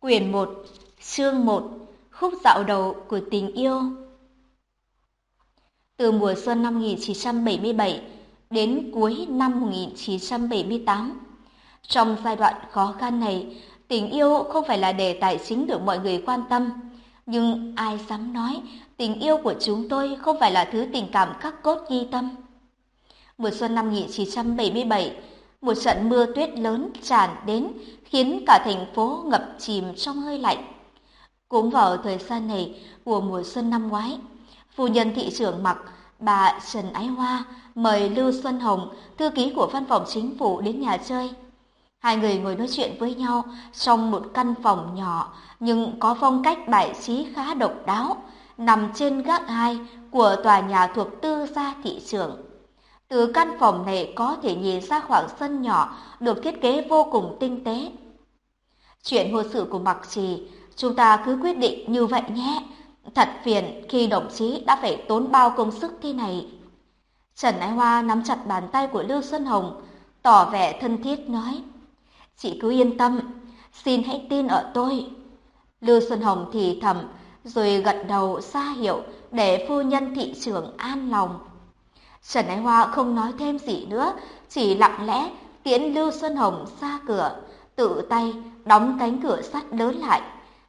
Quyển 1, chương 1, khúc dạo đầu của tình yêu. Từ mùa xuân năm 1977 đến cuối năm 1978, trong giai đoạn khó khăn này, tình yêu không phải là đề tài chính được mọi người quan tâm. Nhưng ai dám nói tình yêu của chúng tôi không phải là thứ tình cảm khắc cốt ghi tâm. Mùa xuân năm 1977, một trận mưa tuyết lớn tràn đến khiến cả thành phố ngập chìm trong hơi lạnh. Cũng vào thời gian này của mùa xuân năm ngoái, phu nhân thị trưởng Mặc, bà Trần Ái Hoa mời Lưu Xuân Hồng, thư ký của văn phòng chính phủ đến nhà chơi. Hai người ngồi nói chuyện với nhau trong một căn phòng nhỏ nhưng có phong cách bài trí khá độc đáo, nằm trên gác 2 của tòa nhà thuộc tư gia thị trưởng. Từ căn phòng này có thể nhìn ra khoảng sân nhỏ được thiết kế vô cùng tinh tế. Chuyện hôn sự của Mặc Trì, chúng ta cứ quyết định như vậy nhé. Thật phiền khi đồng chí đã phải tốn bao công sức thế này. Trần Ái Hoa nắm chặt bàn tay của Lưu Xuân Hồng, tỏ vẻ thân thiết nói: Chị cứ yên tâm, xin hãy tin ở tôi. Lưu Xuân Hồng thì thầm, rồi gật đầu ra hiệu để phu nhân thị trưởng an lòng. Trần Ái Hoa không nói thêm gì nữa, chỉ lặng lẽ tiễn Lưu Xuân Hồng ra cửa, tự tay đóng cánh cửa sắt lớn lại.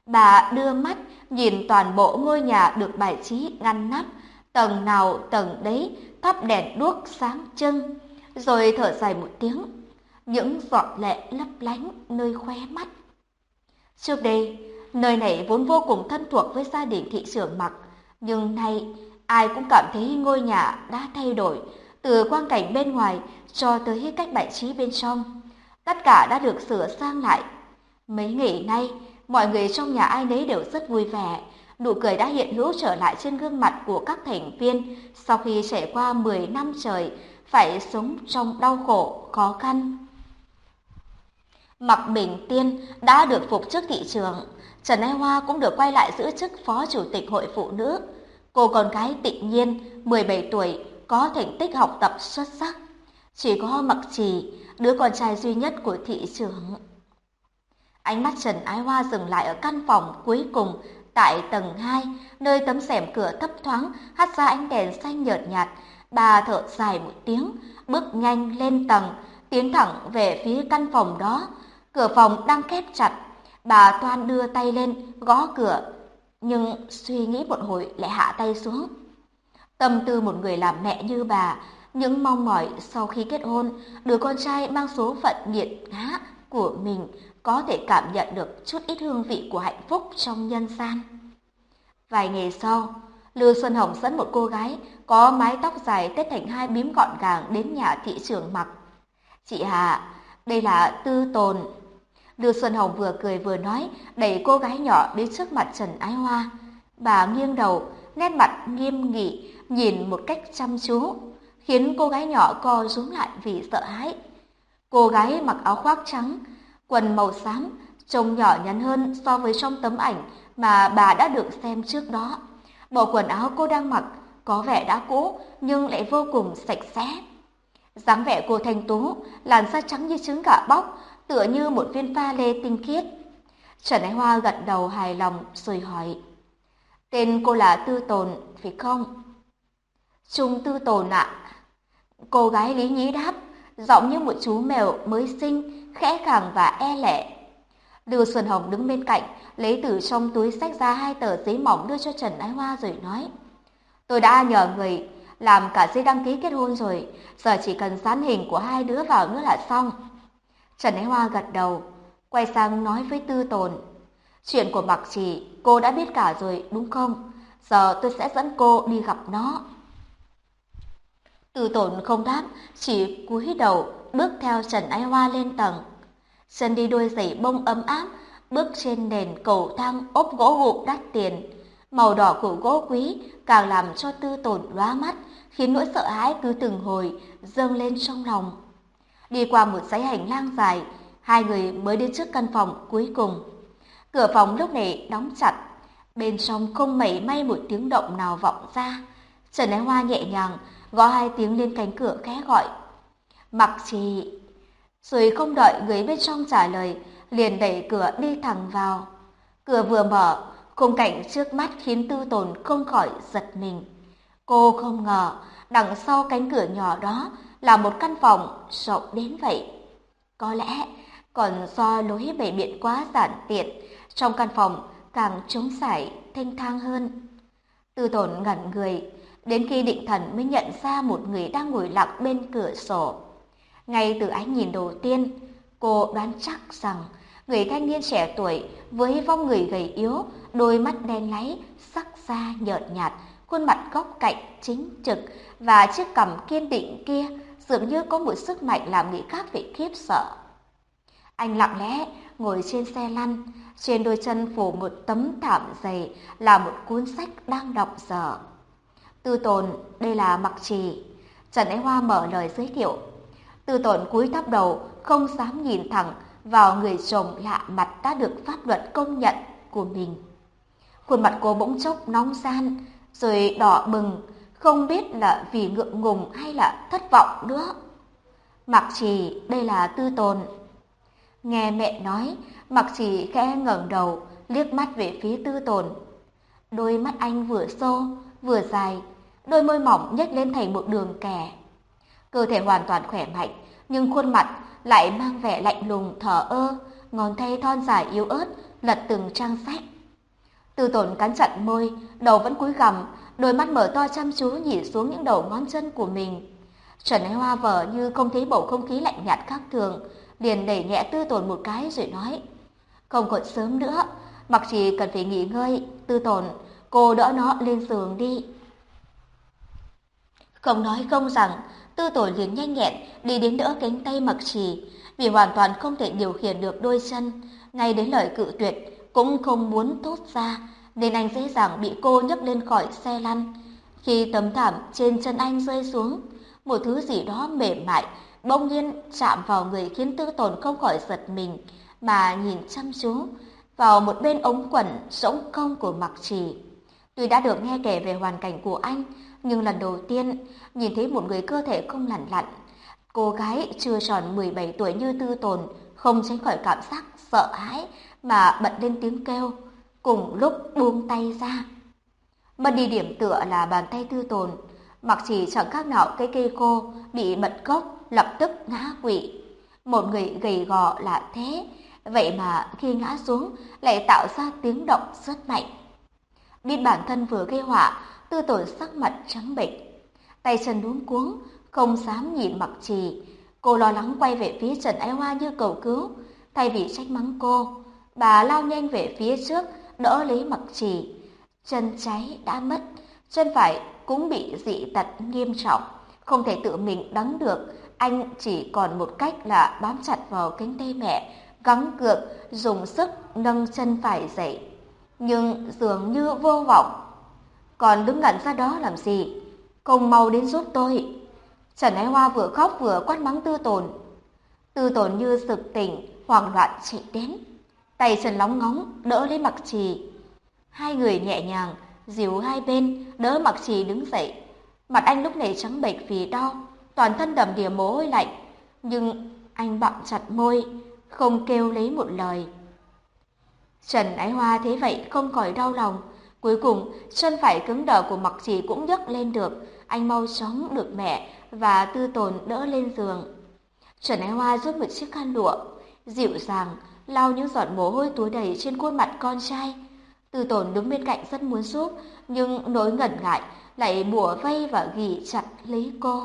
Bà đưa mắt nhìn toàn bộ ngôi nhà được bài trí ngăn nắp, tầng nào tầng đấy thắp đèn đuốc sáng trưng, rồi thở dài một tiếng, những giọt lệ lấp lánh nơi khóe mắt. Trước đây, nơi này vốn vô cùng thân thuộc với gia đình thị trưởng Mặc, nhưng nay ai cũng cảm thấy ngôi nhà đã thay đổi, từ quang cảnh bên ngoài cho tới cách bài trí bên trong. Tất cả đã được sửa sang lại. Mấy ngày nay, mọi người trong nhà ai nấy đều rất vui vẻ, nụ cười đã hiện hữu trở lại trên gương mặt của các thành viên sau khi trải qua 10 năm trời phải sống trong đau khổ, khó khăn. Mặc Bình Tiên đã được phục chức thị trưởng, Trần Ái Hoa cũng được quay lại giữ chức phó chủ tịch hội phụ nữ. Cô con gái Tịnh Nhiên, 17 tuổi, có thành tích học tập xuất sắc. Chỉ có Mặc Trì, đứa con trai duy nhất của thị trưởng. Ánh mắt Trần Ái Hoa dừng lại ở căn phòng cuối cùng tại tầng 2, nơi tấm rèm cửa thấp thoáng hắt ra ánh đèn xanh nhợt nhạt. Bà thở dài một tiếng, bước nhanh lên tầng, tiến thẳng về phía căn phòng đó. Cửa phòng đang khép chặt, bà toan đưa tay lên gõ cửa, nhưng suy nghĩ một hồi lại hạ tay xuống. Tâm tư một người làm mẹ như bà, những mong mỏi sau khi kết hôn, đứa con trai mang số phận nghiệt ngã của mình có thể cảm nhận được chút ít hương vị của hạnh phúc trong nhân gian. Vài ngày sau, Lưu Xuân Hồng dẫn một cô gái có mái tóc dài tết thành hai bím gọn gàng đến nhà thị trưởng Mặc. Chị Hà, đây là Tư Tồn. Lưu Xuân Hồng vừa cười vừa nói, đẩy cô gái nhỏ đến trước mặt Trần Ái Hoa. Bà nghiêng đầu, nét mặt nghiêm nghị, nhìn một cách chăm chú, khiến cô gái nhỏ co rúm lại vì sợ hãi. Cô gái mặc áo khoác trắng, quần màu xám, trông nhỏ nhắn hơn so với trong tấm ảnh mà bà đã được xem trước đó. Bộ quần áo cô đang mặc có vẻ đã cũ nhưng lại vô cùng sạch sẽ. Dáng vẻ cô thanh tú, làn da trắng như trứng gà bóc, tựa như một viên pha lê tinh khiết. Trần Ái Hoa gật đầu hài lòng rồi hỏi: Tên cô là Tư Tồn, phải không? Trung Tư Tồn ạ. Cô gái lý nhí đáp, giọng như một chú mèo mới sinh, khẽ khàng và e lệ. Lưu Xuân Hồng đứng bên cạnh, lấy từ trong túi xách ra 2 tờ giấy mỏng đưa cho Trần Ái Hoa rồi nói: Tôi đã nhờ người làm cả giấy đăng ký kết hôn rồi, giờ chỉ cần dán hình của hai đứa vào nữa là xong. Trần Ái Hoa gật đầu, quay sang nói với Tư Tồn: Chuyện của Mặc Trì cô đã biết cả rồi đúng không? Giờ tôi sẽ dẫn cô đi gặp nó. Tư Tồn không đáp, chỉ cúi đầu bước theo Trần Ái Hoa lên tầng. Chân đi đôi giày bông ấm áp, bước trên nền cầu thang ốp gỗ gụ đắt tiền. Màu đỏ của gỗ quý càng làm cho Tư Tồn lóa mắt, khiến nỗi sợ hãi cứ từng hồi dâng lên trong lòng. Đi qua một dãy hành lang dài, hai người mới đến trước căn phòng cuối cùng. Cửa phòng lúc này đóng chặt, bên trong không mảy may một tiếng động nào vọng ra. Trần Ái Hoa nhẹ nhàng gõ 2 tiếng lên cánh cửa khẽ gọi: Mặc Trì. Rồi không đợi người bên trong trả lời, liền đẩy cửa đi thẳng vào. Cửa vừa mở, khung cảnh trước mắt khiến Tư Tồn không khỏi giật mình. Cô không ngờ đằng sau cánh cửa nhỏ đó là một căn phòng rộng đến vậy. Có lẽ còn do lối bày biện quá giản tiện, trong căn phòng càng trống trải, thênh thang hơn. Tư Tồn ngẩn người, đến khi định thần mới nhận ra một người đang ngồi lặng bên cửa sổ. Ngay từ ánh nhìn đầu tiên, cô đoán chắc rằng người thanh niên trẻ tuổi với vóc người gầy yếu, đôi mắt đen láy, sắc da nhợt nhạt, khuôn mặt góc cạnh chính trực và chiếc cằm kiên định kia dường như có một sức mạnh làm người khác phải khiếp sợ. Anh lặng lẽ ngồi trên xe lăn, trên đôi chân phủ một tấm thảm dày là một cuốn sách đang đọc dở. Tư Tồn, đây là Mặc Trì. Trần Ái Hoa mở lời giới thiệu. Tư Tồn cúi thấp đầu, không dám nhìn thẳng vào người chồng lạ mặt đã được pháp luật công nhận của mình. Khuôn mặt cô bỗng chốc nóng ran, rồi đỏ bừng, không biết là vì ngượng ngùng hay là thất vọng nữa. Mặc Trì, đây là Tư Tồn. Nghe mẹ nói, Mặc Trì khẽ ngẩng đầu, liếc mắt về phía Tư Tồn. Đôi mắt anh vừa sâu, vừa dài, đôi môi mỏng nhếch lên thành một đường kẻ. Cơ thể hoàn toàn khỏe mạnh, nhưng khuôn mặt lại mang vẻ lạnh lùng thờ ơ, ngón tay thon dài yếu ớt lật từng trang sách. Tư Tồn cắn chặt môi, đầu vẫn cúi gằm, đôi mắt mở to chăm chú nhìn xuống những đầu ngón chân của mình. Trần Ái Hoa vờ như không thấy bầu không khí lạnh nhạt khác thường, liền đẩy nhẹ Tư Tồn một cái rồi nói: "Không còn sớm nữa, Mặc Trì cần phải nghỉ ngơi, Tư Tồn, cô đỡ nó lên giường đi." Không nói không rằng, Tư Tồn liền nhanh nhẹn đi đến đỡ cánh tay Mặc Trì, vì hoàn toàn không thể điều khiển được đôi chân, ngay đến lời cự tuyệt cũng không muốn thốt ra, nên anh dễ dàng bị cô nhấc lên khỏi xe lăn. Khi tấm thảm trên chân anh rơi xuống, một thứ gì đó mềm mại bỗng nhiên chạm vào người khiến Tư Tồn không khỏi giật mình, mà nhìn chăm chú vào một bên ống quần rỗng không của Mặc Trì. Tuy đã được nghe kể về hoàn cảnh của anh, nhưng lần đầu tiên nhìn thấy một người cơ thể không lành lặn, cô gái chưa tròn 17 tuổi như Tư Tồn không tránh khỏi cảm giác sợ hãi mà bật lên tiếng kêu, cùng lúc buông tay ra. Mất đi điểm tựa là bàn tay Tư Tồn, Mặc Trì chẳng khác nào cây cây khô bị bật gốc lập tức ngã quỵ. Một người gầy gò là thế, vậy mà khi ngã xuống lại tạo ra tiếng động rất mạnh. Biết bản thân vừa gây họa, Tư Tồn sắc mặt trắng bệch, tay chân luống cuống, không dám nhìn Mặc Trì. Cô lo lắng quay về phía Trần Ái Hoa như cầu cứu, thay vì trách mắng cô, bà lao nhanh về phía trước đỡ lấy Mặc Trì. Chân trái đã mất, chân phải cũng bị dị tật nghiêm trọng, không thể tự mình đắng được. Anh chỉ còn một cách là bám chặt vào cánh tay mẹ, gắng gượng dùng sức nâng chân phải dậy, nhưng dường như vô vọng. Còn đứng ngẩn ra đó làm gì? Không mau đến giúp tôi. Trần Ái Hoa vừa khóc vừa quát mắng Tư Tồn. Tư Tồn như sực tỉnh, hoảng loạn chạy đến, tay chân lóng ngóng đỡ lấy Mặc Trì. Hai người nhẹ nhàng dìu hai bên đỡ Mặc Trì đứng dậy. Mặt anh lúc này trắng bệch vì đau, toàn thân đầm đìa mồ hôi lạnh, nhưng anh bặm chặt môi, không kêu lấy một lời. Trần Ái Hoa thấy vậy không khỏi đau lòng. Cuối cùng chân phải cứng đờ của Mặc Trì cũng nhấc lên được. Anh mau chóng được mẹ và Tư Tồn đỡ lên giường. Trần Ái Hoa rút một chiếc khăn lụa, dịu dàng lau những giọt mồ hôi túa đầy trên khuôn mặt con trai. Tư Tồn đứng bên cạnh rất muốn giúp, nhưng nỗi ngần ngại lại bủa vây và ghì chặt lấy cô.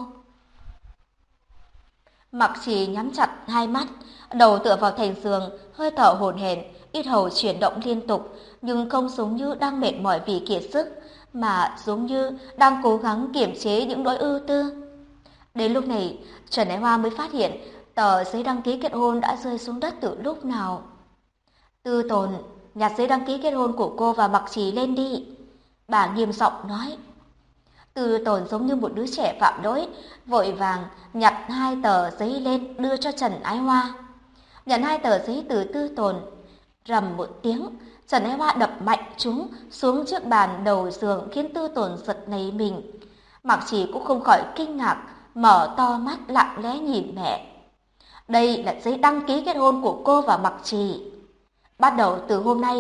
Mặc Trì nhắm chặt hai mắt, đầu tựa vào thành giường, hơi thở hổn hển, yết hầu chuyển động liên tục, nhưng không giống như đang mệt mỏi vì kiệt sức, mà giống như đang cố gắng kiềm chế những nỗi ưu tư. Đến lúc này, Trần Ái Hoa mới phát hiện tờ giấy đăng ký kết hôn đã rơi xuống đất từ lúc nào. Tư Tồn, nhặt giấy đăng ký kết hôn của cô và Mặc Trì lên đi, bà nghiêm giọng nói. Tư Tồn giống như một đứa trẻ phạm lỗi, vội vàng nhặt hai tờ giấy lên đưa cho Trần Ái Hoa. Nhận hai tờ giấy từ Tư Tồn, rầm một tiếng, Trần Ái Hoa đập mạnh chúng xuống chiếc bàn đầu giường khiến Tư Tồn giật nảy mình. Mặc Trì cũng không khỏi kinh ngạc, mở to mắt lặng lẽ nhìn mẹ. Đây là giấy đăng ký kết hôn của cô và Mặc Trì. Bắt đầu từ hôm nay,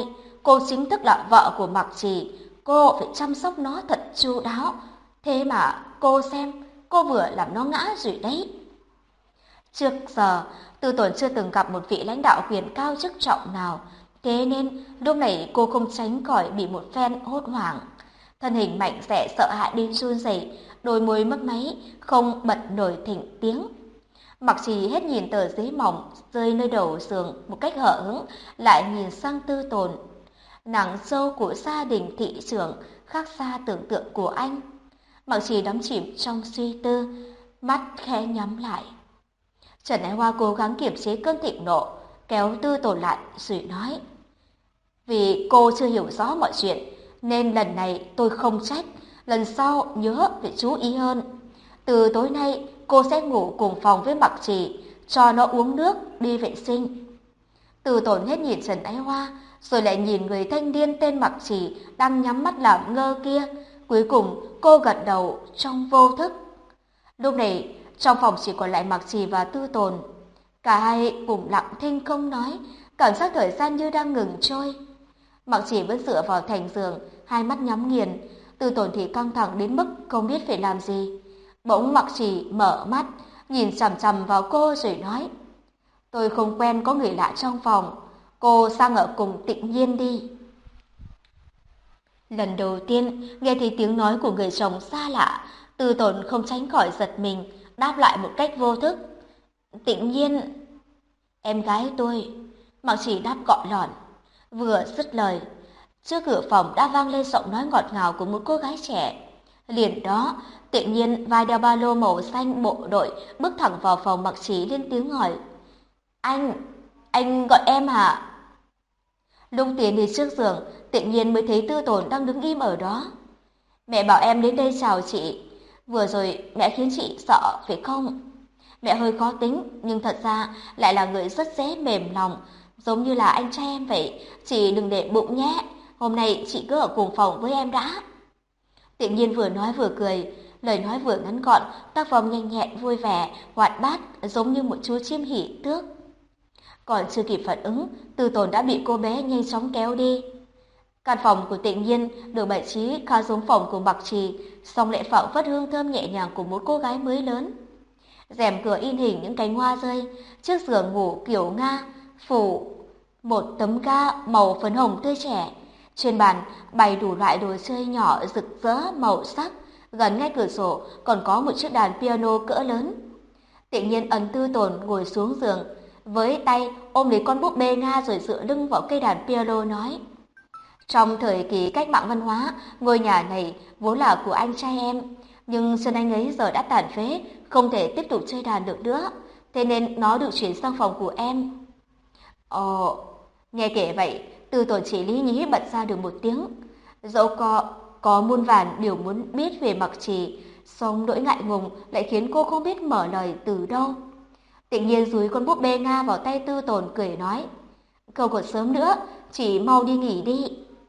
cô chính thức là vợ của Mạc Trì, cô phải chăm sóc nó thật chu đáo. Thế mà cô xem, cô vừa làm nó ngã rồi đấy. Trước giờ, Tư Tồn chưa từng gặp một vị lãnh đạo quyền cao chức trọng nào, thế nên lúc này cô không tránh khỏi bị một phen hốt hoảng. Thân hình mạnh dạn sợ hãi đến run rẩy, đôi môi mấp máy, không bật nổi thỉnh tiếng. Mặc Trì hết nhìn tờ giấy mỏng rơi nơi đầu giường một cách hờ hững, lại nhìn sang Tư Tồn. Nàng dâu của gia đình thị trưởng khác xa tưởng tượng của anh. Mặc Trì đắm chìm trong suy tư, mắt khẽ nhắm lại. Trần Ái Hoa cố gắng kiềm chế cơn thịnh nộ, kéo Tư Tồn lại rồi nói: vì cô chưa hiểu rõ mọi chuyện, nên lần này tôi không trách, lần sau nhớ phải chú ý hơn. Từ tối nay, cô sẽ ngủ cùng phòng với Mặc Trì, cho nó uống nước, đi vệ sinh. Từ Tồn hết nhìn Trần Ái Hoa, rồi lại nhìn người thanh niên tên Mặc Trì đang nhắm mắt làm ngơ kia. Cuối cùng, cô gật đầu trong vô thức. Lúc này, trong phòng chỉ còn lại Mặc Trì và Tư Tồn. Cả hai cùng lặng thinh không nói, cảm giác thời gian như đang ngừng trôi. Mặc Trì vẫn dựa vào thành giường, hai mắt nhắm nghiền. Tư Tồn thì căng thẳng đến mức không biết phải làm gì. Bỗng Mặc Trì mở mắt, nhìn chằm chằm vào cô rồi nói: tôi không quen có người lạ trong phòng, cô sang ở cùng Tịnh Nhiên đi. Lần đầu tiên nghe thấy tiếng nói của người chồng xa lạ, Tư Tồn không tránh khỏi giật mình, đáp lại một cách vô thức: Tịnh Nhiên, em gái tôi. Mặc Trì đáp gọn lỏn. Vừa dứt lời, trước cửa phòng đã vang lên giọng nói ngọt ngào của một cô gái trẻ. Liền đó, Tịnh Nhiên vai đeo ba lô màu xanh bộ đội bước thẳng vào phòng Mặc Trì lên tiếng hỏi: anh gọi em hả? Lúc tiến đi trước giường, Tịnh Nhiên mới thấy Tư Tồn đang đứng im ở đó. Mẹ bảo em đến đây chào chị. Vừa rồi mẹ khiến chị sợ phải không? Mẹ hơi khó tính, nhưng thật ra lại là người rất dễ mềm lòng, giống như là anh trai em vậy. Chị đừng để bụng nhé. Hôm nay chị cứ ở cùng phòng với em đã. Tịnh Nhiên vừa nói vừa cười, lời nói vừa ngắn gọn, tác phong nhanh nhẹn vui vẻ, hoạt bát, giống như một chú chim hỉ tước. Còn chưa kịp phản ứng, Tư Tồn đã bị cô bé nhanh chóng kéo đi. Căn phòng của Tịnh Nhiên được bày trí khá giống phòng của Mặc Trì, song lại phảng phất hương thơm nhẹ nhàng của một cô gái mới lớn. Rèm cửa in hình những cánh hoa rơi, chiếc giường ngủ kiểu Nga phủ một tấm ga màu phấn hồng tươi trẻ. Trên bàn bày đủ loại đồ chơi nhỏ rực rỡ màu sắc, gần ngay cửa sổ còn có một chiếc đàn piano cỡ lớn. Tịnh Nhiên ấn Tư Tồn ngồi xuống giường, với tay ôm lấy con búp bê Nga rồi dựa lưng vào cây đàn piano nói: trong thời kỳ cách mạng văn hóa, ngôi nhà này vốn là của anh trai em, nhưng chân anh ấy giờ đã tàn phế, không thể tiếp tục chơi đàn được nữa, thế nên nó được chuyển sang phòng của em. Ồ, nghe kể vậy, Tư Tồn chỉ lý nhí bật ra được một tiếng. Dẫu có muôn vàn điều muốn biết về Mặc Trì, song nỗi ngại ngùng lại khiến cô không biết mở lời từ đâu. Tịnh Nhiên dúi con búp bê Nga vào tay Tư Tồn cười nói: không còn sớm nữa, chỉ mau đi nghỉ đi.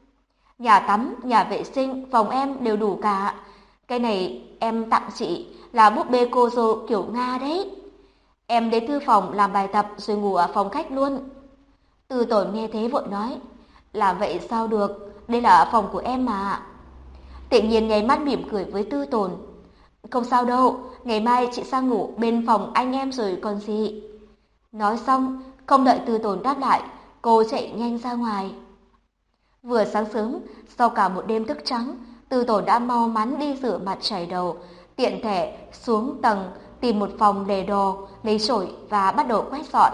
Nhà tắm, nhà vệ sinh, phòng em đều đủ cả. Cái này em tặng chị là búp bê cô dô kiểu Nga đấy. Em đến thư phòng làm bài tập rồi ngủ ở phòng khách luôn. Tư Tồn nghe thế vội nói: làm vậy sao được, đây là phòng của em mà. Tịnh Nhiên nháy mắt mỉm cười với Tư Tồn: không sao đâu, ngày mai chị sang ngủ bên phòng anh em rồi còn gì. Nói xong, không đợi Tư Tồn đáp lại, cô chạy nhanh ra ngoài. Vừa sáng sớm, sau cả một đêm thức trắng, Tư Tồn đã mau mắn đi rửa mặt chải đầu, tiện thể xuống tầng tìm một phòng để đồ, lấy chổi và bắt đầu quét dọn.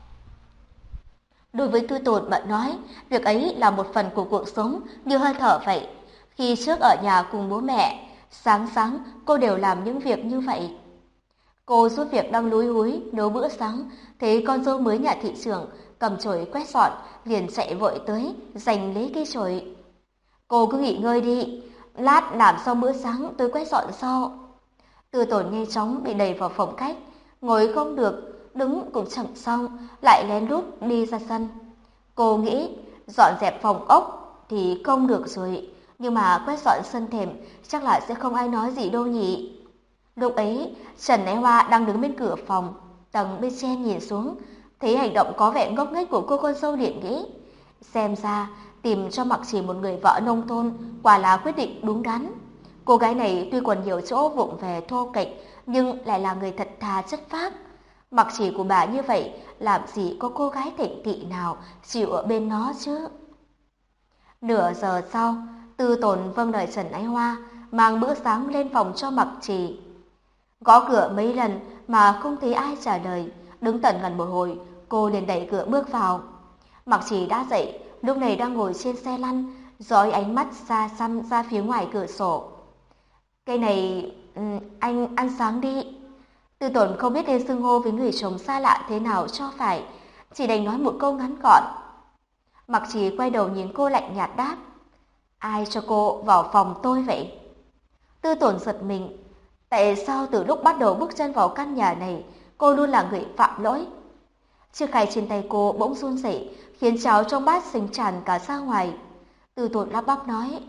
Đối với Tư Tồn mà nói, việc ấy là một phần của cuộc sống như hơi thở vậy. Khi trước ở nhà cùng bố mẹ, sáng sáng cô đều làm những việc như vậy. Cô giúp việc đang lúi húi nấu bữa sáng, thấy con dâu mới nhà thị trưởng cầm chổi quét dọn, liền chạy vội tới giành lấy cái chổi. Cô cứ nghỉ ngơi đi, lát làm xong bữa sáng tôi quét dọn sau. Tư Tồn nhanh chóng bị đẩy vào phòng khách, ngồi không được, đứng cũng chẳng xong, lại lén lút đi ra sân. Cô nghĩ dọn dẹp phòng ốc thì không được rồi, nhưng mà quét dọn sân thềm chắc là sẽ không ai nói gì đâu nhỉ. Lúc ấy, Trần Ái Hoa đang đứng bên cửa phòng, tầng bên trên nhìn xuống, thấy hành động có vẻ ngốc nghếch của cô con dâu liền nghĩ: xem ra tìm cho Mặc Chỉ một người vợ nông thôn quả là quyết định đúng đắn. Cô gái này tuy còn nhiều chỗ vụng về thô kệch nhưng lại là người thật thà chất phác. Mặc Chỉ của bà như vậy, làm gì có cô gái thịnh thị nào chịu ở bên nó chứ. Nửa giờ sau, Tư Tồn vâng lời Trần Ái Hoa mang bữa sáng lên phòng cho Mặc Chỉ. Gõ cửa mấy lần mà không thấy ai trả lời, đứng tận gần một hồi, cô liền đẩy cửa bước vào. Mặc Chỉ đã dậy, lúc này đang ngồi trên xe lăn, dõi ánh mắt xa xăm ra phía ngoài cửa sổ. Cái này, anh ăn sáng đi. Tư Tồn không biết nên xưng hô với người chồng xa lạ thế nào cho phải, chỉ đành nói một câu ngắn gọn. Mặc Chỉ quay đầu nhìn cô lạnh nhạt đáp, ai cho cô vào phòng tôi vậy? Tư Tồn giật mình, tại sao từ lúc bắt đầu bước chân vào căn nhà này, cô luôn là người phạm lỗi? Chiếc khay trên tay cô bỗng run rẩy, khiến cháo trong bát xình tràn cả ra ngoài. Tư Tồn lắp bắp nói,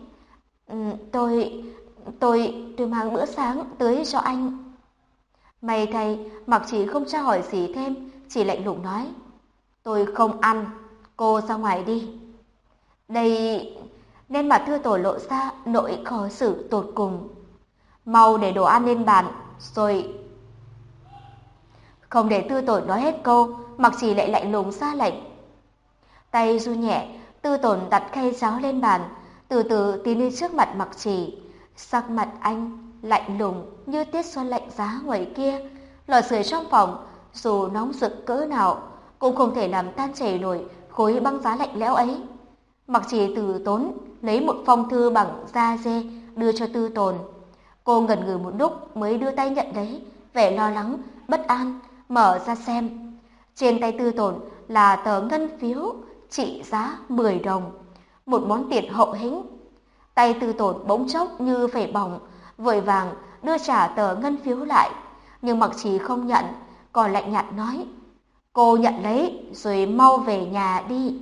tôi mang bữa sáng tới cho anh. May thay, Mặc Chỉ không tra hỏi gì thêm, chỉ lạnh lùng nói, tôi không ăn, cô ra ngoài đi. Đây, nên mặt Tư Tồn lộ ra nỗi khó xử tột cùng. Mau để đồ ăn lên bàn, rồi... Không để Tư Tồn nói hết câu, Mặc Chỉ lại lạnh lùng ra lệnh. Tay run nhẹ, Tư Tồn đặt khay cháo lên bàn, từ từ tiến lên trước mặt Mặc Chỉ. Sắc mặt anh lạnh lùng như tiết xuân lạnh giá ngoài kia. Lò sưởi trong phòng, dù nóng rực cỡ nào, cũng không thể làm tan chảy nổi khối băng giá lạnh lẽo ấy. Mặc Chỉ từ tốn lấy một phong thư bằng da dê đưa cho Tư Tồn. Cô ngần ngừ một lúc mới đưa tay nhận lấy, vẻ lo lắng, bất an, mở ra xem. Trên tay Tư Tồn là tờ ngân phiếu trị giá 10 đồng, một món tiền hậu hĩnh. Tay Tư Tồn bỗng chốc như phải bỏng, vội vàng đưa trả tờ ngân phiếu lại, nhưng Mặc Chỉ không nhận, còn lạnh nhạt nói, cô nhận lấy rồi mau về nhà đi.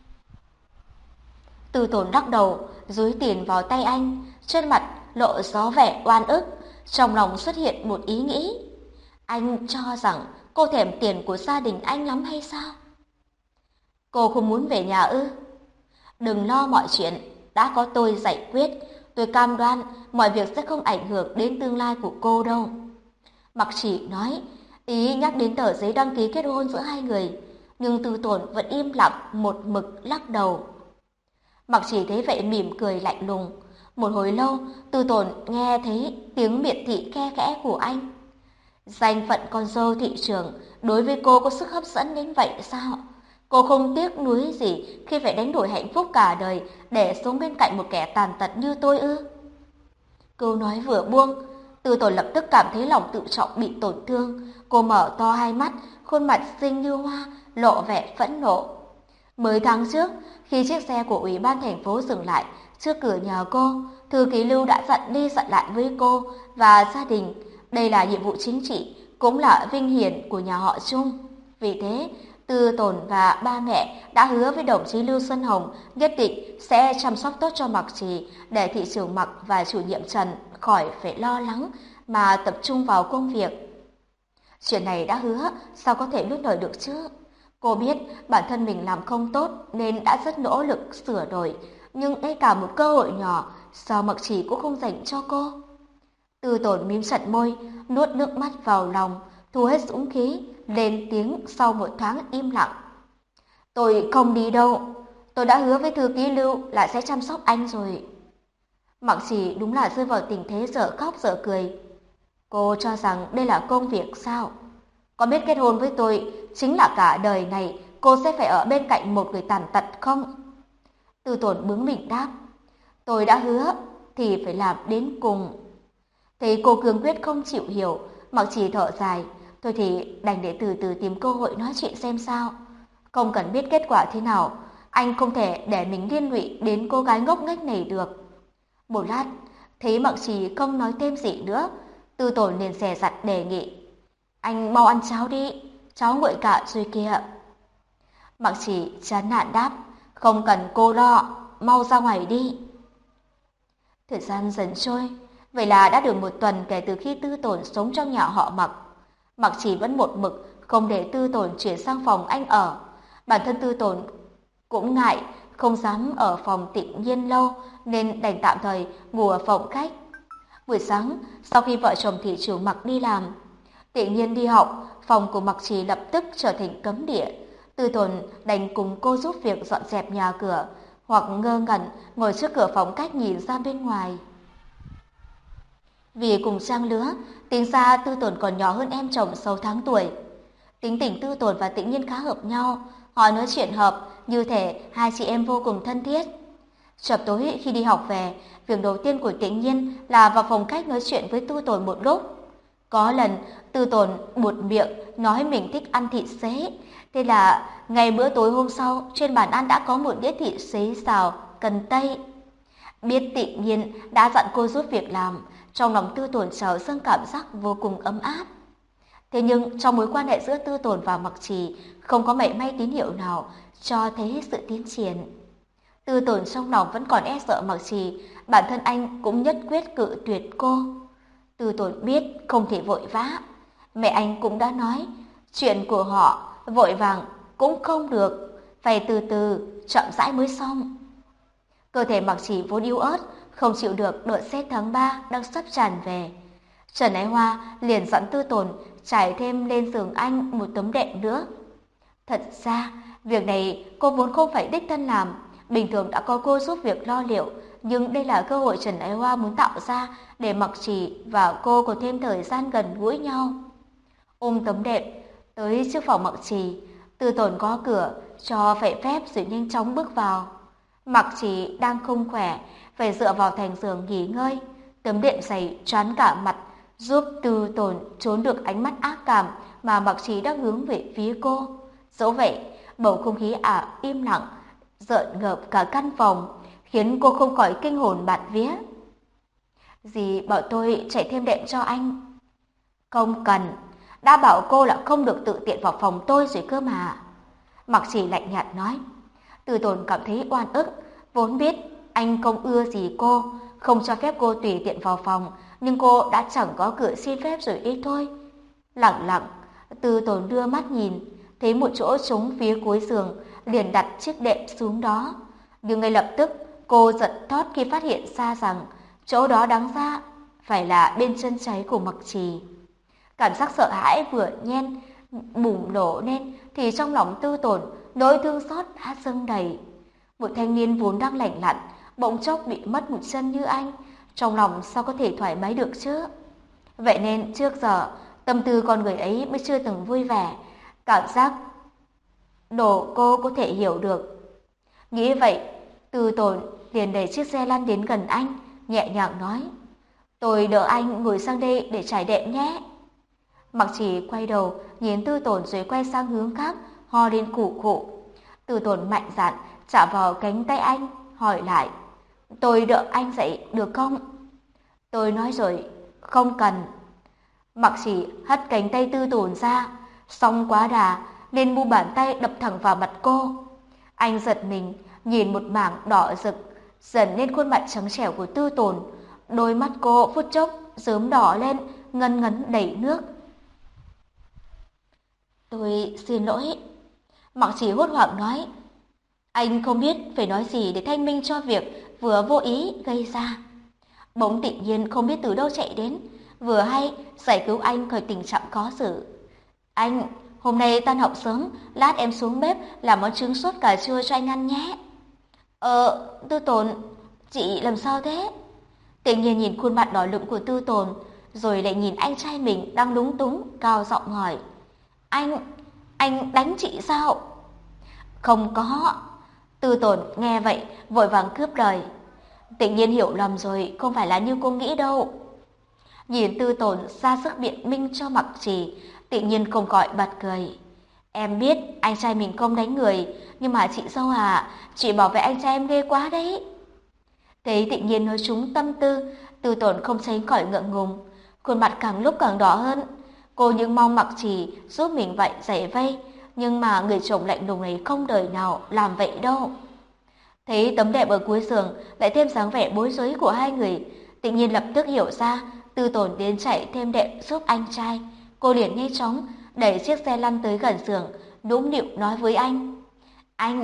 Tư Tồn lắc đầu, dúi tiền vào tay anh, trên mặt lộ rõ vẻ oan ức, trong lòng xuất hiện một ý nghĩ. Anh cho rằng cô thèm tiền của gia đình anh lắm hay sao? Cô không muốn về nhà ư? Đừng lo mọi chuyện, đã có tôi giải quyết, tôi cam đoan mọi việc sẽ không ảnh hưởng đến tương lai của cô đâu. Mặc Chỉ nói, ý nhắc đến tờ giấy đăng ký kết hôn giữa hai người, nhưng Tư Tồn vẫn im lặng một mực lắc đầu. Mặc Chỉ thấy vậy mỉm cười lạnh lùng. Một hồi lâu, Tư Tồn nghe thấy tiếng miệt thị khe khẽ của anh. Danh phận con dâu thị trường đối với cô có sức hấp dẫn đến vậy sao? Cô không tiếc nuối gì khi phải đánh đổi hạnh phúc cả đời để sống bên cạnh một kẻ tàn tật như tôi ư? Câu nói vừa buông, Tư Tồn lập tức cảm thấy lòng tự trọng bị tổn thương. Cô mở to hai mắt, khuôn mặt xinh như hoa, lộ vẻ phẫn nộ. Mới tháng trước, khi chiếc xe của Ủy ban thành phố dừng lại trước cửa nhà cô, thư ký Lưu đã dặn đi dặn lại với cô và gia đình. Đây là nhiệm vụ chính trị, cũng là vinh hiển của nhà họ Trung. Vì thế, Tư Tồn và ba mẹ đã hứa với đồng chí Lưu Xuân Hồng nhất định sẽ chăm sóc tốt cho Mặc Chỉ để thị trưởng Mặc và chủ nhiệm Trần khỏi phải lo lắng mà tập trung vào công việc. Chuyện này đã hứa, sao có thể nuốt lời được chứ? Cô biết bản thân mình làm không tốt nên đã rất nỗ lực sửa đổi, nhưng ngay cả một cơ hội nhỏ, sao Mặc Chỉ cũng không dành cho cô? Tư Tồn mím chặt môi, nuốt nước mắt vào lòng, thu hết dũng khí, lên tiếng sau một thoáng im lặng. Tôi không đi đâu, tôi đã hứa với thư ký Lưu là sẽ chăm sóc anh rồi. Mặc Chỉ đúng là rơi vào tình thế dở khóc dở cười. Cô cho rằng đây là công việc sao? Có biết kết hôn với tôi chính là cả đời này cô sẽ phải ở bên cạnh một người tàn tật không? Tư Tồn bướng bỉnh đáp, tôi đã hứa thì phải làm đến cùng. Thấy cô cương quyết không chịu hiểu, Mặc Chỉ thở dài, thôi thì đành để từ từ tìm cơ hội nói chuyện xem sao. Không cần biết kết quả thế nào, anh không thể để mình liên lụy đến cô gái ngốc nghếch này được. Một lát, thấy Mặc Chỉ không nói thêm gì nữa, Tư Tồn liền dè dặt đề nghị, anh mau ăn cháo đi, cháo nguội cả rồi kìa. Mặc Chỉ chán nản đáp, không cần cô lo, mau ra ngoài đi. Thời gian dần trôi, vậy là đã được một tuần kể từ khi Tư Tồn sống trong nhà họ Mặc. Mặc Chỉ vẫn một mực không để Tư Tồn chuyển sang phòng anh ở. Bản thân Tư Tồn cũng ngại không dám ở phòng Tịnh Nhiên lâu nên đành tạm thời ngủ ở phòng khách. Buổi sáng, sau khi vợ chồng thị trưởng Mặc đi làm, Tịnh Nhiên đi học, phòng của Mặc Trì lập tức trở thành cấm địa. Tư Tồn đành cùng cô giúp việc dọn dẹp nhà cửa, hoặc ngơ ngẩn ngồi trước cửa phòng khách nhìn ra bên ngoài. Vì cùng trang lứa, tính ra Tư Tồn còn nhỏ hơn em chồng 6 tháng tuổi. Tính tình Tư Tồn và Tịnh Nhiên khá hợp nhau, họ nói chuyện hợp, như thể hai chị em vô cùng thân thiết. Chập tối khi đi học về, việc đầu tiên của Tịnh Nhiên là vào phòng khách nói chuyện với Tư Tồn một lúc. Có lần Tư Tồn buột miệng nói mình thích ăn thịt xế, thế là ngày bữa tối hôm sau trên bàn ăn đã có một đĩa thịt xế xào cần tây. Biết Tịnh Nhiên đã dặn cô giúp việc làm, trong lòng Tư Tồn chợt dâng cảm giác vô cùng ấm áp. Thế nhưng trong mối quan hệ giữa Tư Tồn và Mặc Trì không có mảy may tín hiệu nào cho thấy sự tiến triển. Tư Tồn trong lòng vẫn còn e sợ Mặc Trì, bản thân anh cũng nhất quyết cự tuyệt cô. Tư Tồn biết không thể vội vã. Mẹ anh cũng đã nói, chuyện của họ vội vàng cũng không được, phải từ từ, chậm rãi mới xong. Cơ thể Mặc Trì vốn yếu ớt, không chịu được đợt rét tháng 3 đang sắp tràn về. Trần Ái Hoa liền dặn Tư Tồn trải thêm lên giường anh một tấm đệm nữa. Thật ra, việc này cô vốn không phải đích thân làm, bình thường đã có cô giúp việc lo liệu, nhưng đây là cơ hội Trần Ái Hoa muốn tạo ra để Mặc Trì và cô có thêm thời gian gần gũi nhau. Ôm tấm đệm tới trước phòng Mặc Trì, Tư Tồn gõ cửa cho phép phép rồi nhanh chóng bước vào. Mặc Trì đang không khỏe, phải dựa vào thành giường nghỉ ngơi. Tấm đệm dày choán cả mặt, giúp Tư Tồn trốn được ánh mắt ác cảm mà Mặc Trì đang hướng về phía cô. Dẫu vậy, bầu không khí im lặng, rợn ngợp cả căn phòng, khiến cô không khỏi kinh hồn bạt vía. Dì bảo tôi chạy thêm đệm cho anh. Không cần, đã bảo cô là không được tự tiện vào phòng tôi rồi cơ mà. Mặc Trì lạnh nhạt nói. Tư Tồn cảm thấy oan ức, vốn biết anh không ưa gì cô, không cho phép cô tùy tiện vào phòng, nhưng cô đã chẳng có cửa xin phép rồi đi thôi. Lặng lặng, Tư Tồn đưa mắt nhìn, thấy một chỗ trống phía cuối giường, liền đặt chiếc đệm xuống đó. Nhưng ngay lập tức, cô giật thót khi phát hiện ra rằng chỗ đó đáng ra phải là bên chân trái của Mặc Trì. Cảm giác sợ hãi vừa nhen bùng nổ lên thì trong lòng Tư Tồn nỗi thương xót đã dâng đầy. Một thanh niên vốn đang lành lặn, bỗng chốc bị mất một chân như anh, trong lòng sao có thể thoải mái được chứ? Vậy nên trước giờ tâm tư con người ấy mới chưa từng vui vẻ, cảm giác đồ cô có thể hiểu được. Nghĩ vậy, Tư Tồn liền đẩy chiếc xe lăn đến gần anh, nhẹ nhàng nói: "Tôi đỡ anh ngồi sang đây để trải đệm nhé." Mặc Trì quay đầu nhìn Tư Tồn rồi quay sang hướng khác, ho lên khụ khụ. Tư Tồn mạnh dạn chạm vào cánh tay anh, hỏi lại: "Tôi đỡ anh dậy được không?" "Tôi nói rồi, không cần." Mặc Trì hất cánh tay Tư Tồn ra, xong quá đà nên mu bàn tay đập thẳng vào mặt cô. Anh giật mình nhìn một mảng đỏ rực dần lên khuôn mặt trắng trẻo của Tư Tồn, đôi mắt cô phút chốc rớm đỏ lên, ngấn ngấn đầy nước. "Tôi xin lỗi." Mặc Trì hốt hoảng nói. Anh không biết phải nói gì để thanh minh cho việc vừa vô ý gây ra. Bỗng Tịnh Nhiên không biết từ đâu chạy đến, vừa hay giải cứu anh khỏi tình trạng khó xử. "Anh, hôm nay tan học sớm, lát em xuống bếp làm món trứng sốt cà chua cho anh ăn nhé." Tư Tồn, chị làm sao thế?" Tịnh Nhiên nhìn khuôn mặt đỏ lựng của Tư Tồn, rồi lại nhìn anh trai mình đang lúng túng, cao giọng hỏi: Anh đánh chị sao?" "Không có." Tư Tồn nghe vậy vội vàng cướp lời: "Tịnh Nhiên hiểu lầm rồi, không phải là như cô nghĩ đâu." Nhìn Tư Tồn ra sức biện minh cho Mặc Trì, Tịnh Nhiên không khỏi bật cười. "Em biết anh trai mình không đánh người, nhưng mà chị dâu chị bảo vệ anh trai em ghê quá đấy." Thấy Tịnh Nhiên nói trúng tâm tư, Tư Tồn không tránh khỏi ngượng ngùng, khuôn mặt càng lúc càng đỏ hơn. Cô những mong Mặc Trì giúp mình vậy giải vây, nhưng mà người chồng lạnh lùng này không đời nào làm vậy đâu. Thấy tấm đệm ở cuối giường lại thêm dáng vẻ bối rối của hai người, Tịnh Nhiên lập tức hiểu ra Tư Tồn đến chạy thêm đệm giúp anh trai. Cô liền nhanh chóng đẩy chiếc xe lăn tới gần giường, nũng nịu nói với anh: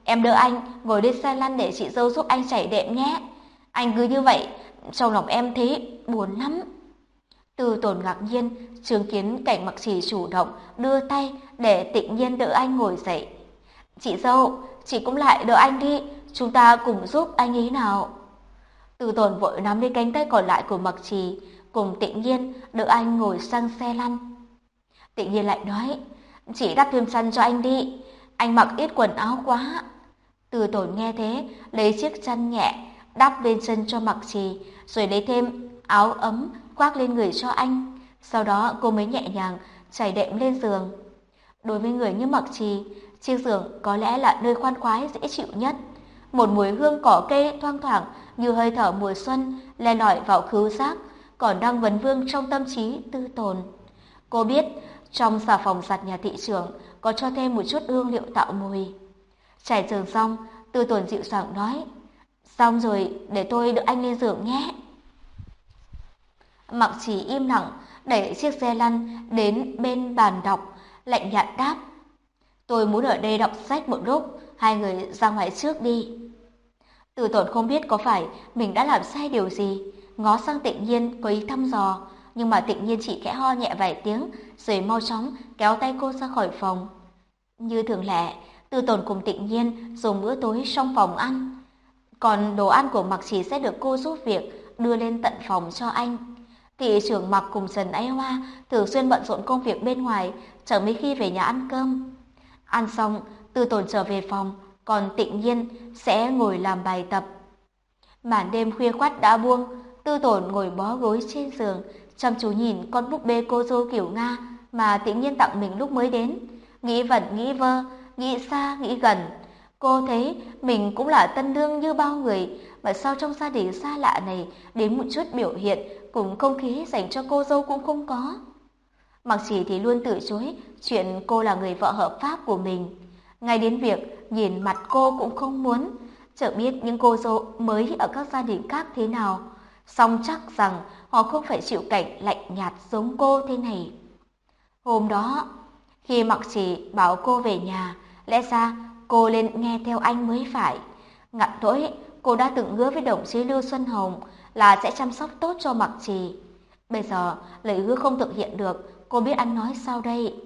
Em đỡ anh ngồi lên xe lăn để chị dâu giúp anh chảy đệm nhé. Anh cứ như vậy, trong lòng em thấy buồn lắm. Tư Tồn ngạc nhiên chứng kiến cảnh Mặc Trì chủ động đưa tay để Tịnh Nhiên đỡ anh ngồi dậy. Chị dâu, chị cũng lại đỡ anh đi, chúng ta cùng giúp anh ấy nào. Tư Tồn vội nắm lấy cánh tay còn lại của Mặc Trì, cùng Tịnh Nhiên đỡ anh ngồi sang xe lăn. Tịnh Nhiên lại nói, chị đắp thêm chăn cho anh đi, anh mặc ít quần áo quá. Tư Tồn nghe thế, lấy chiếc chăn nhẹ đắp lên chân cho Mặc Trì, rồi lấy thêm áo ấm khoác lên người cho anh. Sau đó cô mới nhẹ nhàng trải đệm lên giường. Đối với người như Mặc Trì, chiếc giường có lẽ là nơi khoan khoái dễ chịu nhất. Một mùi hương cỏ cây thoang thoảng như hơi thở mùa xuân len lỏi vào khứu giác, còn đang vấn vương trong tâm trí Tư Tồn. Cô biết trong xà phòng giặt nhà thị trưởng có cho thêm một chút hương liệu tạo mùi. Trải giường xong, Tư Tồn dịu dàng nói, xong rồi, để tôi đỡ anh lên giường nhé. Mặc Trì im lặng đẩy chiếc xe lăn đến bên bàn đọc, lạnh nhạt đáp, tôi muốn ở đây đọc sách một lúc, hai người ra ngoài trước đi. Tư Tồn không biết có phải mình đã làm sai điều gì, ngó sang Tịnh Nhiên có ý thăm dò, nhưng mà Tịnh Nhiên chỉ khẽ ho nhẹ vài tiếng, rồi mau chóng kéo tay cô ra khỏi phòng. Như thường lệ, Tư Tồn cùng Tịnh Nhiên dùng bữa tối trong phòng ăn, còn đồ ăn của Mặc Trì sẽ được cô giúp việc đưa lên tận phòng cho anh. Thị trưởng Mặc cùng Trần Ái Hoa thường xuyên bận rộn công việc bên ngoài, chờ mấy khi về nhà ăn cơm. Ăn xong, Tư Tồn trở về phòng, còn Tịnh Nhiên sẽ ngồi làm bài tập. Màn đêm khuya khoắt đã buông, Tư Tồn ngồi bó gối trên giường, chăm chú nhìn con búp bê cô dâu kiểu Nga mà Tịnh Nhiên tặng mình lúc mới đến. Nghĩ vẩn nghĩ vơ, nghĩ xa nghĩ gần. Cô thấy mình cũng là tân đương như bao người, mà sao trong gia đình xa lạ này đến một chút biểu hiện cùng không khí dành cho cô dâu cũng không có. Mặc Trì thì luôn từ chối chuyện cô là người vợ hợp pháp của mình. Ngay đến việc nhìn mặt cô cũng không muốn. Chẳng biết những cô dâu mới ở các gia đình khác thế nào, song chắc rằng họ không phải chịu cảnh lạnh nhạt giống cô thế này. Hôm đó, khi Mặc Trì bảo cô về nhà, lẽ ra cô nên nghe theo anh mới phải. Ngặt nỗi cô đã từng hứa với đồng chí Lưu Xuân Hồng là sẽ chăm sóc tốt cho Mặc Trì. Bây giờ lời hứa không thực hiện được, cô biết ăn nói sao đây?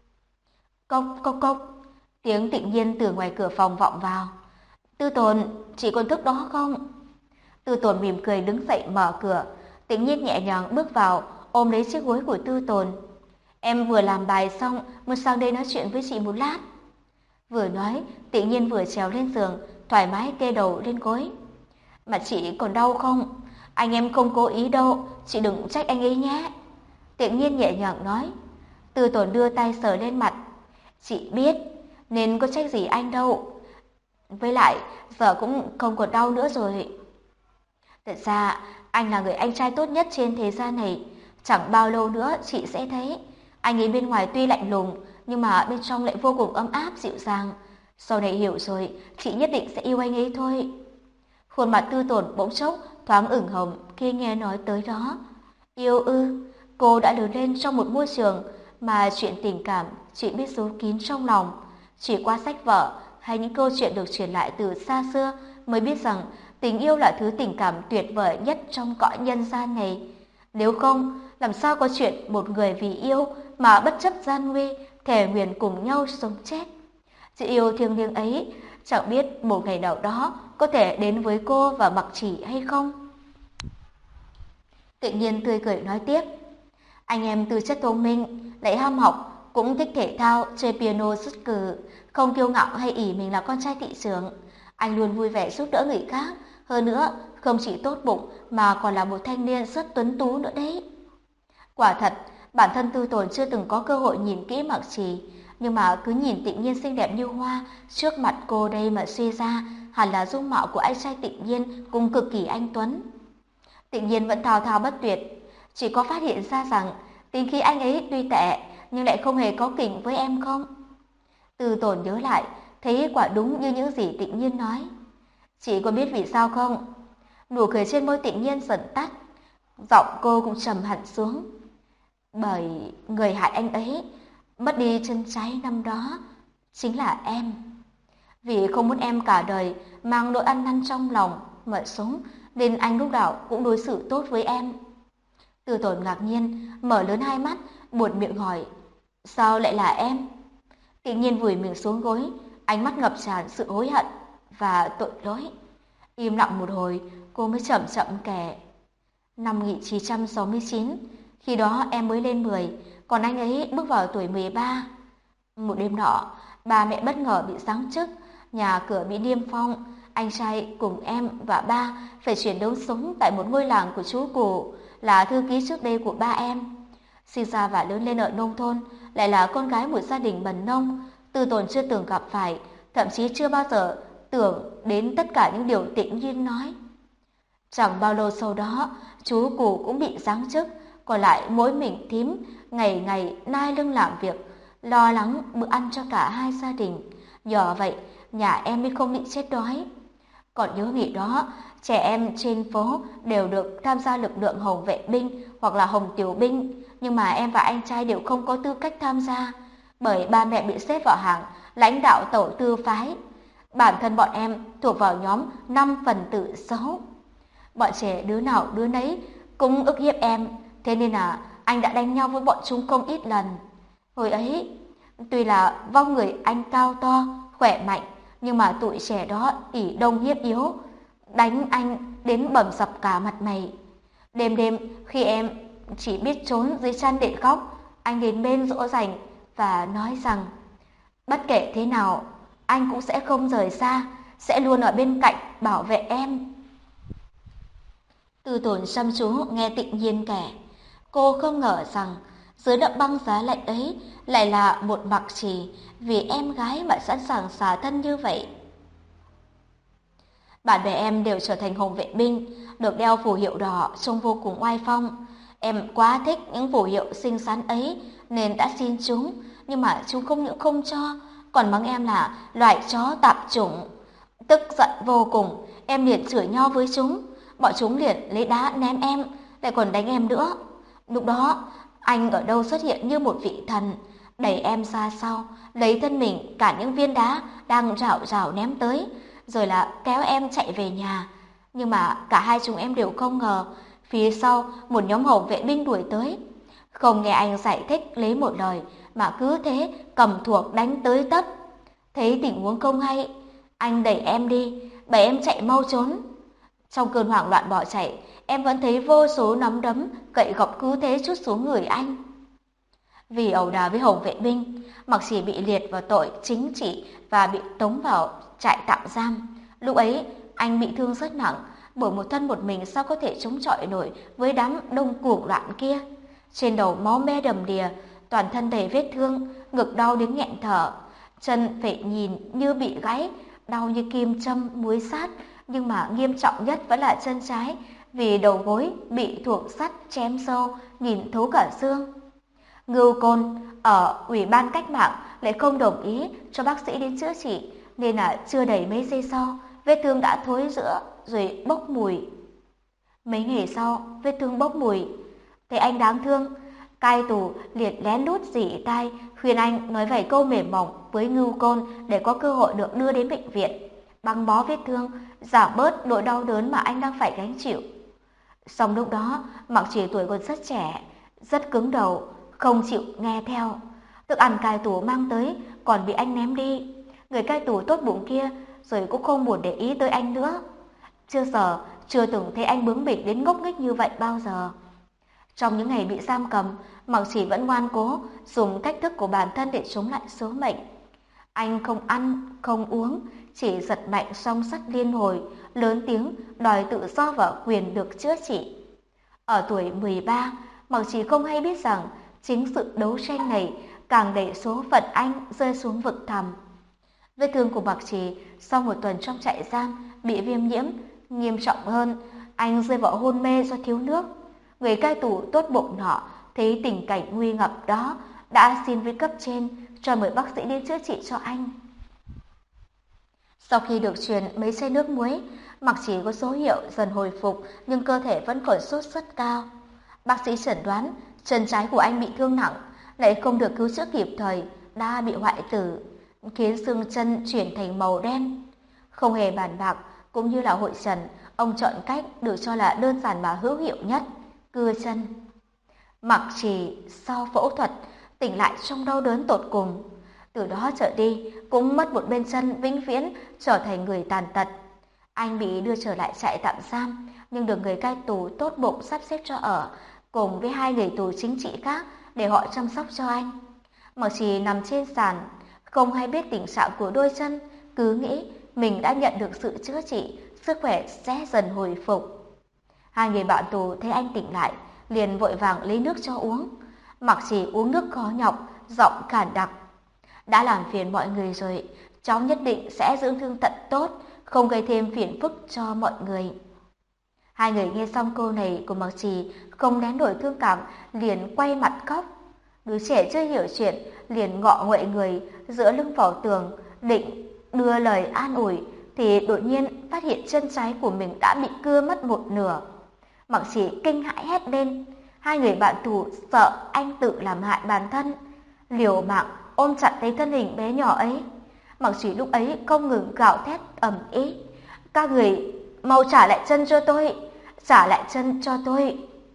Cốc cốc cốc, tiếng Tịnh Nhiên từ ngoài cửa phòng vọng vào. Tư Tồn, chị còn thức đó không? Tư Tồn mỉm cười đứng dậy mở cửa. Tịnh Nhiên nhẹ nhàng bước vào, ôm lấy chiếc gối của Tư Tồn. Em vừa làm bài xong, muốn sang đây nói chuyện với chị một lát. Vừa nói, Tịnh Nhiên vừa trèo lên giường, thoải mái kê đầu lên gối. Mà chị còn đau không? Anh em không cố ý đâu, chị đừng trách anh ấy nhé. Tịnh Nhiên nhẹ nhàng nói. Tư Tồn đưa tay sờ lên mặt. Chị biết, nên có trách gì anh đâu. Với lại, giờ cũng không còn đau nữa rồi. Thật ra, anh là người anh trai tốt nhất trên thế gian này. Chẳng bao lâu nữa chị sẽ thấy. Anh ấy bên ngoài tuy lạnh lùng, nhưng mà bên trong lại vô cùng ấm áp dịu dàng. Sau này hiểu rồi, chị nhất định sẽ yêu anh ấy thôi. Khuôn mặt Tư Tồn bỗng chốc thoáng ửng hồng khi nghe nói tới đó. Yêu ư? Cô đã lớn lên trong một môi trường mà chuyện tình cảm chị biết giấu kín trong lòng. Chỉ qua sách vở hay những câu chuyện được truyền lại từ xa xưa mới biết rằng tình yêu là thứ tình cảm tuyệt vời nhất trong cõi nhân gian này. Nếu không, làm sao có chuyện một người vì yêu mà bất chấp gian nguy, thề nguyền cùng nhau sống chết. Sự yêu thiêng liêng ấy chẳng biết một ngày nào đó có thể đến với cô và Mặc Trì hay không. Tự nhiên tươi cười nói tiếp. Anh em tư chất thông minh, lại ham học, cũng thích thể thao, chơi piano xuất cử, không kiêu ngạo hay ỷ mình là con trai thị trưởng. Anh luôn vui vẻ giúp đỡ người khác, hơn nữa không chỉ tốt bụng mà còn là một thanh niên rất tuấn tú nữa đấy. Quả thật, bản thân Tư Tồn chưa từng có cơ hội nhìn kỹ Mặc Trì, nhưng mà cứ nhìn Tịnh Nhiên xinh đẹp như hoa trước mặt cô đây mà suy ra hẳn là dung mạo của anh trai Tịnh Nhiên cũng cực kỳ anh tuấn. Tịnh Nhiên vẫn thao thao bất tuyệt, chỉ có phát hiện ra rằng tính khí anh ấy tuy tệ nhưng lại không hề có kỉnh với em không? Tư Tồn nhớ lại, thấy quả đúng như những gì Tịnh Nhiên nói. Chị có biết vì sao không? Nụ cười trên môi Tịnh Nhiên dần tắt, giọng cô cũng trầm hẳn xuống. Bởi người hại anh ấy mất đi chân trái năm đó chính là em. Vì không muốn em cả đời mang nỗi ăn năn trong lòng mà sống, nên anh lúc nào cũng đối xử tốt với em. Từ Tốn ngạc nhiên, mở lớn hai mắt, buột miệng hỏi, sao lại là em? Tự nhiên vùi mình xuống gối, ánh mắt ngập tràn sự hối hận và tội lỗi. Im lặng một hồi, cô mới chậm chậm kể. Năm 1969, khi đó em mới lên 10, còn anh ấy bước vào tuổi 13. Một đêm nọ, ba mẹ bất ngờ bị giáng chức, nhà cửa bị niêm phong, anh trai cùng em và ba phải chuyển đến sống tại một ngôi làng của chú cụ, là thư ký trước đây của ba em. Sinh ra và lớn lên ở nông thôn, lại là con gái một gia đình bần nông, Tư Tồn chưa từng gặp phải, thậm chí chưa bao giờ tưởng đến tất cả những điều Tĩnh Nhiên nói. Chẳng bao lâu sau đó, chú cụ cũng bị giáng chức, còn lại mỗi mình thím ngày ngày nai lưng làm việc, lo lắng bữa ăn cho cả hai gia đình. Nhờ vậy, nhà em mới không bị chết đói. Còn nhớ ngày đó, trẻ em trên phố đều được tham gia lực lượng Hồng Vệ binh hoặc là Hồng Tiểu binh, nhưng mà em và anh trai đều không có tư cách tham gia, bởi ba mẹ bị xếp vào hàng lãnh đạo tổ tư phái. Bản thân bọn em thuộc vào nhóm 5 phần tử xấu. Bọn trẻ đứa nào đứa nấy cũng ức hiếp em, thế nên là anh đã đánh nhau với bọn chúng không ít lần. Hồi ấy, tuy là vóc người anh cao to, khỏe mạnh, nhưng mà tụi trẻ đó ỷ đông hiếp yếu, đánh anh đến bầm dập cả mặt mày. Đêm đêm khi em chỉ biết trốn dưới chăn để khóc, anh đến bên dỗ dành và nói rằng bất kể thế nào, anh cũng sẽ không rời xa, sẽ luôn ở bên cạnh bảo vệ em. Tư Tồn chăm chú nghe Tĩnh Nhiên kể, cô không ngờ rằng dưới đậm băng giá lạnh ấy lại là một Mặc Trì, vì em gái mà sẵn sàng xả thân như vậy. Bạn bè em đều trở thành Hồng Vệ binh, được đeo phù hiệu đỏ trông vô cùng oai phong. Em quá thích những phù hiệu xinh xắn ấy nên đã xin chúng, nhưng mà chúng không những không cho, còn mắng em là loại chó tạp chủng. Tức giận vô cùng, em liền chửi nhau với chúng, bọn chúng liền lấy đá ném em, lại còn đánh em nữa. Lúc đó, anh ở đâu xuất hiện như một vị thần, đẩy em ra sau, lấy thân mình cản những viên đá đang rảo rảo ném tới, rồi là kéo em chạy về nhà. Nhưng mà cả hai chúng em đều không ngờ, phía sau một nhóm Hồng Vệ binh đuổi tới. Không nghe anh giải thích lấy một lời, mà cứ thế cầm thuộc đánh tới tấp. Thấy tình huống không hay, anh đẩy em đi, bảo em chạy mau trốn. Trong cơn hoảng loạn bỏ chạy, em vẫn thấy vô số nắm đấm, gậy gộc cứ thế trút xuống người anh. Vì ẩu đả với Hồng Vệ binh, Mặc Chỉ bị liệt vào tội chính trị và bị tống vào trại tạm giam. Lúc ấy, anh bị thương rất nặng, bởi một thân một mình sao có thể chống chọi nổi với đám đông cuồng loạn kia. Trên đầu máu me đầm đìa, toàn thân đầy vết thương, ngực đau đến nghẹn thở, chân phải nhìn như bị gãy, đau như kim châm muối sát, nhưng mà nghiêm trọng nhất vẫn là chân trái, vì đầu gối bị thuốc sắt chém sâu, nhìn thấu cả xương. Ngưu Côn ở Ủy ban Cách mạng lại không đồng ý cho bác sĩ đến chữa trị, nên là chưa đầy mấy giây sau, vết thương đã thối rữa rồi bốc mùi. Mấy ngày sau, vết thương bốc mùi. Thấy anh đáng thương, cai tù liền lén lút rỉ tai khuyên anh nói vài câu mềm mỏng với Ngưu Côn để có cơ hội được đưa đến bệnh viện, băng bó vết thương, giảm bớt nỗi đau đớn mà anh đang phải gánh chịu. Song lúc đó, Mặc Chỉ tuổi còn rất trẻ, rất cứng đầu, không chịu nghe theo. Thức ăn cai tù mang tới còn bị anh ném đi. Người cai tù tốt bụng kia rồi cũng không buồn để ý tới anh nữa. Chưa từng thấy anh bướng bỉnh đến ngốc nghếch như vậy bao giờ. Trong những ngày bị giam cầm, Mặc Chỉ vẫn ngoan cố dùng cách thức của bản thân để chống lại số mệnh. Anh không ăn, không uống, chỉ giật mạnh song sắt liên hồi, lớn tiếng đòi tự do và quyền được chữa trị. Ở tuổi 13, Mặc Chỉ không hay biết rằng chính sự đấu tranh này càng đẩy số phận anh rơi xuống vực thẳm. Vết thương của Mặc Chỉ sau một tuần trong trại giam bị viêm nhiễm, nghiêm trọng hơn, anh rơi vào hôn mê do thiếu nước. Người cai tù tốt bụng nọ thấy tình cảnh nguy ngập đó đã xin với cấp trên cho mời bác sĩ đến chữa trị cho anh. Sau khi được truyền mấy chai nước muối, Mặc Chỉ có dấu hiệu dần hồi phục nhưng cơ thể vẫn còn sốt rất cao. Bác sĩ chẩn đoán chân trái của anh bị thương nặng, lại không được cứu chữa kịp thời, đã bị hoại tử. khiến xương chân chuyển thành màu đen. Không hề bàn bạc, cũng như là hội trần, ông chọn cách được cho là đơn giản mà hữu hiệu nhất, cưa chân. Mặc Trì sau phẫu thuật tỉnh lại trong đau đớn tột cùng. Từ đó trở đi, cũng mất một bên chân vĩnh viễn, trở thành người tàn tật. Anh bị đưa trở lại trại tạm giam, nhưng được người cai tù tốt bụng sắp xếp cho ở, cùng với 2 người tù chính trị khác để họ chăm sóc cho anh. Mặc Trì nằm trên sàn, không hay biết tình trạng của đôi chân, cứ nghĩ mình đã nhận được sự chữa trị, sức khỏe sẽ dần hồi phục. 2 người bạn tù thấy anh tỉnh lại, liền vội vàng lấy nước cho uống. Mặc Trì uống nước khó nhọc, giọng khàn đặc: đã làm phiền mọi người rồi, cháu nhất định sẽ dưỡng thương tận tốt, không gây thêm phiền phức cho mọi người. 2 người nghe xong câu này của Mặc Trì không nén nổi thương cảm, liền quay mặt khóc. Đứa trẻ chưa hiểu chuyện liền ngọ nguậy người dựa lưng vào tường, định đưa lời an ủi thì đột nhiên phát hiện chân trái của mình đã bị cưa mất một nửa. Mặc Trì kinh hãi hét lên. 2 người bạn tù sợ anh tự làm hại bản thân, liều mạng ôm chặt lấy thân hình bé nhỏ ấy. Mặc Trì lúc ấy không ngừng gào thét ầm ĩ: các người mau trả lại chân cho tôi, trả lại chân cho tôi.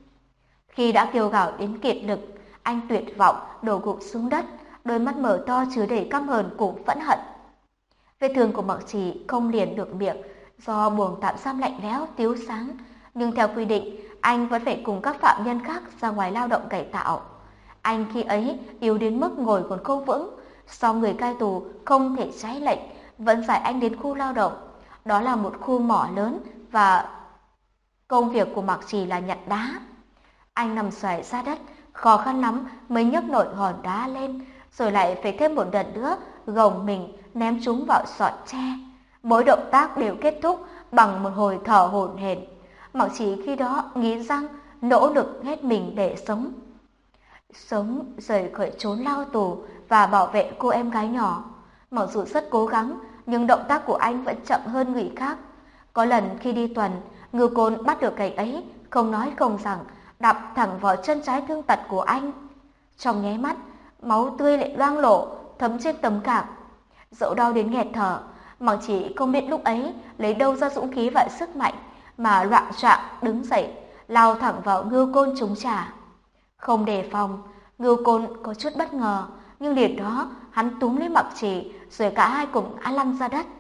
Khi đã kêu gào đến kiệt lực, anh tuyệt vọng đổ gục xuống đất, đôi mắt mở to chứa đầy căm hờn cùng phẫn hận. Vết thương của Mặc Trì không liền được miệng do buồng tạm giam lạnh lẽo thiếu sáng, nhưng theo quy định anh vẫn phải cùng các phạm nhân khác ra ngoài lao động cải tạo. Anh khi ấy yếu đến mức ngồi còn không vững, song người cai tù không thể trái lệnh, vẫn giải anh đến khu lao động. Đó là một khu mỏ lớn và công việc của Mặc Trì là nhặt đá. Anh nằm xoài ra đất, khó khăn lắm mới nhấc nổi hòn đá lên, rồi lại phải thêm một lần nữa gồng mình ném chúng vào sọt tre. Mỗi động tác đều kết thúc bằng một hồi thở hổn hển. Mặc Trì khi đó nghiến răng, nỗ lực hết mình để sống rời khỏi chốn lao tù và bảo vệ cô em gái nhỏ. Mặc dù rất cố gắng, nhưng động tác của anh vẫn chậm hơn người khác. Có lần khi đi tuần, Ngưu Côn bắt được cảnh ấy, không nói không rằng, đạp thẳng vào chân trái thương tật của anh. Trong nháy mắt, máu tươi lại loang lổ, thấm trên tấm cạc. Dẫu đau đến nghẹt thở, Mặc Trì không biết lúc ấy lấy đâu ra dũng khí và sức mạnh mà loạng choạng đứng dậy, lao thẳng vào Ngưu Côn trúng trả. Không đề phòng, Ngưu Côn có chút bất ngờ, nhưng liền đó hắn túm lấy Mặc Trì, rồi cả hai cùng ngã lăn ra đất.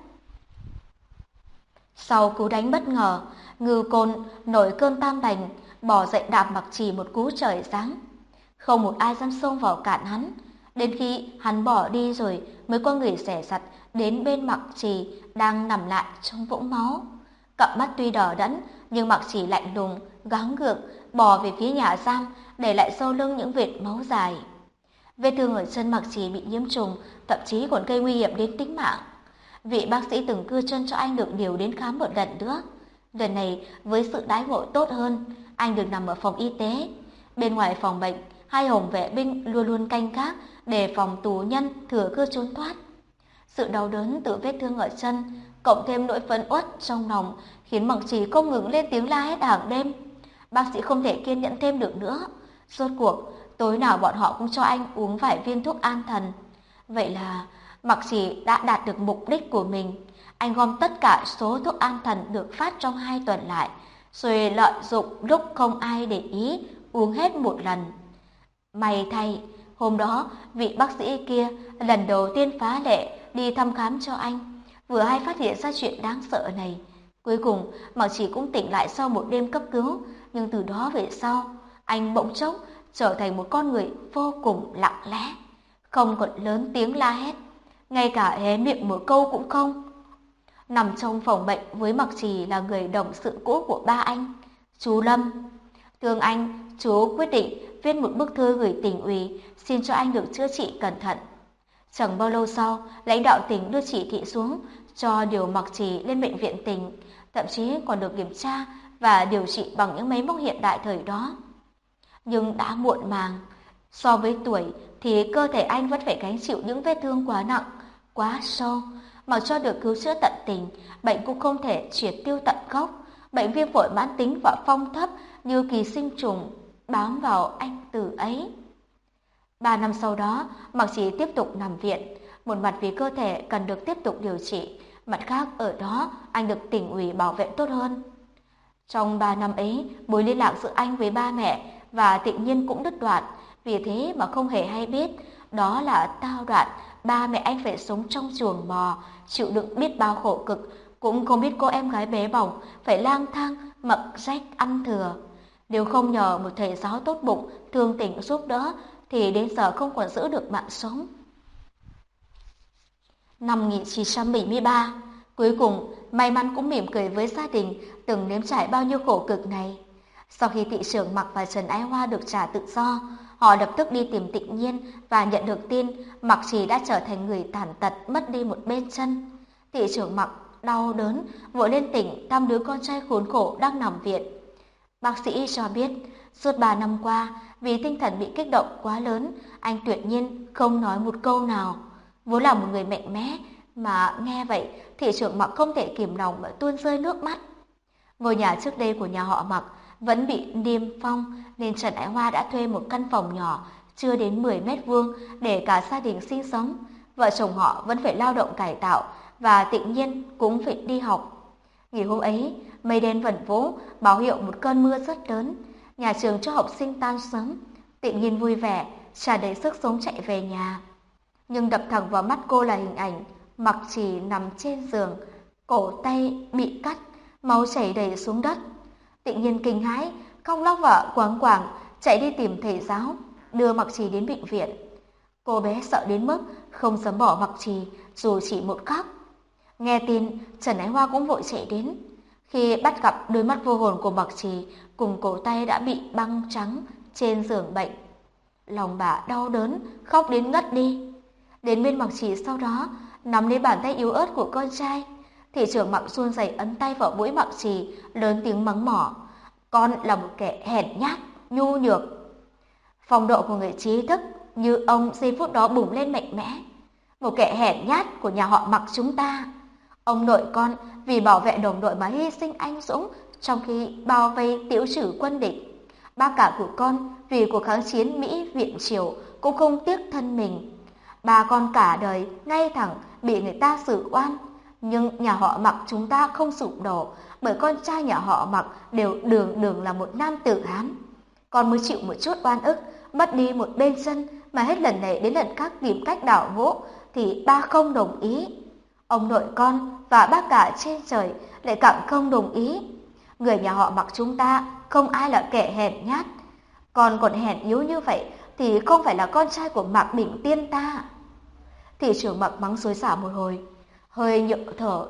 Sau cú đánh bất ngờ, Ngưu Côn nổi cơn tam đành, bỏ dậy đạp Mặc Trì một cú trời giáng. Không một ai dám xông vào cản hắn. Đến khi hắn bỏ đi rồi mới có người xẻ sặt đến bên Mặc Trì đang nằm lại trong vũng máu. Cặp mắt tuy đỏ đẫn nhưng Mặc Trì lạnh lùng, gắng gượng bò về phía nhà giam, để lại sau lưng những vệt máu dài. Vết thương ở chân Mặc Trì bị nhiễm trùng, thậm chí còn gây nguy hiểm đến tính mạng. Vị bác sĩ từng cưa chân cho anh được điều đến khám một lần nữa. Lần này với sự đãi ngộ tốt hơn, anh được nằm ở phòng y tế. Bên ngoài phòng bệnh, 2 hồng vệ binh luôn luôn canh gác để phòng tù nhân thừa cơ trốn thoát. Sự đau đớn từ vết thương ở chân cộng thêm nỗi phẫn uất trong lòng khiến Mặc Trì không ngừng lên tiếng la hét hàng đêm. Bác sĩ không thể kiên nhẫn thêm được nữa. Rốt cuộc tối nào bọn họ cũng cho anh uống vài viên thuốc an thần. Vậy là Mặc Trì đã đạt được mục đích của mình. Anh gom tất cả số thuốc an thần được phát trong 2 tuần lại, rồi lợi dụng lúc không ai để ý uống hết một lần. May thay, hôm đó vị bác sĩ kia lần đầu tiên phá lệ đi thăm khám cho anh, vừa hay phát hiện ra chuyện đáng sợ này. Cuối cùng Mặc Trì cũng tỉnh lại sau một đêm cấp cứu, nhưng từ đó về sau anh bỗng chốc trở thành một con người vô cùng lặng lẽ, không còn lớn tiếng la hét, ngay cả hé miệng một câu cũng không. Nằm trong phòng bệnh với Mặc Trì là người đồng sự cũ của ba anh, chú Lâm. Thương anh, chú quyết định viết một bức thư gửi tỉnh ủy, xin cho anh được chữa trị cẩn thận. Chẳng bao lâu sau, lãnh đạo tỉnh đưa chỉ thị xuống cho điều Mặc Trì lên bệnh viện tỉnh, thậm chí còn được kiểm tra và điều trị bằng những máy móc hiện đại thời đó. Nhưng đã muộn màng, so với tuổi thì cơ thể anh vẫn phải gánh chịu những vết thương quá nặng, quá sâu. Mặc cho được cứu chữa tận tình, bệnh cũng không thể triệt tiêu tận gốc. Bệnh viêm phổi mãn tính và phong thấp như ký sinh trùng bám vào anh từ ấy. 3 năm sau đó, Mặc Trì tiếp tục nằm viện. một mặt vì cơ thể cần được tiếp tục điều trị, mặt khác ở đó anh được tỉnh ủy bảo vệ tốt hơn. Trong 3 năm ấy, mối liên lạc giữa anh với ba mẹ và Tịnh Nhiên cũng đứt đoạn, vì thế mà không hề hay biết, đó là tao đoạn ba mẹ anh phải sống trong chuồng bò, chịu đựng biết bao khổ cực, cũng không biết cô em gái bé bỏng phải lang thang, mặc rách ăn thừa. Nếu không nhờ một thầy giáo tốt bụng, thương tình giúp đỡ, thì đến giờ không còn giữ được mạng sống. Năm 1973, cuối cùng may mắn cũng mỉm cười với gia đình từng nếm trải bao nhiêu khổ cực này. Sau khi thị trưởng Mặc và Trần Ái Hoa được trả tự do, họ lập tức đi tìm Tịnh Nhiên và nhận được tin Mặc Trì đã trở thành người tàn tật, mất đi một bên chân. Thị trưởng Mặc đau đớn vội lên tỉnh thăm đứa con trai khốn khổ đang nằm viện. Bác sĩ cho biết, suốt 3 năm qua, vì tinh thần bị kích động quá lớn, anh tuyệt nhiên không nói một câu nào. Vốn là một người mạnh mẽ, mà nghe vậy, thị trưởng Mặc không thể kìm lòng mà tuôn rơi nước mắt. Ngôi nhà trước đây của nhà họ Mặc vẫn bị niêm phong, nên Trần Ái Hoa đã thuê một căn phòng nhỏ, chưa đến 10 mét vuông để cả gia đình sinh sống. Vợ chồng họ vẫn phải lao động cải tạo, và Tịnh Nhiên cũng phải đi học. Ngày hôm ấy, mây đen vẩn vỗ, báo hiệu một cơn mưa rất lớn. Nhà trường cho học sinh tan sớm. Tịnh Nhiên vui vẻ, tràn đầy sức sống chạy về nhà. Nhưng đập thẳng vào mắt cô là hình ảnh Mặc Trì nằm trên giường, cổ tay bị cắt, máu chảy đầy xuống đất. Tịnh Nhiên kinh hãi, khóc lóc và quáng quàng chạy đi tìm thầy giáo, đưa Mặc Trì đến bệnh viện. Cô bé sợ đến mức không dám bỏ Mặc Trì dù chỉ một khắc. Nghe tin, Trần Ái Hoa cũng vội chạy đến. Khi bắt gặp đôi mắt vô hồn của Mặc Trì cùng cổ tay đã bị băng trắng trên giường bệnh, lòng bà đau đớn, khóc đến ngất đi. Đến bên Mặc Trì sau đó, nắm lấy bàn tay yếu ớt của con trai. Thị trưởng Mặc run rẩy ấn tay vào mũi Mặc Trì, lớn tiếng mắng mỏ: "Con là một kẻ hèn nhát, nhu nhược." Phong độ của người trí thức như ông giây phút đó bùng lên mạnh mẽ. Một kẻ hèn nhát của nhà họ Mặc chúng ta. Ông nội con vì bảo vệ đồng đội mà hy sinh anh dũng trong khi bao vây tiêu trừ quân địch. Ba cả của con vì cuộc kháng chiến Mỹ viện Triều cũng không tiếc thân mình. Ba con cả đời ngay thẳng bị người ta xử oan, nhưng nhà họ Mặc chúng ta không sụp đổ, bởi con trai nhà họ Mặc đều đường đường là một nam tử Hán. Con mới chịu một chút oan ức, mất đi một bên chân, mà hết lần này đến lần khác tìm cách đảo ngũ, thì ba không đồng ý. Ông nội con và bác cả trên trời lại càng không đồng ý. Người nhà họ Mặc chúng ta không ai là kẻ hèn nhát. Con còn hèn yếu như vậy thì không phải là con trai của Mạc Bình Tiên ta. Thị trưởng Mặc mắng xối xả một hồi, hơi nhượng thở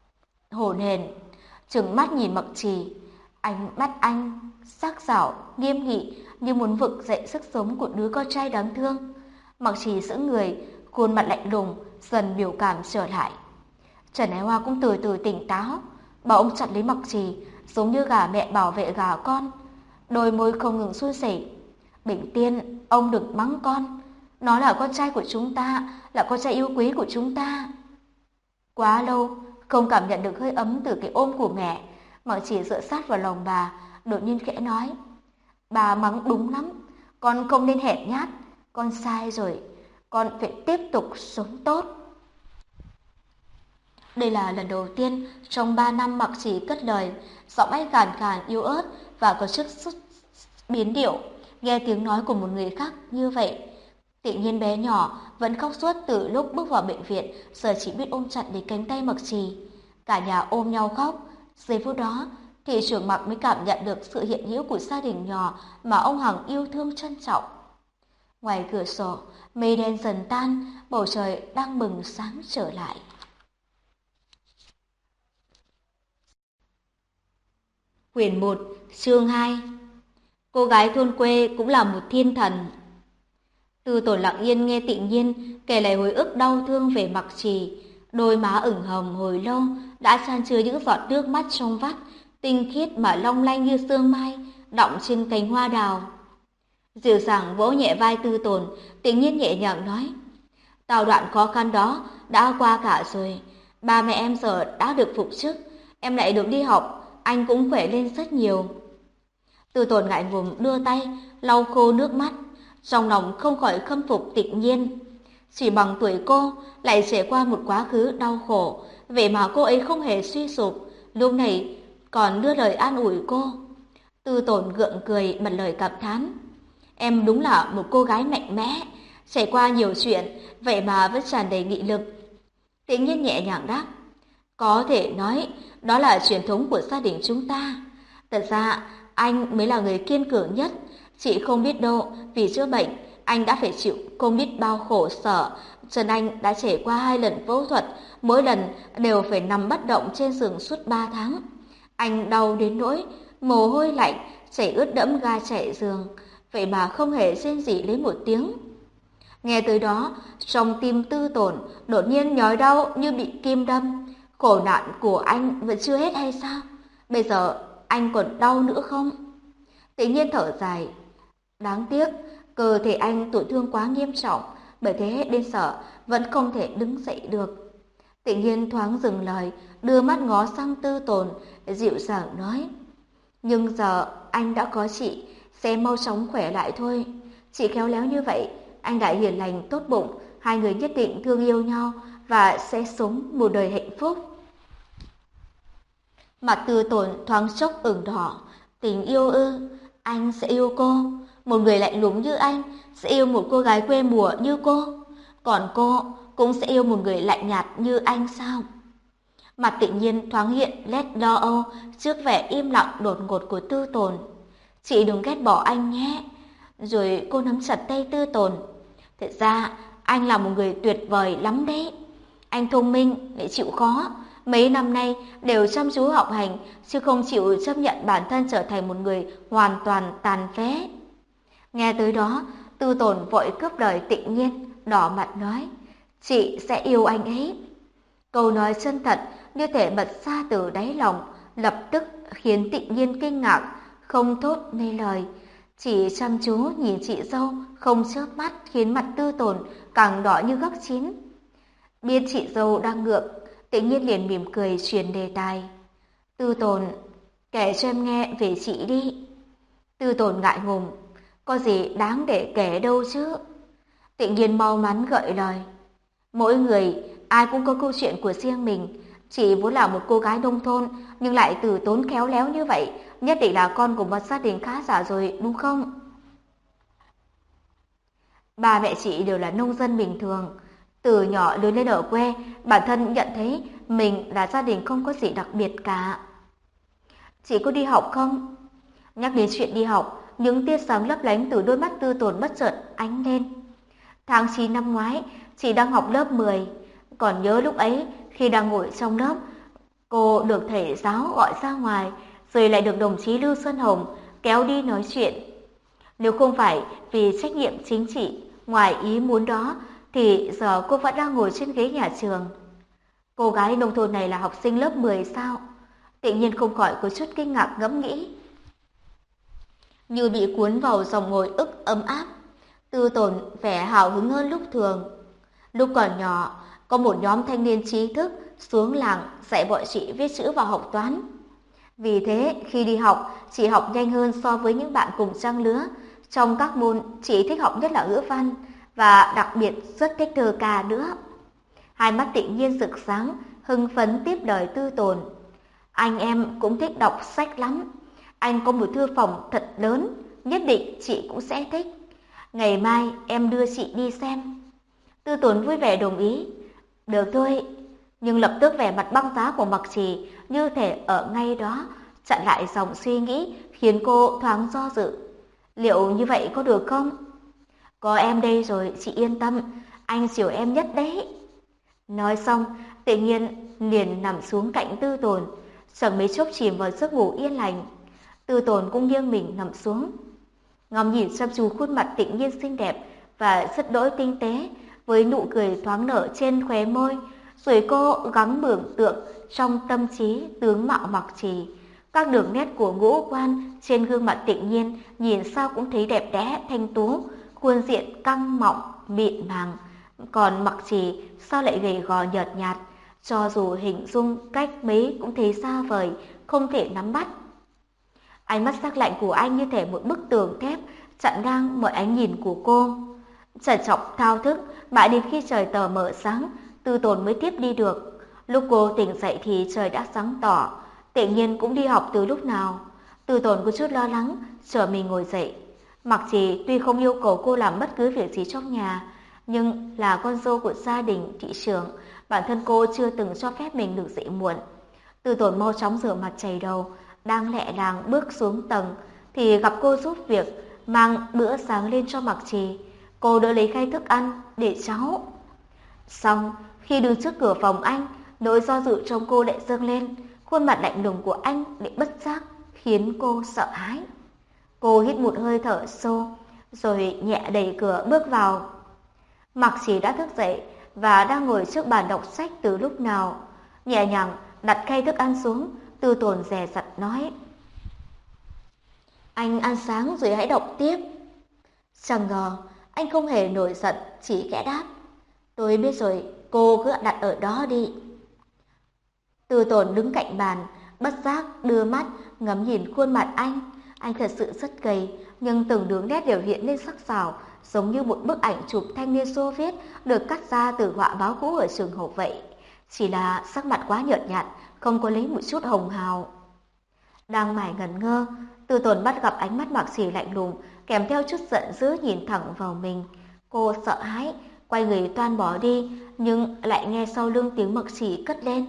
hổn hển, trừng mắt nhìn Mặc Trì. Ánh mắt anh sắc sảo, nghiêm nghị như muốn vực dậy sức sống của đứa con trai đáng thương. Mặc Trì sững người, khuôn mặt lạnh lùng, dần biểu cảm trở lại. Trần Ái Hoa cũng từ từ tỉnh táo, bà ôm chặt lấy Mặc Trì, giống như gà mẹ bảo vệ gà con. Đôi môi không ngừng run rẩy. "Bình Tiên, ông đừng mắng con. Nó là con trai của chúng ta, là con trai yêu quý của chúng ta." Quá lâu, không cảm nhận được hơi ấm từ cái ôm của mẹ, Mặc Trì dựa sát vào lòng bà, đột nhiên khẽ nói: "Bà mắng đúng lắm, con không nên hèn nhát, con sai rồi, con phải tiếp tục sống tốt." Đây là lần đầu tiên trong 3 năm Mặc Trì cất lời, giọng anh khàn khàn yếu ớt và có chút biến điệu. Nghe tiếng nói của một người khác như vậy, Tự nhiên bé nhỏ vẫn khóc suốt từ lúc bước vào bệnh viện, giờ chỉ biết ôm chặt lấy cánh tay Mặc Trì. Cả nhà ôm nhau khóc. Giây phút đó, thị trưởng Mặc mới cảm nhận được sự hiện hữu của gia đình nhỏ mà ông Hằng yêu thương trân trọng. Ngoài cửa sổ, mây đen dần tan, bầu trời đang bừng sáng trở lại. Quyển 1, chương 2. Cô gái thôn quê cũng là một thiên thần. Tư Tổn lặng yên nghe Tự Nhiên kể lại hồi ức đau thương về Mặc Trì, đôi má ửng hồng hồi lâu đã chan chứa những giọt nước mắt trong vắt, tinh khiết mà long lanh như sương mai đọng trên cánh hoa đào. Dịu dàng vỗ nhẹ vai Tư Tổn, Tự Nhiên nhẹ nhàng nói: "Tao đoạn khó khăn đó đã qua cả rồi, ba mẹ em giờ đã được phục chức, em lại được đi học, anh cũng khỏe lên rất nhiều." Tư Tổn ngại ngùng đưa tay lau khô nước mắt, trong lòng không khỏi khâm phục Tự Nhiên. Chỉ bằng tuổi cô, lại trải qua một quá khứ đau khổ, vậy mà cô ấy không hề suy sụp, lúc này còn đưa lời an ủi cô. Tư Tồn gượng cười bật lời cảm thán. Em đúng là một cô gái mạnh mẽ, trải qua nhiều chuyện, vậy mà vẫn tràn đầy nghị lực. Tự nhiên nhẹ nhàng đáp. Có thể nói, đó là truyền thống của gia đình chúng ta. Thật ra, anh mới là người kiên cường nhất. Chị không biết đâu, vì chữa bệnh, anh đã phải chịu không biết bao khổ sở. Chân anh đã trải qua 2 lần phẫu thuật, mỗi lần đều phải nằm bất động trên giường suốt 3 tháng. Anh đau đến nỗi, mồ hôi lạnh, chảy ướt đẫm ga trải giường, vậy mà không hề rên rỉ lấy một tiếng. Nghe tới đó, trong tim Tư Tồn đột nhiên nhói đau như bị kim đâm. Khổ nạn của anh vẫn chưa hết hay sao? Bây giờ anh còn đau nữa không? Tự nhiên thở dài. Đáng tiếc, cơ thể anh tổn thương quá nghiêm trọng, bởi thế đến sợ vẫn không thể đứng dậy được. Tự nhiên thoáng dừng lời, đưa mắt ngó sang Tư Tồn, dịu dàng nói. Nhưng giờ anh đã có chị, sẽ mau chóng khỏe lại thôi. Chị khéo léo như vậy, anh đã hiền lành tốt bụng, hai người nhất định thương yêu nhau và sẽ sống một đời hạnh phúc. Mặt Tư Tồn thoáng chốc ửng đỏ. Tình yêu ư? Anh sẽ yêu cô. Một người lạnh lùng như anh sẽ yêu một cô gái quê mùa như cô. Còn cô cũng sẽ yêu một người lạnh nhạt như anh sao? Mặt tự nhiên thoáng hiện nét lo âu trước vẻ im lặng đột ngột của Tư Tồn. Chị đừng ghét bỏ anh nhé. Rồi cô nắm chặt tay Tư Tồn. Thật ra anh là một người tuyệt vời lắm đấy. Anh thông minh lại chịu khó. Mấy năm nay đều chăm chú học hành, chứ không chịu chấp nhận bản thân trở thành một người hoàn toàn tàn phế. Nghe tới đó, Tư Tồn vội cướp lời Tự Nhiên, đỏ mặt nói, chị sẽ yêu anh ấy. Câu nói chân thật như thể bật ra từ đáy lòng, lập tức khiến Tự Nhiên kinh ngạc, không thốt nên lời. Chỉ chăm chú nhìn chị dâu, không chớp mắt khiến mặt Tư Tồn càng đỏ như gấc chín. Biết chị dâu đang ngượng, Tự Nhiên liền mỉm cười truyền đề tài. Tư Tồn, kể cho em nghe về chị đi. Tư Tồn ngại ngùng, có gì đáng để kể đâu chứ. Tự Nhiên mau mắn gợi lời. Mỗi người, ai cũng có câu chuyện của riêng mình. Chị vốn là một cô gái nông thôn, nhưng lại từ tốn khéo léo như vậy, nhất định là con của một gia đình khá giả rồi, đúng không? Ba mẹ chị đều là nông dân bình thường. Từ nhỏ lớn lên ở quê, bản thân nhận thấy mình là gia đình không có gì đặc biệt cả. Chị có đi học không? Nhắc đến chuyện đi học, những tia sáng lấp lánh từ đôi mắt Tư Tồn bất chợt ánh lên. Tháng 9 năm ngoái, chị đang học lớp 10. Còn nhớ lúc ấy, khi đang ngồi trong lớp, cô được thầy giáo gọi ra ngoài, rồi lại được đồng chí Lưu Xuân Hồng kéo đi nói chuyện. Nếu không phải vì trách nhiệm chính trị, ngoài ý muốn đó, thì giờ cô vẫn đang ngồi trên ghế nhà trường. Cô gái nông thôn này là học sinh lớp 10 sao? Tự nhiên không khỏi có chút kinh ngạc ngẫm nghĩ. Như bị cuốn vào dòng hồi ức ấm áp, Tư Tồn vẻ hào hứng hơn lúc thường. Lúc còn nhỏ, có một nhóm thanh niên trí thức xuống làng dạy bọn chị viết chữ và học toán. Vì thế, khi đi học, chị học nhanh hơn so với những bạn cùng trang lứa. Trong các môn, chị thích học nhất là ngữ văn, và đặc biệt rất thích thơ ca nữa. Hai mắt Tự Nhiên rực sáng, hưng phấn tiếp lời Tư Tồn. Anh em cũng thích đọc sách lắm. Anh có một thư phòng thật lớn, nhất định chị cũng sẽ thích. Ngày mai em đưa chị đi xem. Tư Tồn vui vẻ đồng ý. Được thôi. Nhưng lập tức vẻ mặt băng giá của Mặc Trì như thể ở ngay đó, chặn lại dòng suy nghĩ khiến cô thoáng do dự. Liệu như vậy có được không? Có em đây rồi, chị yên tâm, anh chiều em nhất đấy. Nói xong, Tự Nhiên liền nằm xuống cạnh Tư Tồn, chẳng mấy chốc chìm vào giấc ngủ yên lành. Tư Tồn cũng nghiêng mình nằm xuống, ngắm nhìn chăm chú khuôn mặt Tự Nhiên xinh đẹp và rất đỗi tinh tế, với nụ cười thoáng nở trên khóe môi, rồi cô gắng mường tượng trong tâm trí tướng mạo Mặc Trì. Các đường nét của ngũ quan trên gương mặt Tự Nhiên nhìn sao cũng thấy đẹp đẽ thanh tú, khuôn diện căng mọng mịn màng. Còn Mặc Trì sao lại gầy gò nhợt nhạt, cho dù hình dung cách mấy cũng thấy xa vời, không thể nắm bắt. Ánh mắt sắc lạnh của anh như thể một bức tường thép chặn ngang mọi ánh nhìn của cô. Trần Trọng thao thức, mãi đến khi trời tờ mờ sáng, Tư Tồn mới tiếp đi được. Lúc cô tỉnh dậy thì trời đã sáng tỏ, tự nhiên cũng đi học từ lúc nào. Tư Tồn có chút lo lắng, chờ mình ngồi dậy. Mặc Trì tuy không yêu cầu cô làm bất cứ việc gì trong nhà, nhưng là con dâu của gia đình thị trưởng, bản thân cô chưa từng cho phép mình được dậy muộn. Tư Tồn mau chóng rửa mặt chảy đầu, đang lẹ làng bước xuống tầng thì gặp cô giúp việc mang bữa sáng lên cho Mặc Trì. Cô đỡ lấy khay thức ăn để cháu. Xong, khi đứng trước cửa phòng anh, nỗi do dự trong cô lại dâng lên, khuôn mặt lạnh lùng của anh lại bất giác khiến cô sợ hãi. Cô hít một hơi thở sâu, rồi nhẹ đẩy cửa bước vào. Mặc Trì đã thức dậy và đang ngồi trước bàn đọc sách từ lúc nào. Nhẹ nhàng đặt khay thức ăn xuống, Tư Tồn dè dặt nói: "Anh ăn sáng rồi hãy đọc tiếp." Chẳng ngờ anh không hề nổi giận, chỉ khẽ đáp: "Tôi biết rồi, cô cứ đặt ở đó đi." Tư Tồn đứng cạnh bàn, bất giác đưa mắt ngắm nhìn khuôn mặt anh. Anh thật sự rất gầy, nhưng từng đường nét đều hiện lên sắc sảo, giống như một bức ảnh chụp thanh niên Xô Viết được cắt ra từ họa báo cũ ở trường học vậy. Chỉ là sắc mặt quá nhợt nhạt, không có lấy một chút hồng hào. Đang mải ngẩn ngơ, Tư Tồn bắt gặp ánh mắt Mạc Chỉ lạnh lùng, kèm theo chút giận dữ nhìn thẳng vào mình. Cô sợ hãi, quay người toan bỏ đi, nhưng lại nghe sau lưng tiếng Mạc Chỉ cất lên: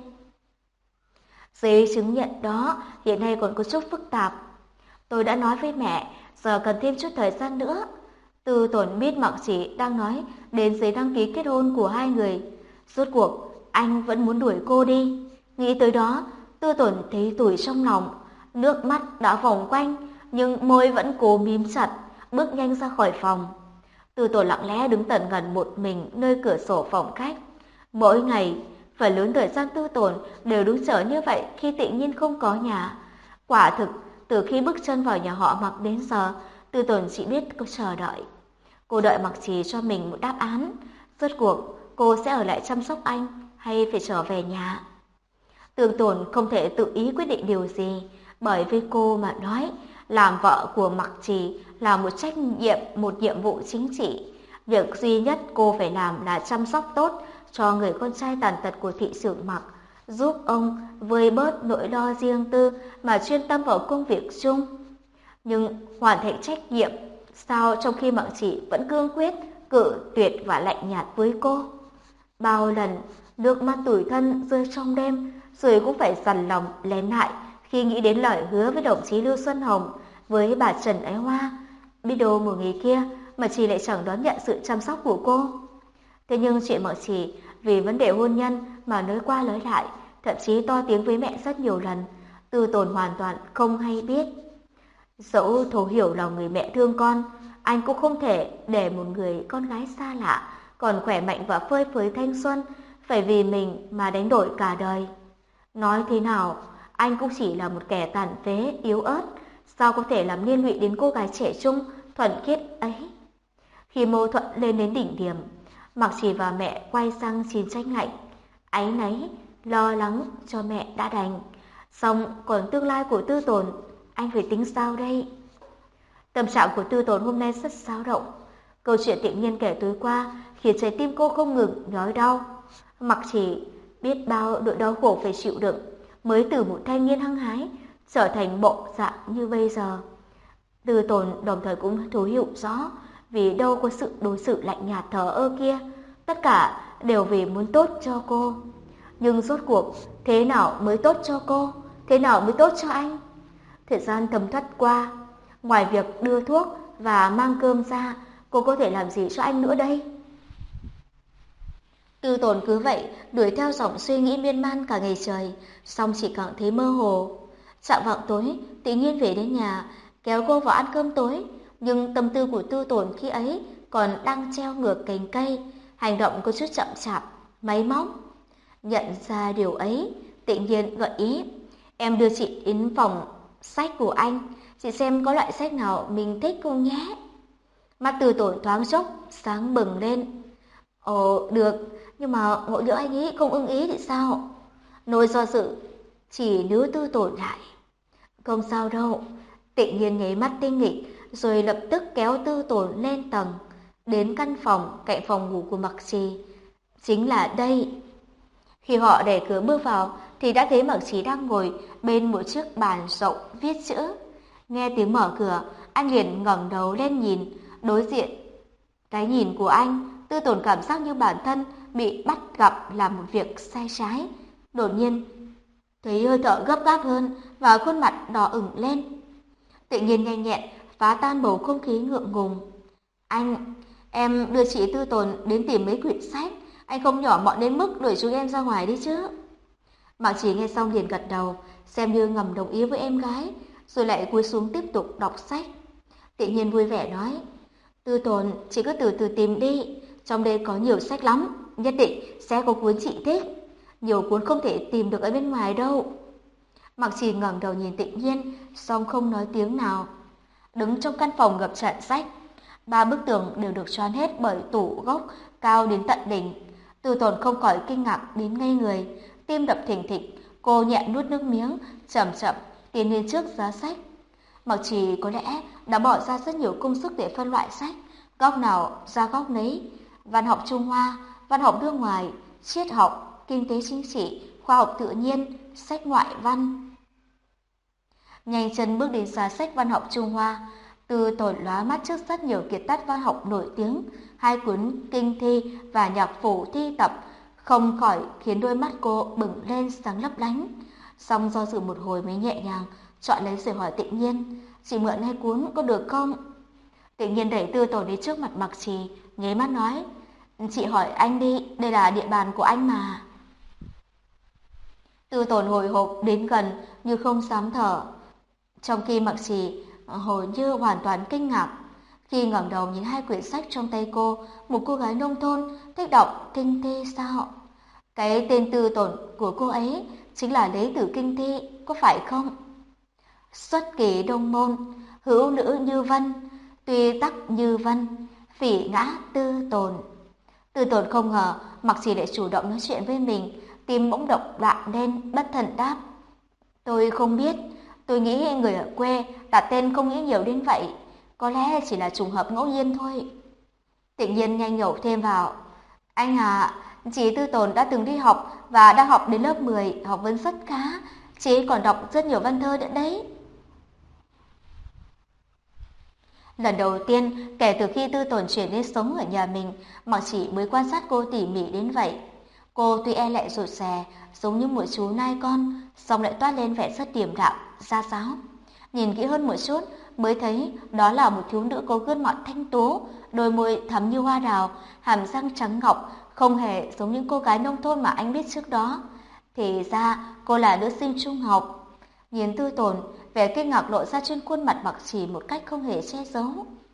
"Giấy chứng nhận đó hiện nay còn có chút phức tạp. Tôi đã nói với mẹ, giờ cần thêm chút thời gian nữa." Tư Tồn biết Mạc Chỉ đang nói đến giấy đăng ký kết hôn của hai người. Rốt cuộc, anh vẫn muốn đuổi cô đi. Nghĩ tới đó, Tư Tồn thấy tủi trong lòng. Nước mắt đã vòng quanh, nhưng môi vẫn cố mím chặt, bước nhanh ra khỏi phòng. Tư Tồn lặng lẽ đứng tần ngần một mình nơi cửa sổ phòng khách. Mỗi ngày, phần lớn thời gian Tư Tồn đều đứng chờ như vậy khi tự nhiên không có nhà. Quả thực, từ khi bước chân vào nhà họ Mặc đến giờ, Tư Tồn chỉ biết có chờ đợi. Cô đợi Mặc Trì cho mình một đáp án. Rốt cuộc, cô sẽ ở lại chăm sóc anh hay phải trở về nhà? Tư Tồn không thể tự ý quyết định điều gì, bởi với cô mà nói, làm vợ của Mặc Trì là một trách nhiệm, một nhiệm vụ chính trị. Việc duy nhất cô phải làm là chăm sóc tốt cho người con trai tàn tật của thị trưởng Mặc, giúp ông vơi bớt nỗi lo riêng tư mà chuyên tâm vào công việc chung. Nhưng hoàn thành trách nhiệm sao trong khi Mặc Chỉ vẫn cương quyết, cự tuyệt và lạnh nhạt với cô? Bao lần nước mắt tủi thân rơi trong đêm, rồi cũng phải dằn lòng lén lại khi nghĩ đến lời hứa với đồng chí Lưu Xuân Hồng, với bà Trần Ái Hoa. Biết đâu một ngày kia mà chị lại chẳng đón nhận sự chăm sóc của cô. Thế nhưng chuyện Mặc Chỉ vì vấn đề hôn nhân mà nói qua nói lại, thậm chí to tiếng với mẹ rất nhiều lần. Tư Tồn hoàn toàn không hay biết. Dẫu thấu hiểu lòng người mẹ thương con, anh cũng không thể để một người con gái xa lạ, còn khỏe mạnh và phơi phới thanh xuân, phải vì mình mà đánh đổi cả đời. Nói thế nào, anh cũng chỉ là một kẻ tàn phế, yếu ớt, sao có thể làm liên lụy đến cô gái trẻ trung, thuần khiết ấy. Khi mâu thuẫn lên đến đỉnh điểm, Mặc Chỉ và mẹ quay sang chiến tranh lạnh, áy náy, lo lắng cho mẹ đã đành. Xong còn tương lai của Tư Tồn, anh phải tính sao đây? Tâm trạng của Tư Tồn hôm nay rất xáo động. Câu chuyện tự nhiên kể tối qua khiến trái tim cô không ngừng nhói đau. Mặc Chỉ biết bao nỗi đau khổ phải chịu đựng, mới từ một thanh niên hăng hái trở thành bộ dạng như bây giờ. Tư Tồn đồng thời cũng thấu hiểu rõ vì đâu có sự đối xử lạnh nhạt thờ ơ kia, tất cả đều vì muốn tốt cho cô. Nhưng rốt cuộc, thế nào mới tốt cho cô? Thế nào mới tốt cho anh? Thời gian thấm thoát qua, ngoài việc đưa thuốc và mang cơm ra, cô có thể làm gì cho anh nữa đây? Tư Tồn cứ vậy, đuổi theo dòng suy nghĩ miên man cả ngày trời, xong chỉ cảm thấy mơ hồ. Chạng vạng tối, tự nhiên về đến nhà, kéo cô vào ăn cơm tối, nhưng tâm tư của Tư Tồn khi ấy còn đang treo ngược cành cây, hành động có chút chậm chạp, máy móc. Nhận ra điều ấy, tự nhiên gợi ý: "Em đưa chị đến phòng sách của anh, chị xem có loại sách nào mình thích không nhé." Mắt Tư Tồn thoáng chốc sáng bừng lên. "Ồ, được, nhưng mà ngộ nhỡ anh ấy không ưng ý thì sao?" Nỗi do dự chỉ níu Tư Tồn lại. "Không sao đâu." Tự nhiên nháy mắt tinh nghịch, rồi lập tức kéo Tư Tồn lên tầng. đến căn phòng cạnh phòng ngủ của Mặc Trì. Chính là đây. Khi họ đẩy cửa bước vào thì đã thấy Mặc Trì đang ngồi bên một chiếc bàn rộng viết chữ. Nghe tiếng mở cửa, anh liền ngẩng đầu lên nhìn, đối diện. Cái nhìn của anh, Tư Tồn cảm giác như bản thân bị bắt gặp làm một việc sai trái. Đột nhiên, thấy hơi thở gấp gáp hơn và khuôn mặt đỏ ửng lên. Tự nhiên nhanh nhẹn phá tan bầu không khí ngượng ngùng. Anh, em đưa chị Tư Tồn đến tìm mấy quyển sách. Anh không nhỏ mọn đến mức đuổi chúng em ra ngoài đi chứ. Mạc Chỉ nghe xong liền gật đầu, xem như ngầm đồng ý với em gái, rồi lại cúi xuống tiếp tục đọc sách. Tự nhiên vui vẻ nói, Tư Tồn, chị cứ từ từ tìm đi, trong đây có nhiều sách lắm, nhất định sẽ có cuốn chị thích. Nhiều cuốn không thể tìm được ở bên ngoài đâu. Mạc Chỉ ngẩng đầu nhìn Tự Nhiên, song không nói tiếng nào. Đứng trong căn phòng ngập tràn sách, 3 bức tường đều được choán hết bởi tủ gốc cao đến tận đỉnh. Tư Tồn không khỏi kinh ngạc đến ngây người, tim đập thình thịch, cô nhẹ nuốt nước miếng, chậm chậm tiến lên trước giá sách. Mặc Trì có lẽ đã bỏ ra rất nhiều công sức để phân loại sách, góc nào ra góc nấy, văn học Trung Hoa, văn học nước ngoài, triết học, kinh tế chính trị, khoa học tự nhiên, sách ngoại văn. Nhanh chân bước đến giá sách văn học Trung Hoa, Tư Tồn lóa mắt trước rất nhiều kiệt tác văn học nổi tiếng, 2 cuốn kinh thi và nhạc phổ thi tập, không khỏi khiến đôi mắt cô bừng lên sáng lấp lánh. Song do dự một hồi mới nhẹ nhàng chọn lấy rồi hỏi Tự Nhiên, chị mượn 2 cuốn có được không? Tự Nhiên đẩy Tư Tồn đến trước mặt Mặc Trì, nháy mắt nói, chị hỏi anh đi, đây là địa bàn của anh mà. Tư Tồn hồi hộp đến gần như không dám thở, trong khi Mặc Trì hầu như hoàn toàn kinh ngạc. Khi ngẩng đầu nhìn 2 quyển sách trong tay cô, một cô gái nông thôn thích đọc kinh thi sao? Cái tên Tư Tồn của cô ấy chính là lấy từ kinh thi, có phải không? Xuất kỳ đông môn, hữu nữ như vân, tuy tắc như vân, phỉ ngã Tư Tồn. Tư Tồn không ngờ Mặc Trì lại chủ động nói chuyện với mình, tim bỗng động loạn lên, bất thần đáp. Tôi không biết, tôi nghĩ người ở quê đặt tên không nghĩ nhiều đến vậy. Có lẽ chỉ là trùng hợp ngẫu nhiên thôi. Tự Nhiên nhanh nhẩu thêm vào. Anh à, chị Tư Tồn đã từng đi học và đang học đến lớp 10, học vấn rất khá. Chị ấy còn đọc rất nhiều văn thơ nữa đấy. Lần đầu tiên kể từ khi Tư Tồn chuyển đến sống ở nhà mình, Mặc Chỉ mới quan sát cô tỉ mỉ đến vậy. Cô tuy e lệ rụt rè, giống như một chú nai con, song lại toát lên vẻ rất điềm đạm, ra giáo. Nhìn kỹ hơn một chút mới thấy đó là một thiếu nữ có gương mặt thanh tú, đôi môi thắm như hoa đào, hàm răng trắng ngọc, không hề giống những cô gái nông thôn mà anh biết trước đó. Thì ra cô là nữ sinh trung học. Nhìn Tư Tồn, vẻ kinh ngạc lộ ra trên khuôn mặt Mặc Chỉ một cách không hề che giấu.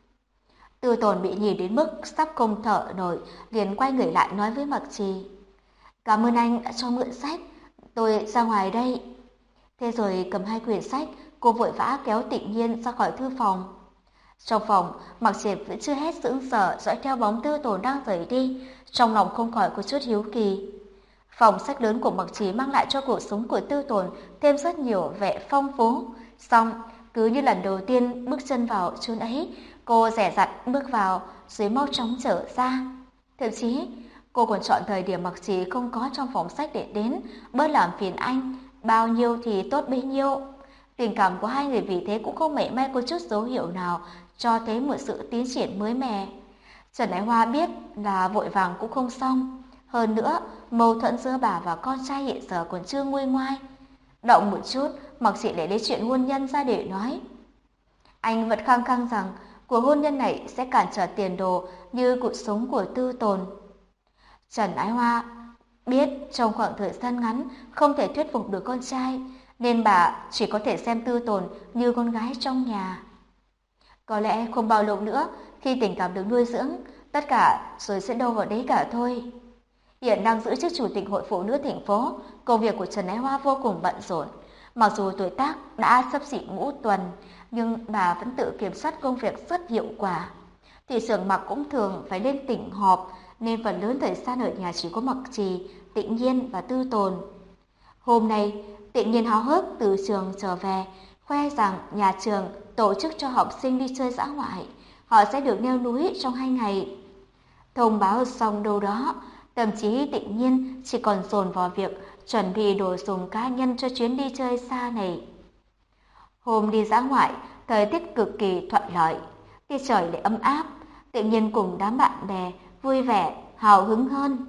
Tư Tồn bị nhìn đến mức sắp không thở nổi, liền quay người lại nói với Mặc Trì, cảm ơn anh đã cho mượn sách, tôi ra ngoài đây. Thế rồi cầm 2 quyển sách, cô vội vã kéo Tự Nhiên ra khỏi thư phòng. Trong phòng, Mặc Trì vẫn chưa hết sững sờ dõi theo bóng Tư Tồn đang rời đi, trong lòng không khỏi có chút hiếu kỳ. Phòng sách lớn của Mặc Trì mang lại cho cuộc sống của Tư Tồn thêm rất nhiều vẻ phong phú. Song cứ như lần đầu tiên bước chân vào chốn ấy, cô dè dặt bước vào rồi mau chóng trở ra. Thậm chí cô còn chọn thời điểm Mặc Trì không có trong phòng sách để đến, bớt làm phiền anh, bao nhiêu thì tốt bấy nhiêu. Tình cảm của hai người vì thế cũng không mảy may có chút dấu hiệu nào cho thấy một sự tiến triển mới mẻ. Trần Ái Hoa biết là vội vàng cũng không xong. Hơn nữa, mâu thuẫn giữa bà và con trai hiện giờ còn chưa nguôi ngoai. Động một chút, Mặc Trì lại lấy chuyện hôn nhân ra để nói. Anh vẫn khăng khăng rằng cuộc hôn nhân này sẽ cản trở tiền đồ như cuộc sống của Tư Tồn. Trần Ái Hoa biết trong khoảng thời gian ngắn không thể thuyết phục được con trai, nên bà chỉ có thể xem Tư Tồn như con gái trong nhà. Có lẽ không bao lâu nữa, khi tình cảm được nuôi dưỡng, tất cả rồi sẽ đâu vào đấy cả thôi. Hiện đang giữ chức chủ tịch hội phụ nữ thành phố, công việc của Trần Ái Hoa vô cùng bận rộn. Mặc dù tuổi tác đã xấp xỉ ngũ tuần, nhưng bà vẫn tự kiểm soát công việc rất hiệu quả. Thị xưởng mặc cũng thường phải lên tỉnh họp, nên phần lớn thời gian ở nhà chỉ có Mặc Trì, Tự Nhiên và Tư Tồn. Hôm nay, Tự Nhiên háo hức từ trường trở về, khoe rằng nhà trường tổ chức cho học sinh đi chơi dã ngoại. Họ sẽ được leo núi trong 2 ngày. Thông báo xong đâu đó, tâm trí tự nhiên chỉ còn dồn vào việc chuẩn bị đồ dùng cá nhân cho chuyến đi chơi xa này. Hôm đi dã ngoại, thời tiết cực kỳ thuận lợi, tiết trời lại ấm áp, tự nhiên cùng đám bạn bè vui vẻ, hào hứng hơn.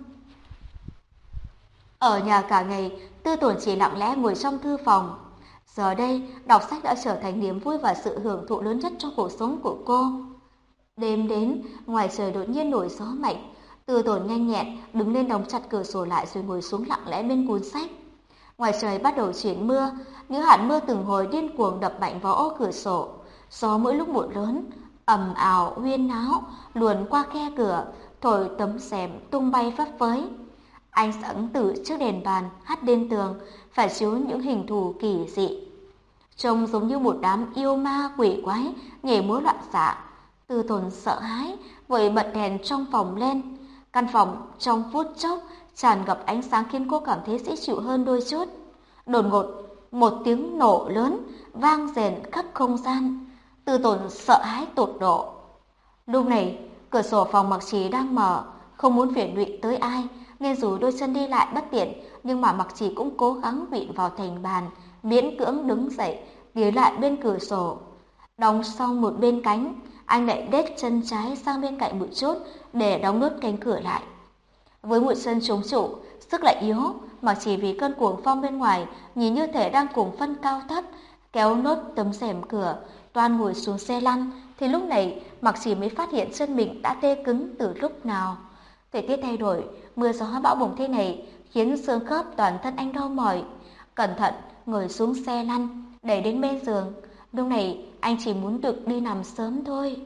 Ở nhà cả ngày, Tư Tồn chỉ lặng lẽ ngồi trong thư phòng. Giờ đây, đọc sách đã trở thành niềm vui và sự hưởng thụ lớn nhất trong cuộc sống của cô. Đêm đến, ngoài trời đột nhiên nổi gió mạnh, Tư Tồn nhanh nhẹn đứng lên đóng chặt cửa sổ lại rồi ngồi xuống lặng lẽ bên cuốn sách. Ngoài trời bắt đầu chuyển mưa, những hạt mưa từng hồi điên cuồng đập mạnh vào ô cửa sổ. Gió mỗi lúc một lớn, ầm ào huyên náo luồn qua khe cửa, thổi tấm rèm tung bay phấp phới. Ánh sáng từ chiếc đèn bàn hắt lên tường, phản chiếu những hình thù kỳ dị. Trông giống như một đám yêu ma quỷ quái nhảy múa loạn xạ. Tư Tồn sợ hãi, vội bật đèn trong phòng lên. Căn phòng trong phút chốc tràn ngập ánh sáng khiến cô cảm thấy dễ chịu hơn đôi chút. Đột ngột, một tiếng nổ lớn vang rền khắp không gian. Tư Tồn sợ hãi tột độ. Lúc này, cửa sổ phòng Mặc Trì đang mở, không muốn phiền lụy tới ai, nên dù đôi chân đi lại bất tiện, nhưng mà Mặc Trì cũng cố gắng vịn vào thành bàn, miễn cưỡng đứng dậy, tiến lại bên cửa sổ. Đóng xong một bên cánh, anh lại đết chân trái sang bên cạnh một chút để đóng nốt cánh cửa lại. Với một chân chống trụ, sức lại yếu, Mặc Trì vì cơn cuồng phong bên ngoài nhìn như thể đang cùng phân cao thấp, kéo nốt tấm rèm cửa, toan ngồi xuống xe lăn, thì lúc này Mặc Trì mới phát hiện chân mình đã tê cứng từ lúc nào. Thời tiết thay đổi, mưa gió bão bùng thế này khiến xương khớp toàn thân anh đau mỏi. Cẩn thận ngồi xuống xe lăn, đẩy đến bên giường. Lúc này anh chỉ muốn được đi nằm sớm thôi.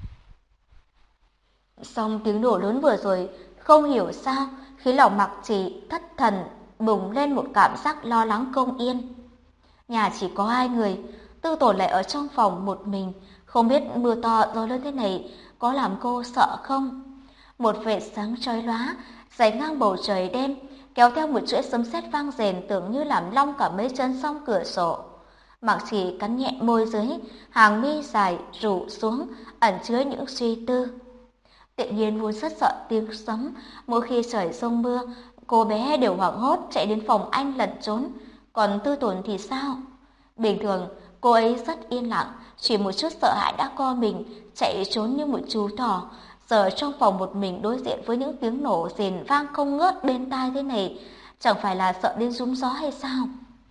Xong tiếng nổ lớn vừa rồi, không hiểu sao khiến lòng Mặc Trì thất thần, bùng lên một cảm giác lo lắng không yên. Nhà chỉ có 2 người, Tư Tồn lại ở trong phòng một mình, không biết mưa to gió lớn thế này có làm cô sợ không? Một vệt sáng chói lóa dải ngang bầu trời đêm, kéo theo một chuỗi sấm sét vang rền tưởng như làm long cả mấy chân song cửa sổ. Mặc Trì cắn nhẹ môi dưới, hàng mi dài rủ xuống, ẩn chứa những suy tư. Tự nhiên vốn rất sợ tiếng sấm, mỗi khi trời giông mưa, cô bé đều hoảng hốt chạy đến phòng anh lẩn trốn. Còn Tư Tồn thì sao? Bình thường, cô ấy rất yên lặng, chỉ một chút sợ hãi đã co mình, chạy trốn như một chú thỏ. Giờ trong phòng một mình đối diện với những tiếng nổ rền vang không ngớt bên tai thế này, chẳng phải là sợ đến rúm gió hay sao?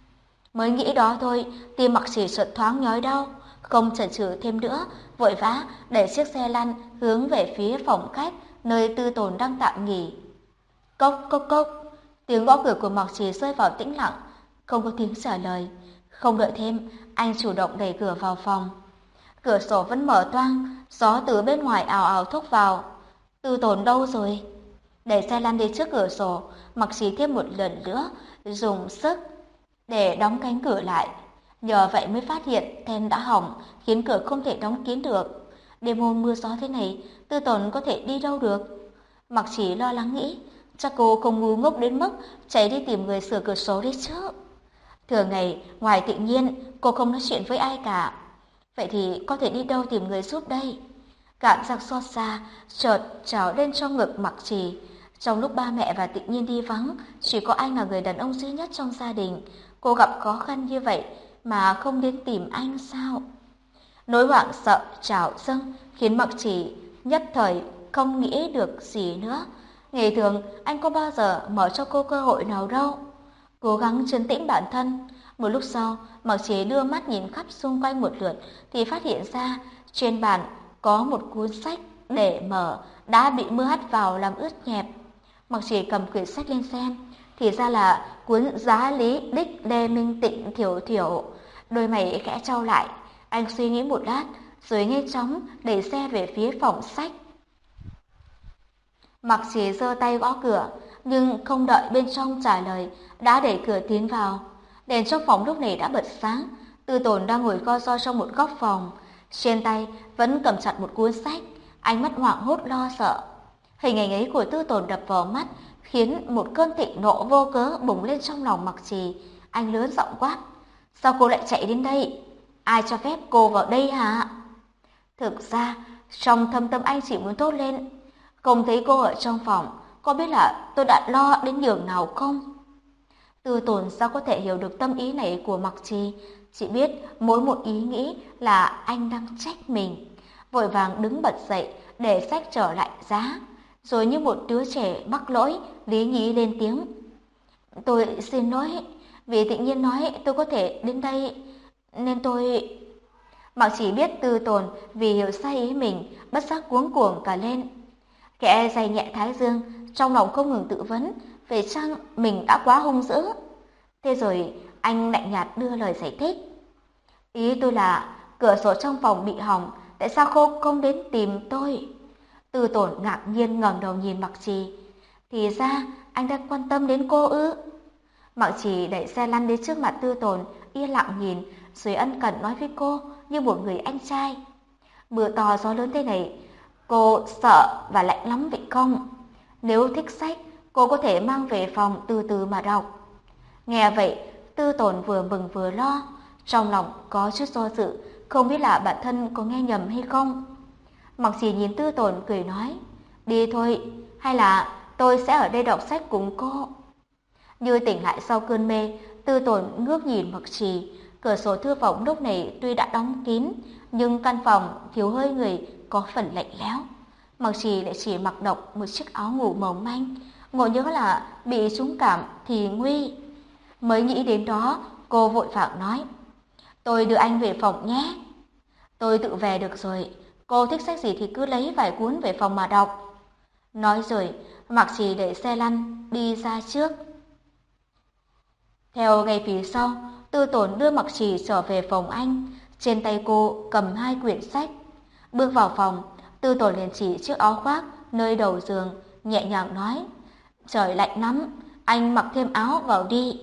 Mới nghĩ đó thôi, tim Mặc Trì chợt thoáng nhói đau, không chần chừ thêm nữa, vội vã đẩy chiếc xe lăn hướng về phía phòng khách nơi Tư Tồn đang tạm nghỉ. Cốc cốc cốc, tiếng gõ cửa của Mặc Trì rơi vào tĩnh lặng, không có tiếng trả lời. Không đợi thêm, anh chủ động đẩy cửa vào phòng. Cửa sổ vẫn mở toang, gió từ bên ngoài ào ào thốc vào. Tư Tồn đâu rồi? Đẩy xe lăn đi trước cửa sổ, Mặc Trì thêm một lần nữa dùng sức để đóng cánh cửa lại. Nhờ vậy mới phát hiện then đã hỏng, khiến cửa không thể đóng kín được. Đêm hôm mưa gió thế này, Tư Tồn có thể đi đâu được? Mặc Trì lo lắng nghĩ, chắc cô không ngu ngốc đến mức chạy đi tìm người sửa cửa sổ đi chứ. Thường ngày, ngoài tự nhiên, cô không nói chuyện với ai cả. Vậy thì có thể đi đâu tìm người giúp đây? Cảm giác xót xa chợt trào lên trong ngực Mặc Trì. Trong lúc ba mẹ và Tự Nhiên đi vắng, chỉ có anh là người đàn ông duy nhất trong gia đình. Cô gặp khó khăn như vậy mà không đến tìm anh sao? Nỗi hoảng sợ trào dâng khiến Mặc Trì nhất thời không nghĩ được gì nữa. Ngày thường anh có bao giờ mở cho cô cơ hội nào đâu. Cố gắng trấn tĩnh bản thân. Một lúc sau, Mặc Trì đưa mắt nhìn khắp xung quanh một lượt thì phát hiện ra trên bàn có một cuốn sách để mở đã bị mưa hắt vào làm ướt nhẹp. Mặc Trì cầm quyển sách lên xem, thì ra là cuốn Giá lý đích Lê Minh Tịnh Thiểu Thiểu. Đôi mày khẽ trao lại, anh suy nghĩ một lát rồi nhanh chóng đẩy xe về phía phòng sách. Mặc Trì giơ tay gõ cửa, nhưng không đợi bên trong trả lời, đã đẩy cửa tiến vào. Đèn trong phòng lúc này đã bật sáng. Tư Tồn đang ngồi co ro trong một góc phòng, trên tay vẫn cầm chặt một cuốn sách, ánh mắt hoảng hốt lo sợ. Hình ảnh ấy của Tư Tồn đập vào mắt, khiến một cơn thịnh nộ vô cớ bùng lên trong lòng Mặc Trì. Anh lớn giọng quát: "Sao cô lại chạy đến đây? Ai cho phép cô vào đây hả?" Thực ra, trong thâm tâm anh chỉ muốn thốt lên: Không thấy cô ở trong phòng, có biết là tôi đã lo đến nhường nào không? Tư Tồn sao có thể hiểu được tâm ý này của Mặc Trì, chỉ biết mỗi một ý nghĩ là anh đang trách mình. Vội vàng đứng bật dậy để xách trở lại giá, rồi như một đứa trẻ mắc lỗi, lý nhí lên tiếng. Tôi xin lỗi, vì tự nhiên nói tôi có thể đến đây, nên tôi... Mặc Chỉ biết Tư Tồn vì hiểu sai ý mình, bất giác cuống cuồng cả lên. Khẽ day nhẹ thái dương, trong lòng không ngừng tự vấn, về chăng mình đã quá hung dữ. Thế rồi anh lạnh nhạt đưa lời giải thích. Ý tôi là cửa sổ trong phòng bị hỏng, tại sao cô không đến tìm tôi? Tư Tồn ngạc nhiên ngẩng đầu nhìn Mặc Trì. Thì ra anh đang quan tâm đến cô ư? Mặc Trì đẩy xe lăn đến trước mặt Tư Tồn, yên lặng nhìn, rồi ân cần nói với cô như một người anh trai. Mưa to gió lớn thế này, cô sợ và lạnh lắm vậy không? Nếu thích sách, cô có thể mang về phòng từ từ mà đọc. Nghe vậy, Tư Tồn vừa mừng vừa lo, trong lòng có chút do dự, không biết là bản thân có nghe nhầm hay không. Mặc Chỉ nhìn Tư Tồn cười nói, đi thôi, hay là tôi sẽ ở đây đọc sách cùng cô. Như tỉnh lại sau cơn mê, Tư Tồn ngước nhìn Mặc Trì. Cửa sổ thư phòng lúc này tuy đã đóng kín, nhưng căn phòng thiếu hơi người, có phần lạnh lẽo. Mặc Trì lại chỉ mặc độc một chiếc áo ngủ mỏng manh, ngộ nhớ là bị trúng cảm thì nguy. Mới nghĩ đến đó, cô vội vàng nói, tôi đưa anh về phòng nhé. Tôi tự về được rồi, cô thích sách gì thì cứ lấy vài cuốn về phòng mà đọc. Nói rồi, Mặc Trì đẩy xe lăn đi ra trước. Theo ngay phía sau, Tư Tồn đưa Mặc Trì trở về phòng anh, trên tay cô cầm 2 quyển sách. Bước vào phòng, Tư Tồn liền chỉ chiếc áo khoác nơi đầu giường, nhẹ nhàng nói, trời lạnh lắm, anh mặc thêm áo vào đi.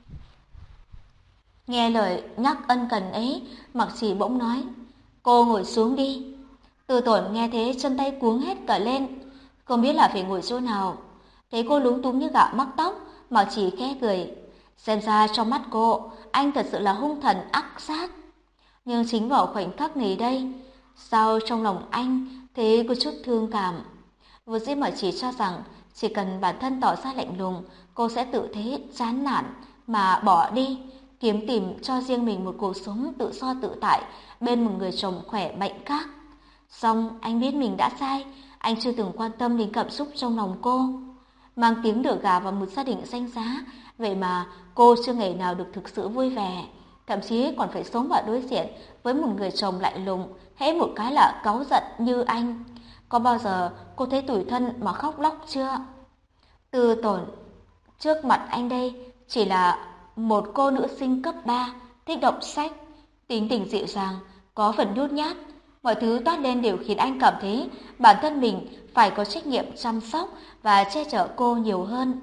Nghe lời nhắc ân cần ấy, Mặc Trì bỗng nói, cô ngồi xuống đi. Tư Tồn nghe thế chân tay cuống hết cả lên, không biết là phải ngồi chỗ nào. Thấy cô lúng túng như gạo mắc tóc, Mặc Trì khẽ cười. Xem ra trong mắt cô, anh thật sự là hung thần ác sát. Nhưng chính vào khoảnh khắc này đây, sao trong lòng anh thế có chút thương cảm. Vừa dĩ Mặc Trì cho rằng chỉ cần bản thân tỏ ra lạnh lùng, cô sẽ tự thế chán nản mà bỏ đi, kiếm tìm cho riêng mình một cuộc sống tự do tự tại bên một người chồng khỏe mạnh khác. Song anh biết mình đã sai, anh chưa từng quan tâm đến cảm xúc trong lòng cô. Mang tiếng đỡ gà vào một gia đình danh giá, vậy mà cô chưa ngày nào được thực sự vui vẻ, thậm chí còn phải sống và đối diện với một người chồng lạnh lùng, hễ một cái là cáu giận như anh. Có bao giờ cô thấy tủi thân mà khóc lóc chưa? Tư Tồn trước mặt anh đây chỉ là một cô nữ sinh cấp 3, thích đọc sách, tính tình dịu dàng, có phần nhút nhát. Mọi thứ toát lên đều khiến anh cảm thấy bản thân mình phải có trách nhiệm chăm sóc và che chở cô nhiều hơn.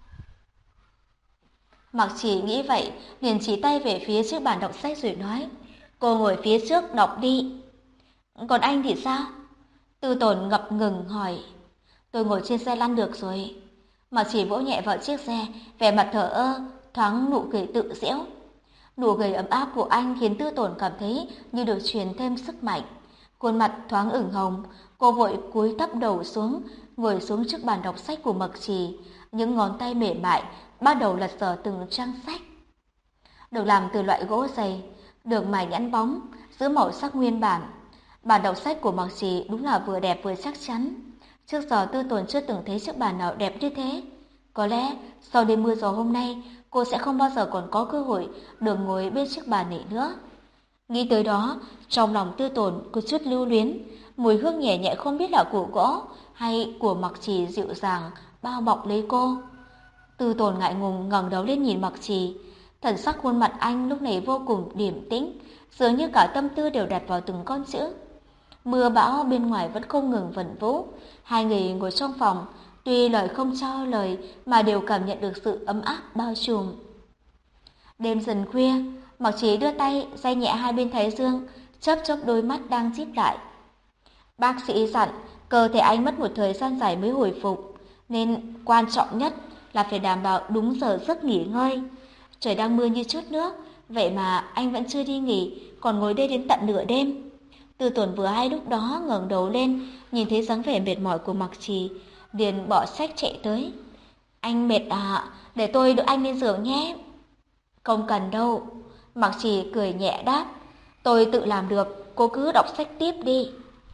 Mặc Chỉ nghĩ vậy, liền chỉ tay về phía chiếc bàn đọc sách rồi nói, cô ngồi phía trước đọc đi. Còn anh thì sao? Tư Tồn ngập ngừng hỏi. Tôi ngồi trên xe lăn được rồi. Mặc Chỉ vỗ nhẹ vào chiếc xe, vẻ mặt thờ ơ, thoáng nụ cười tự giễu. Nụ cười ấm áp của anh khiến Tư Tồn cảm thấy như được truyền thêm sức mạnh. Khuôn mặt thoáng ửng hồng, cô vội cúi thấp đầu xuống, ngồi xuống trước bàn đọc sách của Mặc Trì, những ngón tay mềm mại bắt đầu lật dở từng trang sách. Được làm từ loại gỗ dày, được mài nhẵn bóng, giữ màu sắc nguyên bản. Bàn đọc sách của Mặc Trì đúng là vừa đẹp vừa chắc chắn. Trước giờ Tư Tồn chưa từng thấy chiếc bàn nào đẹp như thế. Có lẽ sau đêm mưa gió hôm nay, cô sẽ không bao giờ còn có cơ hội được ngồi bên chiếc bàn này nữa. Nghĩ tới đó, trong lòng Tư Tồn có chút lưu luyến, mùi hương nhẹ nhẹ không biết là của gỗ hay của Mặc Trì dịu dàng bao bọc lấy cô. Tư Tồn ngại ngùng ngẩng đầu lên nhìn Mặc Trì, thần sắc khuôn mặt anh lúc này vô cùng điềm tĩnh, dường như cả tâm tư đều đặt vào từng con chữ. Mưa bão bên ngoài vẫn không ngừng vẩn vũ, hai người ngồi trong phòng, tuy lời không trao lời mà đều cảm nhận được sự ấm áp bao trùm. Đêm dần khuya, Mặc Trì đưa tay day nhẹ hai bên thái dương, chớp chớp đôi mắt đang díp lại. Bác sĩ dặn cơ thể anh mất một thời gian dài mới hồi phục, nên quan trọng nhất là phải đảm bảo đúng giờ giấc nghỉ ngơi. Trời đang mưa như chút nước, vậy mà anh vẫn chưa đi nghỉ, còn ngồi đây đến tận nửa đêm. Tư Tồn vừa hay lúc đó ngẩng đầu lên, nhìn thấy dáng vẻ mệt mỏi của Mặc Trì, liền bỏ sách chạy tới. Anh mệt à, để tôi đỡ anh lên giường nhé. Không cần đâu, Mặc Trì cười nhẹ đáp. Tôi tự làm được, cô cứ đọc sách tiếp đi.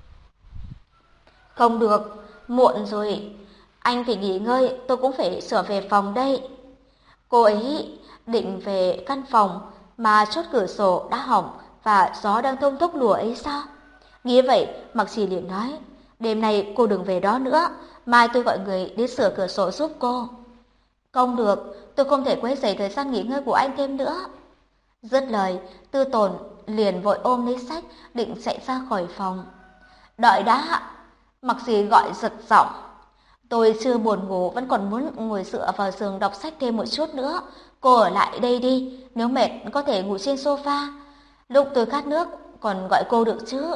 Không được, muộn rồi. Anh phải nghỉ ngơi, tôi cũng phải trở về phòng đây. Cô ấy định về căn phòng mà chốt cửa sổ đã hỏng và gió đang thông thốc lùa ấy sao? Nghĩ vậy, Mặc Trì liền nói, đêm nay cô đừng về đó nữa, mai tôi gọi người đến sửa cửa sổ giúp cô. Không được, tôi không thể quấy rầy thời gian nghỉ ngơi của anh thêm nữa. Dứt lời, Tư Tồn liền vội ôm lấy sách định chạy ra khỏi phòng. Đợi đã, Mặc Trì gọi giật giọng. Tôi chưa buồn ngủ, vẫn còn muốn ngồi dựa vào giường đọc sách thêm một chút nữa. Cô ở lại đây đi, nếu mệt có thể ngủ trên sofa. Lúc tôi khát nước còn gọi cô được chứ?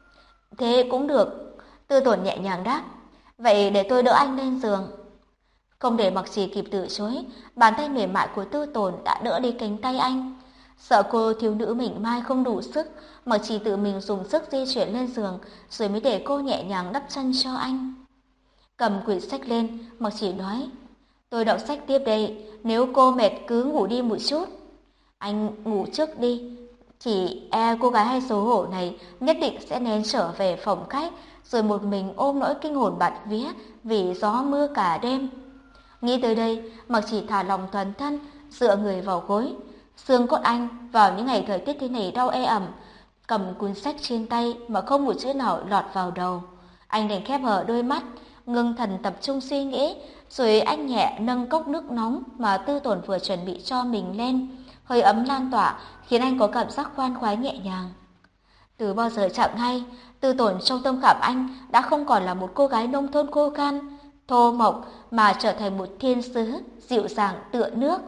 Thế cũng được, Tư Tồn nhẹ nhàng đáp. Vậy để tôi đỡ anh lên giường. Không để Mặc Trì kịp từ chối, bàn tay mềm mại của Tư Tồn đã đỡ đi cánh tay anh. Sợ cô thiếu nữ mảnh mai không đủ sức, Mặc Trì tự mình dùng sức di chuyển lên giường, rồi mới để cô nhẹ nhàng đắp chân cho anh. Cầm quyển sách lên, Mặc Trì nói, tôi đọc sách tiếp đây, nếu cô mệt cứ ngủ đi một chút. Anh ngủ trước đi, chỉ e cô gái hay xấu hổ này nhất định sẽ nên trở về phòng khách, rồi một mình ôm nỗi kinh hồn bạt vía vì gió mưa cả đêm. Nghĩ tới đây, Mặc Trì thả lòng toàn thân, dựa người vào gối. Xương cốt anh vào những ngày thời tiết thế này đau ê ẩm, cầm cuốn sách trên tay mà không một chữ nào lọt vào đầu. Anh đành khép hờ đôi mắt, ngưng thần tập trung suy nghĩ, rồi anh nhẹ nâng cốc nước nóng mà Tư Tồn vừa chuẩn bị cho mình lên. Hơi ấm lan tỏa khiến anh có cảm giác khoan khoái nhẹ nhàng. Từ bao giờ chẳng hay, Tư Tồn trong tâm khảm anh đã không còn là một cô gái nông thôn khô khan, thô mộc mà trở thành một thiên sứ dịu dàng tựa nước.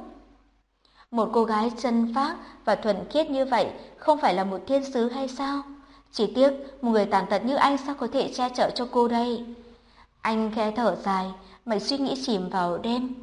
Một cô gái chân phác và thuần khiết như vậy không phải là một thiên sứ hay sao? Chỉ tiếc một người tàn tật như anh sao có thể che chở cho cô đây? Anh khẽ thở dài, mạch suy nghĩ chìm vào đêm,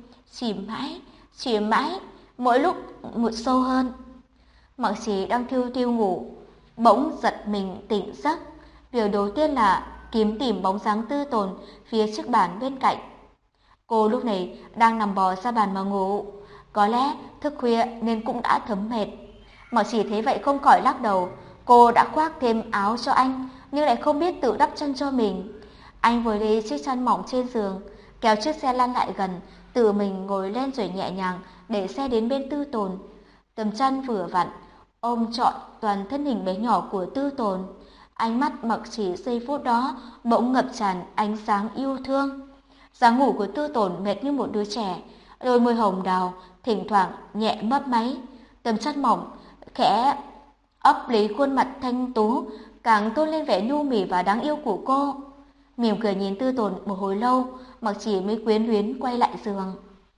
chìm mãi, mỗi lúc một sâu hơn. Mặc Trì đang thiêu thiêu ngủ, bỗng giật mình tỉnh giấc. Việc đầu tiên là kiếm tìm bóng dáng Tư Tồn phía chiếc bàn bên cạnh. Cô lúc này đang nằm bò ra bàn mà ngủ, có lẽ thức khuya nên cũng đã thấm mệt. Mặc Trì thấy vậy không khỏi lắc đầu, cô đã khoác thêm áo cho anh nhưng lại không biết tự đắp chân cho mình. Anh vừa lấy chiếc chăn mỏng trên giường, kéo chiếc xe lăn lại gần, tự mình ngồi lên rồi nhẹ nhàng để xe đến bên Tư Tồn. Tấm chăn vừa vặn ôm trọn toàn thân hình bé nhỏ của Tư Tồn. Ánh mắt Mặc Trì giây phút đó bỗng ngập tràn ánh sáng yêu thương. Dáng ngủ của Tư Tồn mệt như một đứa trẻ, đôi môi hồng đào thỉnh thoảng nhẹ mấp máy. Tấm chăn mỏng khẽ ấp lấy khuôn mặt thanh tú, càng tôn lên vẻ nhu mì và đáng yêu của cô. Mỉm cười nhìn Tư Tồn một hồi lâu, Mặc Trì mới quyến luyến quay lại giường.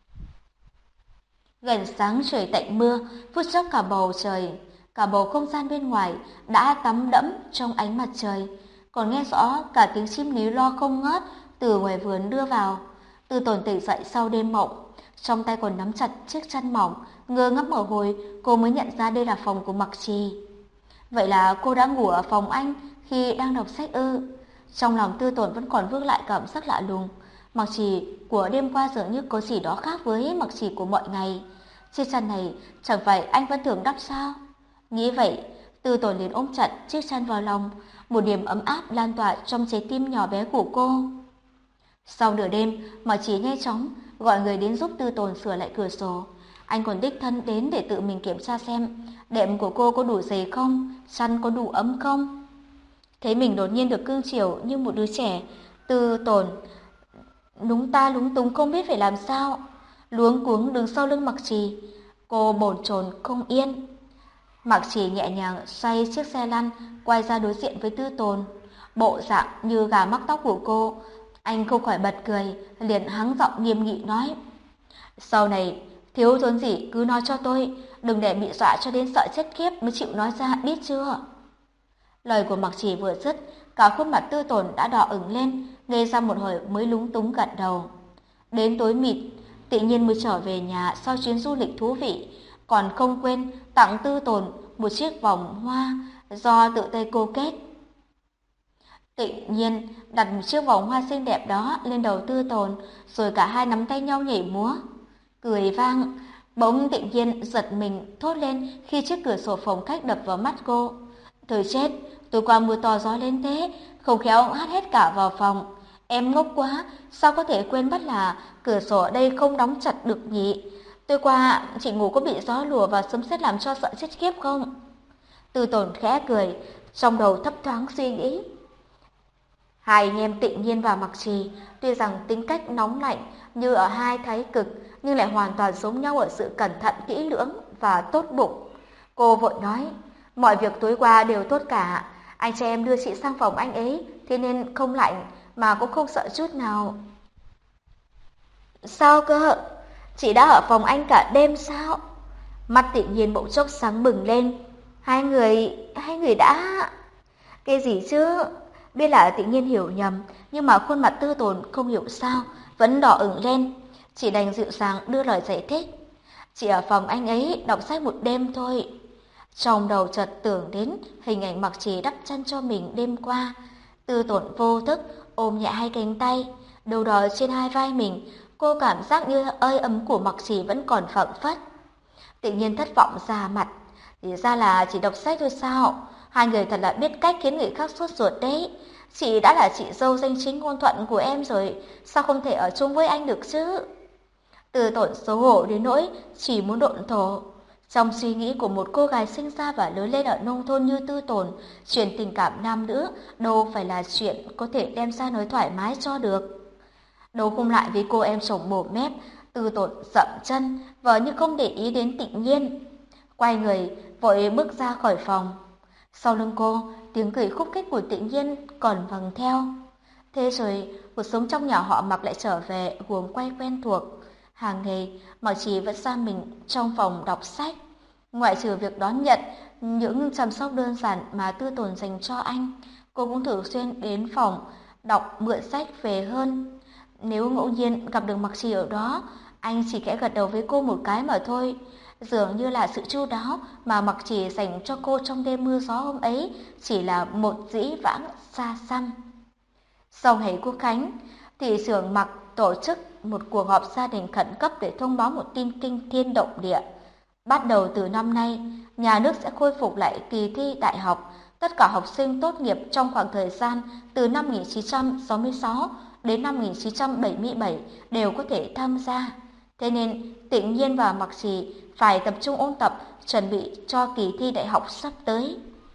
Gần sáng trời tạnh mưa, phút chốc cả bầu không gian bên ngoài đã tắm đẫm trong ánh mặt trời, còn nghe rõ cả tiếng chim líu lo không ngớt từ ngoài vườn đưa vào. Tư Tồn tỉnh dậy sau đêm mộng, trong tay còn nắm chặt chiếc chăn mỏng, ngơ ngác một hồi, cô mới nhận ra đây là phòng của Mặc Trì. Vậy là cô đã ngủ ở phòng anh khi đang đọc sách ư? Trong lòng Tư Tồn vẫn còn vương lại cảm giác lạ lùng. Mặc Trì của đêm qua dường như có gì đó khác với Mặc Trì của mọi ngày. Chiếc chăn này chẳng phải anh vẫn thường đắp sao? Nghĩ vậy, Tư Tồn liền ôm chặt chiếc chăn vào lòng, một niềm ấm áp lan tỏa trong trái tim nhỏ bé của cô. Sau nửa đêm, Mặc Trì nhanh chóng gọi người đến giúp Tư Tồn sửa lại cửa sổ. Anh còn đích thân đến để tự mình kiểm tra xem đệm của cô có đủ dày không, chăn có đủ ấm không. Thấy mình đột nhiên được cưng chiều như một đứa trẻ, Tư Tồn lúng túng không biết phải làm sao, luống cuống đứng sau lưng Mặc Trì. Cô bồn chồn không yên. Mặc Trì nhẹ nhàng xoay chiếc xe lăn quay ra đối diện với Tư Tồn, bộ dạng như gà mắc tóc của cô. Anh không khỏi bật cười, liền hắng giọng nghiêm nghị nói: "Sau này thiếu thốn gì cứ nói cho tôi, đừng để bị dọa cho đến sợ chết khiếp mới chịu nói ra, biết chưa?" Lời của Mặc Trì vừa dứt, cả khuôn mặt Tư Tồn đã đỏ ửng lên, ngây ra một hồi mới lúng túng gật đầu. Đến tối mịt, tự nhiên mới trở về nhà sau chuyến du lịch thú vị, còn không quên tặng Tư Tồn một chiếc vòng hoa do tự tay cô kết. Tự nhiên đặt chiếc vòng hoa xinh đẹp đó lên đầu Tư Tồn, rồi cả hai nắm tay nhau nhảy múa, cười vang. Bỗng tự nhiên giật mình thốt lên khi chiếc cửa sổ phòng khách đập vào mắt cô. Thôi chết, tối qua mưa to gió lên thế, không khéo hắt hết cả vào phòng. Em ngốc quá, sao có thể quên mất là cửa sổ ở đây không đóng chặt được nhỉ? Tối qua chị ngủ có bị gió lùa và sấm sét làm cho sợ chết khiếp không? Tư Tồn khẽ cười, trong đầu thấp thoáng suy nghĩ. Hai anh em Tự Nhiên và Mặc Trì tuy rằng tính cách nóng lạnh như ở hai thái cực, nhưng lại hoàn toàn giống nhau ở sự cẩn thận kỹ lưỡng và tốt bụng. Cô vội nói, mọi việc tối qua đều tốt cả, anh trai em đưa chị sang phòng anh ấy, thế nên không lạnh mà cũng không sợ chút nào. Sao cơ? Chị đã ở phòng anh cả đêm sao? Mắt Tự Nhiên bỗng chốc sáng bừng lên. Hai người đã... Cái gì chứ? Biết là Tự Nhiên hiểu nhầm, nhưng mà khuôn mặt Tư Tồn không hiểu sao vẫn đỏ ửng lên. Chị đành dịu dàng đưa lời giải thích. Chị ở phòng anh ấy đọc sách một đêm thôi. Trong đầu chợt tưởng đến hình ảnh Mặc Trì đắp chăn cho mình đêm qua. Tư Tồn vô thức ôm nhẹ hai cánh tay, đầu đó trên hai vai mình. Cô cảm giác như hơi ấm của Mặc Trì vẫn còn phảng phất. Tự Nhiên thất vọng ra mặt. Thì ra là chỉ đọc sách thôi sao? Hai người thật là biết cách khiến người khác sốt ruột đấy. Chị đã là chị dâu danh chính ngôn thuận của em rồi, sao không thể ở chung với anh được chứ? Từ Tổn xấu hổ đến nỗi chỉ muốn độn thổ. Trong suy nghĩ của một cô gái sinh ra và lớn lên ở nông thôn như Tư Tồn, chuyện tình cảm nam nữ đâu phải là chuyện có thể đem ra nói thoải mái cho được. Đấu không lại với cô em chồng mồm mép, Tư Tổn dậm chân, vờ như không để ý đến Tự Nhiên. Quay người, vội bước ra khỏi phòng. Sau lưng cô, tiếng cười khúc khích của Tự Nhiên còn vằng theo. Thế rồi, cuộc sống trong nhà họ Mặc lại trở về guồng quay quen thuộc. Hàng ngày, Mặc Trì vẫn giam mình trong phòng đọc sách. Ngoại trừ việc đón nhận những chăm sóc đơn giản mà Tư Tồn dành cho anh, cô cũng thường xuyên đến phòng đọc mượn sách về hơn. Nếu ngẫu nhiên gặp được Mặc Trì ở đó, anh chỉ khẽ gật đầu với cô một cái mà thôi. Dường như là sự chu đáo mà Mặc Trì dành cho cô trong đêm mưa gió hôm ấy chỉ là một dĩ vãng xa xăm. Sau ngày Quốc Khánh, thị trưởng Mặc tổ chức một cuộc họp gia đình khẩn cấp để thông báo một tin kinh thiên động địa. Bắt đầu từ năm nay, nhà nước sẽ khôi phục lại kỳ thi đại học. Tất cả học sinh tốt nghiệp trong khoảng thời gian từ năm 1966 đến năm 1977 đều có thể tham gia. Thế nên, Tự Nhiên và Mặc Trì phải tập trung ôn tập, chuẩn bị cho kỳ thi đại học sắp tới.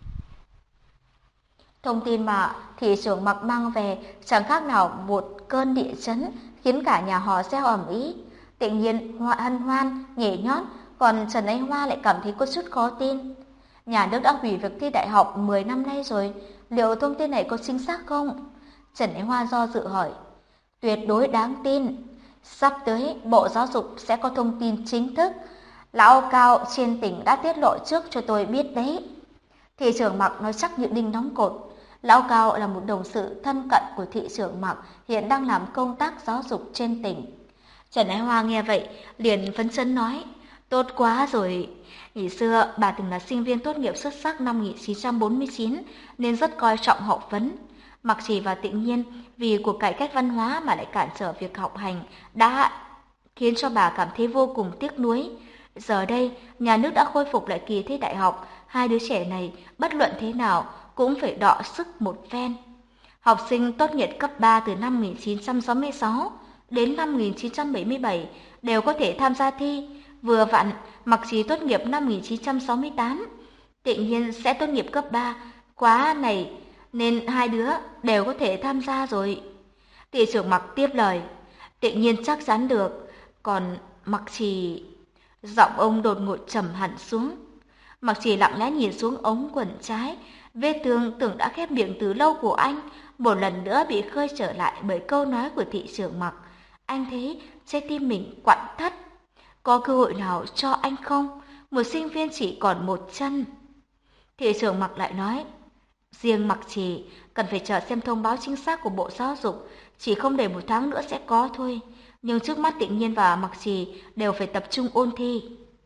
Thông tin mà thị trưởng Mặc mang về chẳng khác nào một cơn địa chấn, khiến cả nhà họ reo ầm ĩ. Tự Nhiên hân hoan, nhảy nhót, còn Trần Anh Hoa lại cảm thấy có chút khó tin. Nhà nước đã hủy việc thi đại học 10 năm nay rồi, liệu thông tin này có chính xác không? Trần Anh Hoa do dự hỏi. Tuyệt đối đáng tin. Sắp tới, Bộ Giáo dục sẽ có thông tin chính thức. Lão Cao trên tỉnh đã tiết lộ trước cho tôi biết đấy. Thị trưởng Mặc nói chắc như đinh đóng cột. Lão Cao là một đồng sự thân cận của thị trưởng Mặc, hiện đang làm công tác giáo dục trên tỉnh. Trần Ái Hoa nghe vậy, liền phấn chấn nói, tốt quá rồi. Ngày xưa, bà từng là sinh viên tốt nghiệp xuất sắc năm 1949, nên rất coi trọng học vấn. Mặc Trì và Tự Nhiên vì cuộc cải cách văn hóa mà lại cản trở việc học hành đã khiến cho bà cảm thấy vô cùng tiếc nuối. Giờ đây, nhà nước đã khôi phục lại kỳ thi đại học, hai đứa trẻ này bất luận thế nào cũng phải đọ sức một phen. Học sinh tốt nghiệp cấp 3 từ năm 1966 đến năm 1977 đều có thể tham gia thi, vừa vặn Mặc Trì tốt nghiệp năm 1968, Tự Nhiên sẽ tốt nghiệp cấp 3 khóa này nên hai đứa đều có thể tham gia rồi. Thị trưởng Mặc tiếp lời, Tự Nhiên chắc chắn được, còn Mặc Trì... Giọng ông đột ngột trầm hẳn xuống. Mặc Trì lặng lẽ nhìn xuống ống quần trái, vết thương tưởng đã khép miệng từ lâu của anh, một lần nữa bị khơi trở lại bởi câu nói của thị trưởng Mặc. Anh thấy trái tim mình quặn thắt. Có cơ hội nào cho anh không? Một sinh viên chỉ còn một chân. Thị trưởng Mặc lại nói, riêng Mặc Trì cần phải chờ xem thông báo chính xác của Bộ Giáo dục, chỉ không đầy một tháng nữa sẽ có thôi. Nhưng trước mắt Tự Nhiên và Mặc Trì đều phải tập trung ôn thi.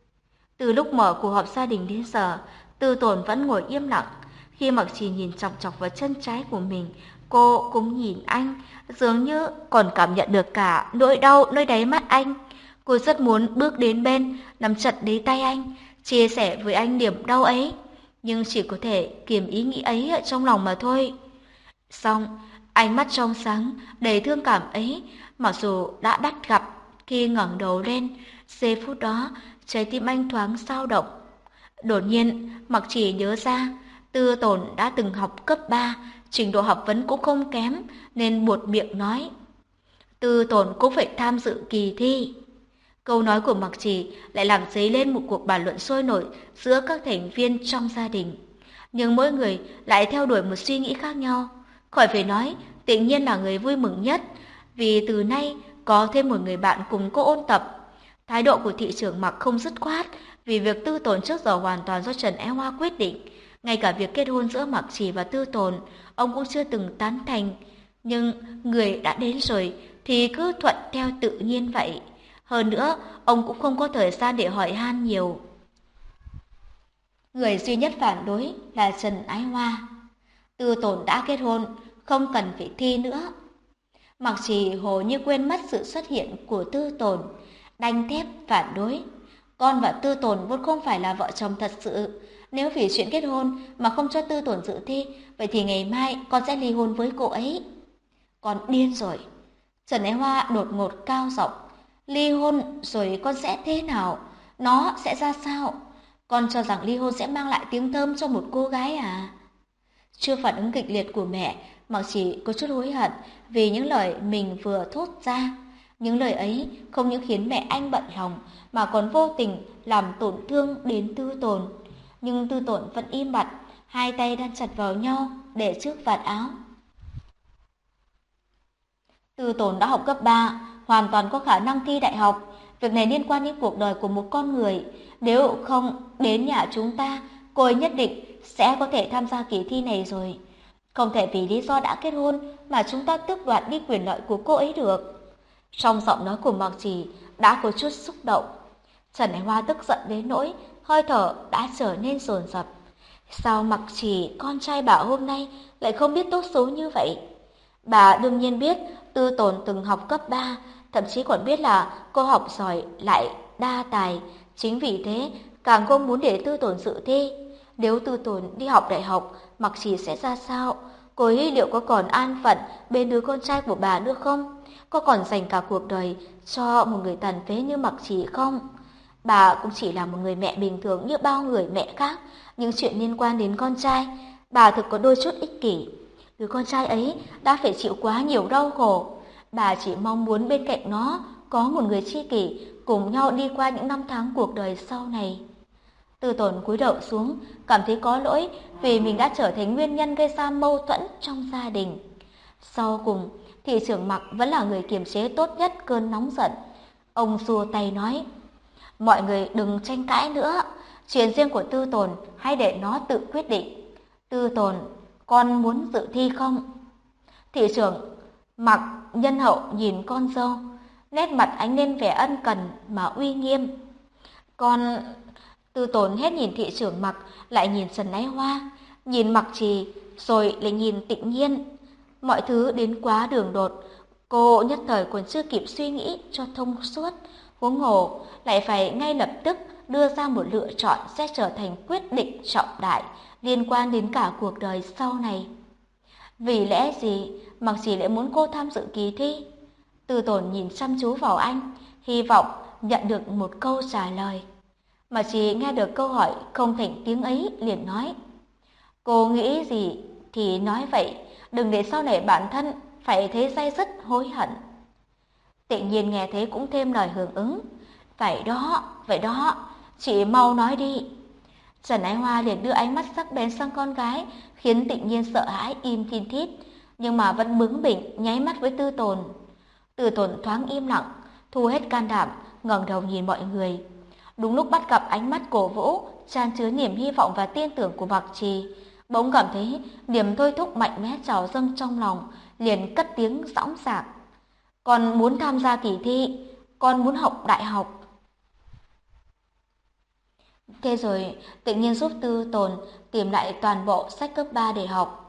Từ lúc mở cuộc họp gia đình đến giờ, Tư Tồn vẫn ngồi im lặng. Khi Mặc Trì nhìn chòng chọc vào chân trái của mình, Cô cũng nhìn anh, dường như còn cảm nhận được cả nỗi đau nơi đáy mắt anh. Cô rất muốn bước đến bên, nắm chặt lấy tay anh, chia sẻ với anh niềm đau ấy, nhưng chỉ có thể kiềm ý nghĩ ấy ở trong lòng mà thôi. Xong, ánh mắt trong sáng, đầy thương cảm ấy, mặc dù đã đắt gặp, khi ngẩng đầu lên, giây phút đó, trái tim anh thoáng dao động. Đột nhiên, Mặc Chỉ nhớ ra, Tư Tồn đã từng học cấp 3, trình độ học vấn cũng không kém, nên buột miệng nói. Tư Tồn cũng phải tham dự kỳ thi. Câu nói của Mặc Chỉ lại làm dấy lên một cuộc bàn luận sôi nổi giữa các thành viên trong gia đình. Nhưng mỗi người lại theo đuổi một suy nghĩ khác nhau. Khỏi phải nói, tự nhiên là người vui mừng nhất, vì từ nay có thêm một người bạn cùng cô ôn tập. Thái độ của thị trưởng Mặc không dứt khoát, vì việc Tư Tồn trước giờ hoàn toàn do Trần Ái Hoa quyết định. Ngay cả việc kết hôn giữa Mặc Chỉ và Tư Tồn, ông cũng chưa từng tán thành. Nhưng người đã đến rồi thì cứ thuận theo tự nhiên vậy. Hơn nữa, ông cũng không có thời gian để hỏi han nhiều. Người duy nhất phản đối là Trần Ái Hoa. Tư Tồn đã kết hôn, không cần phải thi nữa. Mặc Chỉ hồ như quên mất sự xuất hiện của Tư Tồn, đanh thép phản đối. Con và Tư Tồn vốn không phải là vợ chồng thật sự. Nếu vì chuyện kết hôn mà không cho Tư Tồn dự thi, vậy thì ngày mai con sẽ ly hôn với cô ấy. Con điên rồi. Trần Ái Hoa đột ngột cao giọng. Ly hôn rồi con sẽ thế nào? Nó sẽ ra sao? Con cho rằng ly hôn sẽ mang lại tiếng thơm cho một cô gái à? Chưa phản ứng kịch liệt của mẹ, Mặc Chỉ có chút hối hận vì những lời mình vừa thốt ra. Những lời ấy không những khiến mẹ anh bận lòng mà còn vô tình làm tổn thương đến Tư Tồn. Nhưng Tư Tồn vẫn im bặt, hai tay đan chặt vào nhau để trước vạt áo. Tư Tồn đã học cấp 3, hoàn toàn có khả năng thi đại học. Việc này liên quan đến cuộc đời của một con người. Nếu không đến nhà chúng ta, cô ấy nhất định sẽ có thể tham gia kỳ thi này rồi. Không thể vì lý do đã kết hôn mà chúng ta tước đoạt đi quyền lợi của cô ấy được. Trong giọng nói của Mạc Chỉ đã có chút xúc động. Trần Ái Hoa tức giận đến nỗi hơi thở đã trở nên dồn dập. Sao Mạc Chỉ con trai bà hôm nay lại không biết tốt xấu như vậy? Bà đương nhiên biết Tư Tồn từng học cấp 3, thậm chí còn biết là cô học giỏi lại đa tài. Chính vì thế càng không muốn để Tư Tồn dự thi. Nếu Tư Tồn đi học đại học, Mạc Chỉ sẽ ra sao? Cô ấy liệu có còn an phận bên đứa con trai của bà nữa không? Có còn dành cả cuộc đời cho một người tàn phế như Mạc Chỉ không? Bà cũng chỉ là một người mẹ bình thường như bao người mẹ khác, nhưng chuyện liên quan đến con trai, bà thực có đôi chút ích kỷ. Đứa con trai ấy đã phải chịu quá nhiều đau khổ. Bà chỉ mong muốn bên cạnh nó có một người tri kỷ cùng nhau đi qua những năm tháng cuộc đời sau này. Tư Tồn cúi đầu xuống, cảm thấy có lỗi vì mình đã trở thành nguyên nhân gây ra mâu thuẫn trong gia đình. Sau cùng, thị trưởng Mặc vẫn là người kiềm chế tốt nhất cơn nóng giận. Ông xua tay nói, mọi người đừng tranh cãi nữa, chuyện riêng của Tư Tồn hãy để nó tự quyết định. Tư Tồn, con muốn dự thi không? Thị trưởng Mặc nhân hậu nhìn con dâu, nét mặt ánh lên vẻ ân cần mà uy nghiêm. Con... Tư Tồn hết nhìn thị trưởng Mặc, lại nhìn Trần Ái Hoa, nhìn Mặc Trì, rồi lại nhìn Tịnh Nhiên. Mọi thứ đến quá đường đột, cô nhất thời còn chưa kịp suy nghĩ cho thông suốt, huống hồ lại phải ngay lập tức đưa ra một lựa chọn sẽ trở thành quyết định trọng đại liên quan đến cả cuộc đời sau này. Vì lẽ gì Mặc Trì lại muốn cô tham dự kỳ thi? Tư Tồn nhìn chăm chú vào anh, hy vọng nhận được một câu trả lời. Mà chỉ nghe được câu hỏi không thành tiếng ấy liền nói, cô nghĩ gì thì nói vậy, đừng để sau này bản thân phải thấy day dứt hối hận. Tự nhiên nghe thế cũng thêm lời hưởng ứng, vậy đó, chị mau nói đi. Trần Ái Hoa liền đưa ánh mắt sắc bén sang con gái, khiến Tự nhiên sợ hãi im thin thít, nhưng mà vẫn bướng bỉnh nháy mắt với Tư Tồn. Tư Tồn thoáng im lặng, thu hết can đảm, ngẩng đầu nhìn mọi người. Đúng lúc bắt gặp ánh mắt cổ vũ, tràn chứa niềm hy vọng và tin tưởng của Mạc Trì, bỗng cảm thấy niềm thôi thúc mạnh mẽ trào dâng trong lòng, liền cất tiếng dõng dạc. Con muốn tham gia kỳ thi, con muốn học đại học. Thế rồi, tự nhiên giúp Tư Tồn tìm lại toàn bộ sách cấp 3 để học.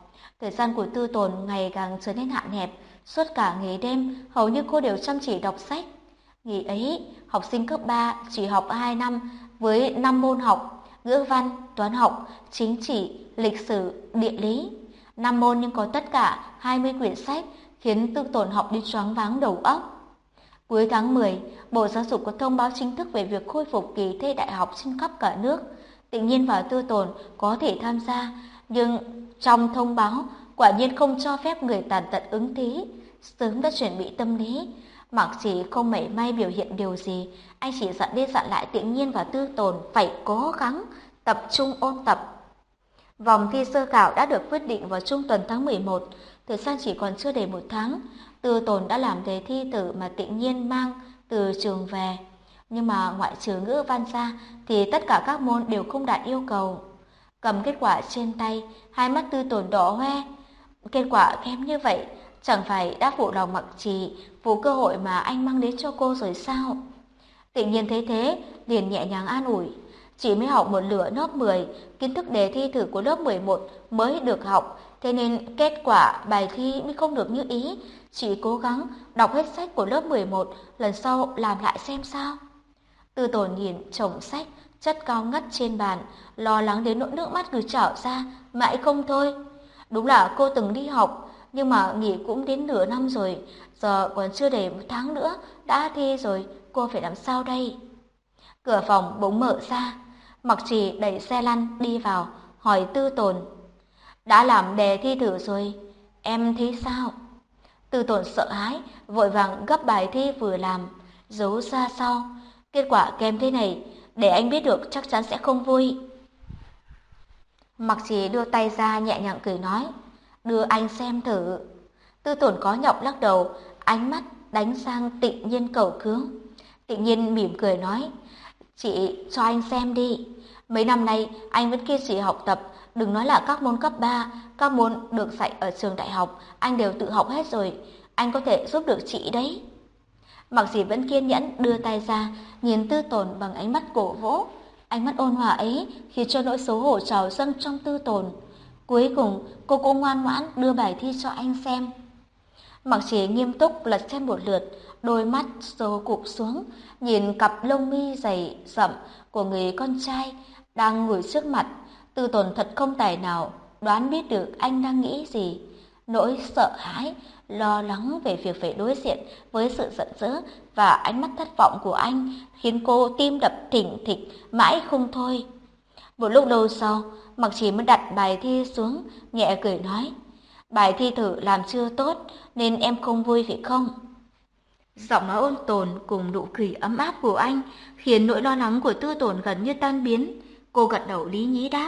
Thời gian của Tư Tồn ngày càng trở nên hạn hẹp, suốt cả ngày đêm hầu như cô đều chăm chỉ đọc sách. Ngày ấy, học sinh cấp 3 chỉ học 2 năm với 5 môn học: ngữ văn, toán học, chính trị, lịch sử, địa lý. 5 môn nhưng có tất cả 20 quyển sách, khiến Tư Tồn học đến choáng váng đầu óc. Cuối tháng 10, Bộ Giáo dục có thông báo chính thức về việc khôi phục kỳ thi đại học trên khắp cả nước. Tự nhiên và Tư Tồn có thể tham gia, nhưng trong thông báo quả nhiên không cho phép người tàn tật ứng thí. Sớm đã chuẩn bị tâm lý, Mặc Chỉ không mảy may biểu hiện điều gì, anh chỉ dặn đi dặn lại Tự Nhiên và Tư Tồn phải cố gắng tập trung ôn tập. Vòng thi sơ khảo đã được quyết định vào trung tuần tháng 11, thời gian chỉ còn chưa đầy 1 tháng. Tư Tồn đã làm đề thi thử mà Tự Nhiên mang từ trường về, nhưng mà ngoại trừ ngữ văn ra thì tất cả các môn đều không đạt yêu cầu. Cầm kết quả trên tay, hai mắt Tư Tồn đỏ hoe. Kết quả kém như vậy, chẳng phải đã phụ lòng Mặc Trì, phụ cơ hội mà anh mang đến cho cô rồi sao? Tự Nhiên thấy thế, liền nhẹ nhàng an ủi. Chỉ mới học một nửa lớp 10, kiến thức đề thi thử của lớp 11 mới được học, thế nên kết quả bài thi mới không được như ý. Chỉ cố gắng đọc hết sách của lớp 11, lần sau làm lại xem sao. Tư Tồn nhìn chồng sách chất cao ngất trên bàn, lo lắng đến nỗi nước mắt cứ trào ra, mãi không thôi. Đúng là cô từng đi học, nhưng mà nghỉ cũng đến nửa năm rồi, giờ còn chưa đầy 1 tháng nữa, đã thi rồi, cô phải làm sao đây? Cửa phòng bỗng mở ra, Mặc Trì đẩy xe lăn đi vào, hỏi Tư Tồn. Đã làm đề thi thử rồi, em thấy sao? Tư Tồn sợ hãi, vội vàng gấp bài thi vừa làm, giấu ra sau. Kết quả kém thế này, để anh biết được chắc chắn sẽ không vui. Mặc Trì đưa tay ra nhẹ nhàng cười nói, đưa anh xem thử. Tư Tồn có nhọc lắc đầu, ánh mắt đánh sang Tự Nhiên cầu cứu. Tự Nhiên mỉm cười nói, chị cho anh xem đi. Mấy năm nay anh vẫn kiên trì học tập, đừng nói là các môn cấp 3, các môn được dạy ở trường đại học, anh đều tự học hết rồi, anh có thể giúp được chị đấy. Mặc Dì vẫn kiên nhẫn đưa tay ra, nhìn Tư Tồn bằng ánh mắt cổ vũ. Ánh mắt ôn hòa ấy khiến cho nỗi xấu hổ trào dâng trong Tư Tồn. Cuối cùng, cô cũng ngoan ngoãn đưa bài thi cho anh xem. Mặc Chỉ nghiêm túc lật xem một lượt, đôi mắt sâu cụp xuống, nhìn cặp lông mi dày rậm của người con trai đang ngồi trước mặt. Tư Tồn thật không tài nào đoán biết được anh đang nghĩ gì. Nỗi sợ hãi, lo lắng về việc phải đối diện với sự giận dữ và ánh mắt thất vọng của anh khiến cô tim đập thình thịch mãi không thôi. Một lúc lâu sau, Mặc Chỉ mới đặt bài thi xuống, nhẹ cười nói, bài thi thử làm chưa tốt nên em không vui phải không? Giọng nói ôn tồn cùng nụ cười ấm áp của anh khiến nỗi lo lắng của Tư Tồn gần như tan biến. Cô gật đầu lý nhí đáp,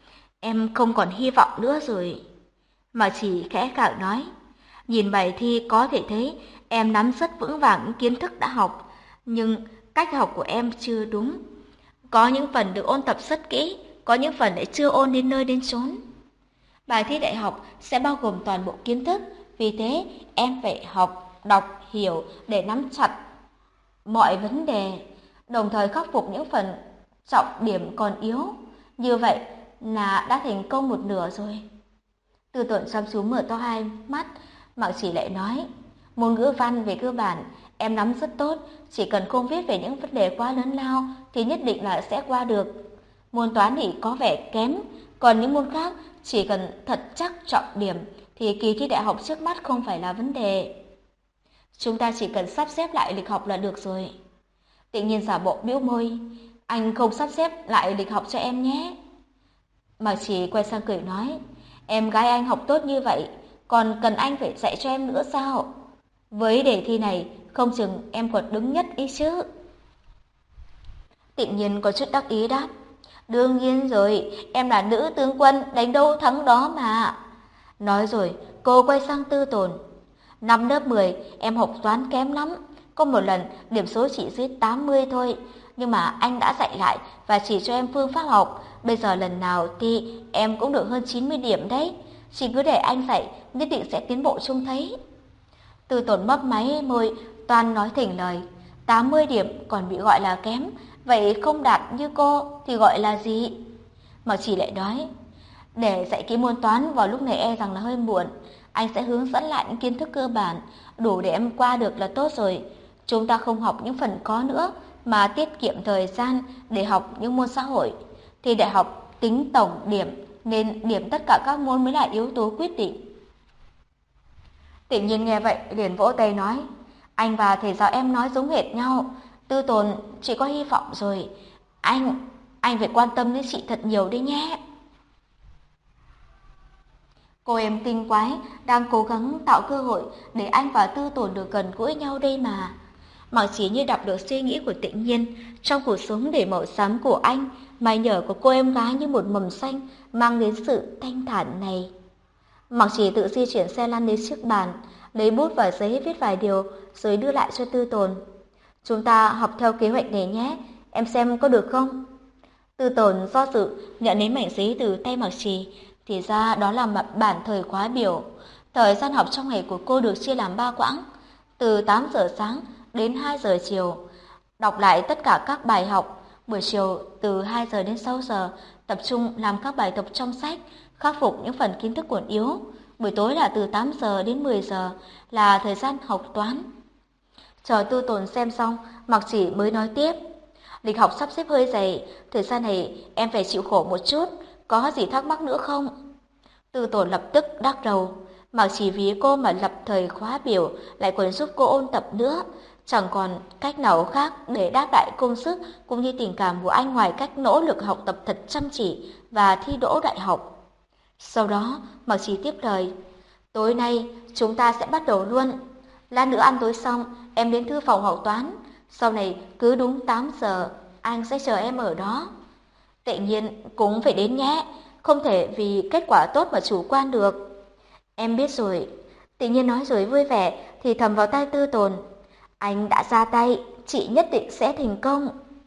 em không còn hy vọng nữa rồi. Mà chỉ khẽ khàng nói, nhìn bài thi có thể thấy em nắm rất vững vàng những kiến thức đã học, nhưng cách học của em chưa đúng. Có những phần được ôn tập rất kỹ, có những phần lại chưa ôn đến nơi đến chốn. Bài thi đại học sẽ bao gồm toàn bộ kiến thức, vì thế em phải học, đọc, hiểu để nắm chặt mọi vấn đề, đồng thời khắc phục những phần trọng điểm còn yếu. Như vậy là đã thành công một nửa rồi. Tư Tồn chăm chú mở to hai mắt, Mạc Chỉ lại nói, môn ngữ văn về cơ bản em nắm rất tốt, chỉ cần không viết về những vấn đề quá lớn lao thì nhất định là sẽ qua được. Môn toán thì có vẻ kém, còn những môn khác chỉ cần thật chắc trọng điểm thì kỳ thi đại học trước mắt không phải là vấn đề. Chúng ta chỉ cần sắp xếp lại lịch học là được rồi. Tự nhiên giả bộ bĩu môi, anh không sắp xếp lại lịch học cho em nhé. Mạc Chỉ quay sang cười nói, em gái anh học tốt như vậy, còn cần anh phải dạy cho em nữa sao? Với đề thi này, không chừng em còn đứng nhất ý chứ. Tự nhiên có chút đắc ý đáp, đương nhiên rồi, em là nữ tướng quân, đánh đâu thắng đó mà. Nói rồi, cô quay sang Tư Tồn. Năm lớp 10, em học toán kém lắm. Có một lần, điểm số chỉ dưới 80 thôi. Nhưng mà anh đã dạy lại và chỉ cho em phương pháp học. Bây giờ lần nào thì em cũng được hơn 90 điểm đấy. Chỉ cứ để anh dạy, nhất định sẽ tiến bộ trông thấy. Tư Tồn mấp máy môi, toan nói thỉnh lời. 80 điểm còn bị gọi là kém. Vậy không đạt như cô thì gọi là gì? Mà chỉ lại nói, Để dạy kỹ môn toán vào lúc này e rằng là hơi muộn. Anh sẽ hướng dẫn lại những kiến thức cơ bản, đủ để em qua được là tốt rồi. Chúng ta không học những phần khó nữa, mà tiết kiệm thời gian để học những môn xã hội. Thì đại học tính tổng điểm, nên điểm tất cả các môn mới là yếu tố quyết định. Tự nhiên nghe vậy liền vỗ tay nói, anh và thầy giáo em nói giống hệt nhau. Tư Tồn chỉ có hy vọng rồi. Anh phải quan tâm đến chị thật nhiều đi nhé. Cô em tinh quái đang cố gắng tạo cơ hội để anh và Tư Tồn được gần gũi nhau đây mà. Mặc chỉ như đọc được suy nghĩ của Tự Nhiên, trong cuộc sống đầy màu xám của anh, mái nhở của cô em gái như một mầm xanh mang đến sự thanh thản này. Mặc chỉ tự di chuyển xe lăn đến chiếc bàn, lấy bút và giấy viết vài điều rồi đưa lại cho Tư Tồn. Chúng ta học theo kế hoạch này nhé, em xem có được không? Tư Tồn do dự nhận lấy mảnh giấy từ tay Mặc Trì, thì ra đó là bản thời khóa biểu. Thời gian học trong ngày của cô được chia làm 3 quãng, từ 8 giờ sáng đến 2 giờ chiều. Đọc lại tất cả các bài học, buổi chiều từ 2 giờ đến 6 giờ tập trung làm các bài tập trong sách, khắc phục những phần kiến thức còn yếu. Buổi tối là từ 8 giờ đến 10 giờ là thời gian học toán. Chờ Tư Tồn xem xong, Mặc Chỉ mới nói tiếp. Lịch học sắp xếp hơi dày, thời gian này em phải chịu khổ một chút, có gì thắc mắc nữa không? Tư Tồn lập tức đắc đầu, Mặc Chỉ vì cô mà lập thời khóa biểu lại còn giúp cô ôn tập nữa, chẳng còn cách nào khác để đáp lại công sức cũng như tình cảm của anh ngoài cách nỗ lực học tập thật chăm chỉ và thi đỗ đại học. Sau đó, Mặc Chỉ tiếp lời, tối nay chúng ta sẽ bắt đầu luôn. Lát nữa ăn tối xong, em đến thư phòng học toán. Sau này cứ đúng 8 giờ, anh sẽ chờ em ở đó. Tự nhiên cũng phải đến nhé, không thể vì kết quả tốt mà chủ quan được. Em biết rồi. Tự nhiên nói rồi vui vẻ thì thầm vào tai Tư Tồn. Anh đã ra tay, chị nhất định sẽ thành công.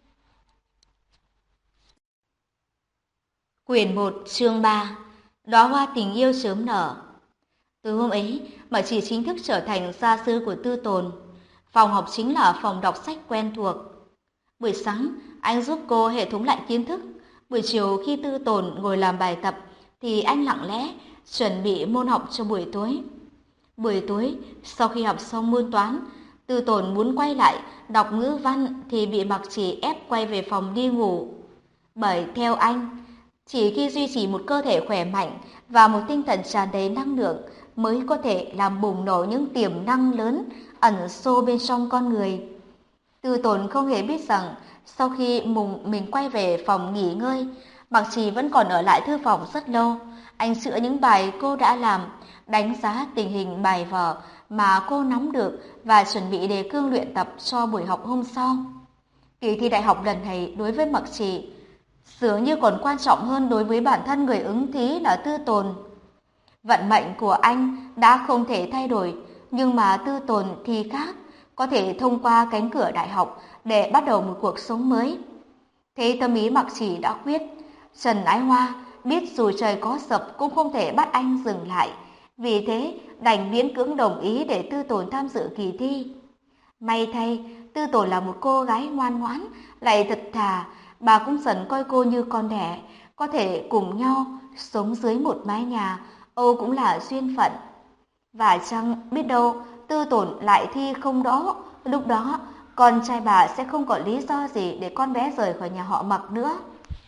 Quyển 1 chương 3. Đóa hoa tình yêu sớm nở. Từ hôm ấy mà chị chính thức trở thành gia sư của Tư Tồn. Phòng học chính là phòng đọc sách quen thuộc. Buổi sáng, anh giúp cô hệ thống lại kiến thức. Buổi chiều khi Tư Tồn ngồi làm bài tập, thì anh lặng lẽ chuẩn bị môn học cho buổi tối. Buổi tối, sau khi học xong môn toán, Tư Tồn muốn quay lại đọc ngữ văn thì bị Mặc Chỉ ép quay về phòng đi ngủ. Bởi theo anh, chỉ khi duy trì một cơ thể khỏe mạnh và một tinh thần tràn đầy năng lượng mới có thể làm bùng nổ những tiềm năng lớn ẩn sâu bên trong con người. Tư Tồn không hề biết rằng sau khi mình quay về phòng nghỉ ngơi, Mặc Trì vẫn còn ở lại thư phòng rất lâu. Anh sửa những bài cô đã làm, đánh giá tình hình bài vở mà cô nắm được và chuẩn bị đề cương luyện tập cho buổi học hôm sau. Kỳ thi đại học lần này đối với Mặc Trì dường như còn quan trọng hơn đối với bản thân người ứng thí là Tư Tồn. Vận mệnh của anh đã không thể thay đổi, nhưng mà Tư Tồn thì khác, có thể thông qua cánh cửa đại học để bắt đầu một cuộc sống mới. Thế tâm ý Mặc Chỉ đã quyết, Trần Ái Hoa biết dù trời có sập cũng không thể bắt anh dừng lại, vì thế đành miễn cưỡng đồng ý để Tư Tồn tham dự kỳ thi. May thay, Tư Tồn là một cô gái ngoan ngoãn, lại thật thà, bà cũng dần coi cô như con đẻ, có thể cùng nhau sống dưới một mái nhà, Âu cũng là duyên phận. Và chăng biết đâu Tư Tồn lại thi không đỗ, lúc đó con trai bà sẽ không có lý do gì để con bé rời khỏi nhà họ Mặc nữa.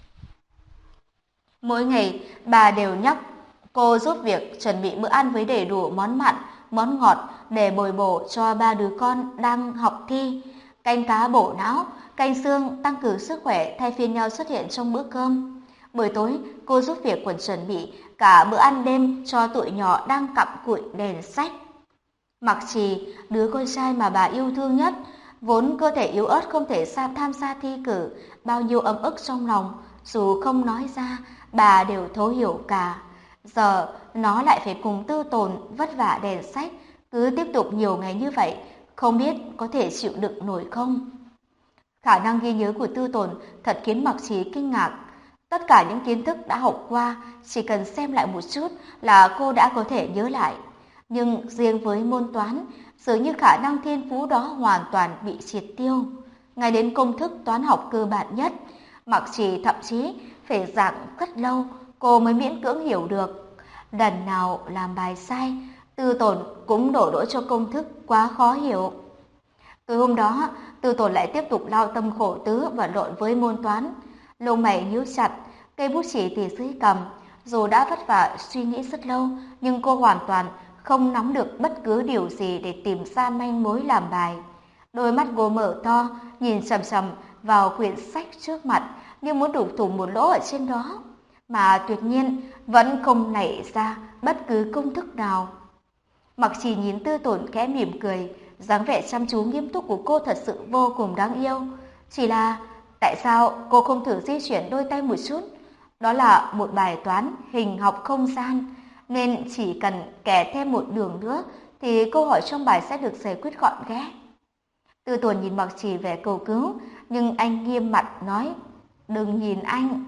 Mỗi ngày bà đều nhắc cô giúp việc chuẩn bị bữa ăn với đầy đủ món mặn, món ngọt để bồi bổ cho ba đứa con đang học thi. Canh cá bổ não, canh xương tăng cường sức khỏe thay phiên nhau xuất hiện trong bữa cơm. Buổi tối, cô giúp việc còn chuẩn bị cả bữa ăn đêm cho tụi nhỏ đang cặm cụi đèn sách. Mặc Trì, đứa con trai mà bà yêu thương nhất, vốn cơ thể yếu ớt không thể tham gia thi cử, bao nhiêu ấm ức trong lòng, dù không nói ra, bà đều thấu hiểu cả. Giờ, nó lại phải cùng Tư Tồn vất vả đèn sách, cứ tiếp tục nhiều ngày như vậy, không biết có thể chịu đựng nổi không? Khả năng ghi nhớ của Tư Tồn thật khiến Mặc Trì kinh ngạc. Tất cả những kiến thức đã học qua, chỉ cần xem lại một chút là cô đã có thể nhớ lại. Nhưng riêng với môn toán, dường như khả năng thiên phú đó hoàn toàn bị triệt tiêu. Ngay đến công thức toán học cơ bản nhất, Mặc Trì thậm chí phải giảng rất lâu cô mới miễn cưỡng hiểu được. Lần nào làm bài sai, Tư Tồn cũng đổ lỗi cho công thức quá khó hiểu. Tối hôm đó, Tư Tồn lại tiếp tục lao tâm khổ tứ vật lộn với môn toán. Lông mày nhíu chặt, cây bút chì thì dưới cằm. Dù đã vất vả suy nghĩ rất lâu, nhưng cô hoàn toàn không nắm được bất cứ điều gì để tìm ra manh mối làm bài. Đôi mắt cô mở to, nhìn chằm chằm vào quyển sách trước mặt, như muốn đục thủng một lỗ ở trên đó, mà tuyệt nhiên vẫn không nảy ra bất cứ công thức nào. Mặc Trì nhìn Tư Tồn khẽ mỉm cười, dáng vẻ chăm chú nghiêm túc của cô thật sự vô cùng đáng yêu. Chỉ là tại sao cô không thử di chuyển đôi tay một chút? Đó là một bài toán hình học không gian, nên chỉ cần kẻ thêm một đường nữa thì câu hỏi trong bài sẽ được giải quyết gọn ghẽ. Tư Tồn nhìn Mặc Trì vẻ cầu cứu, nhưng anh nghiêm mặt nói, đừng nhìn anh.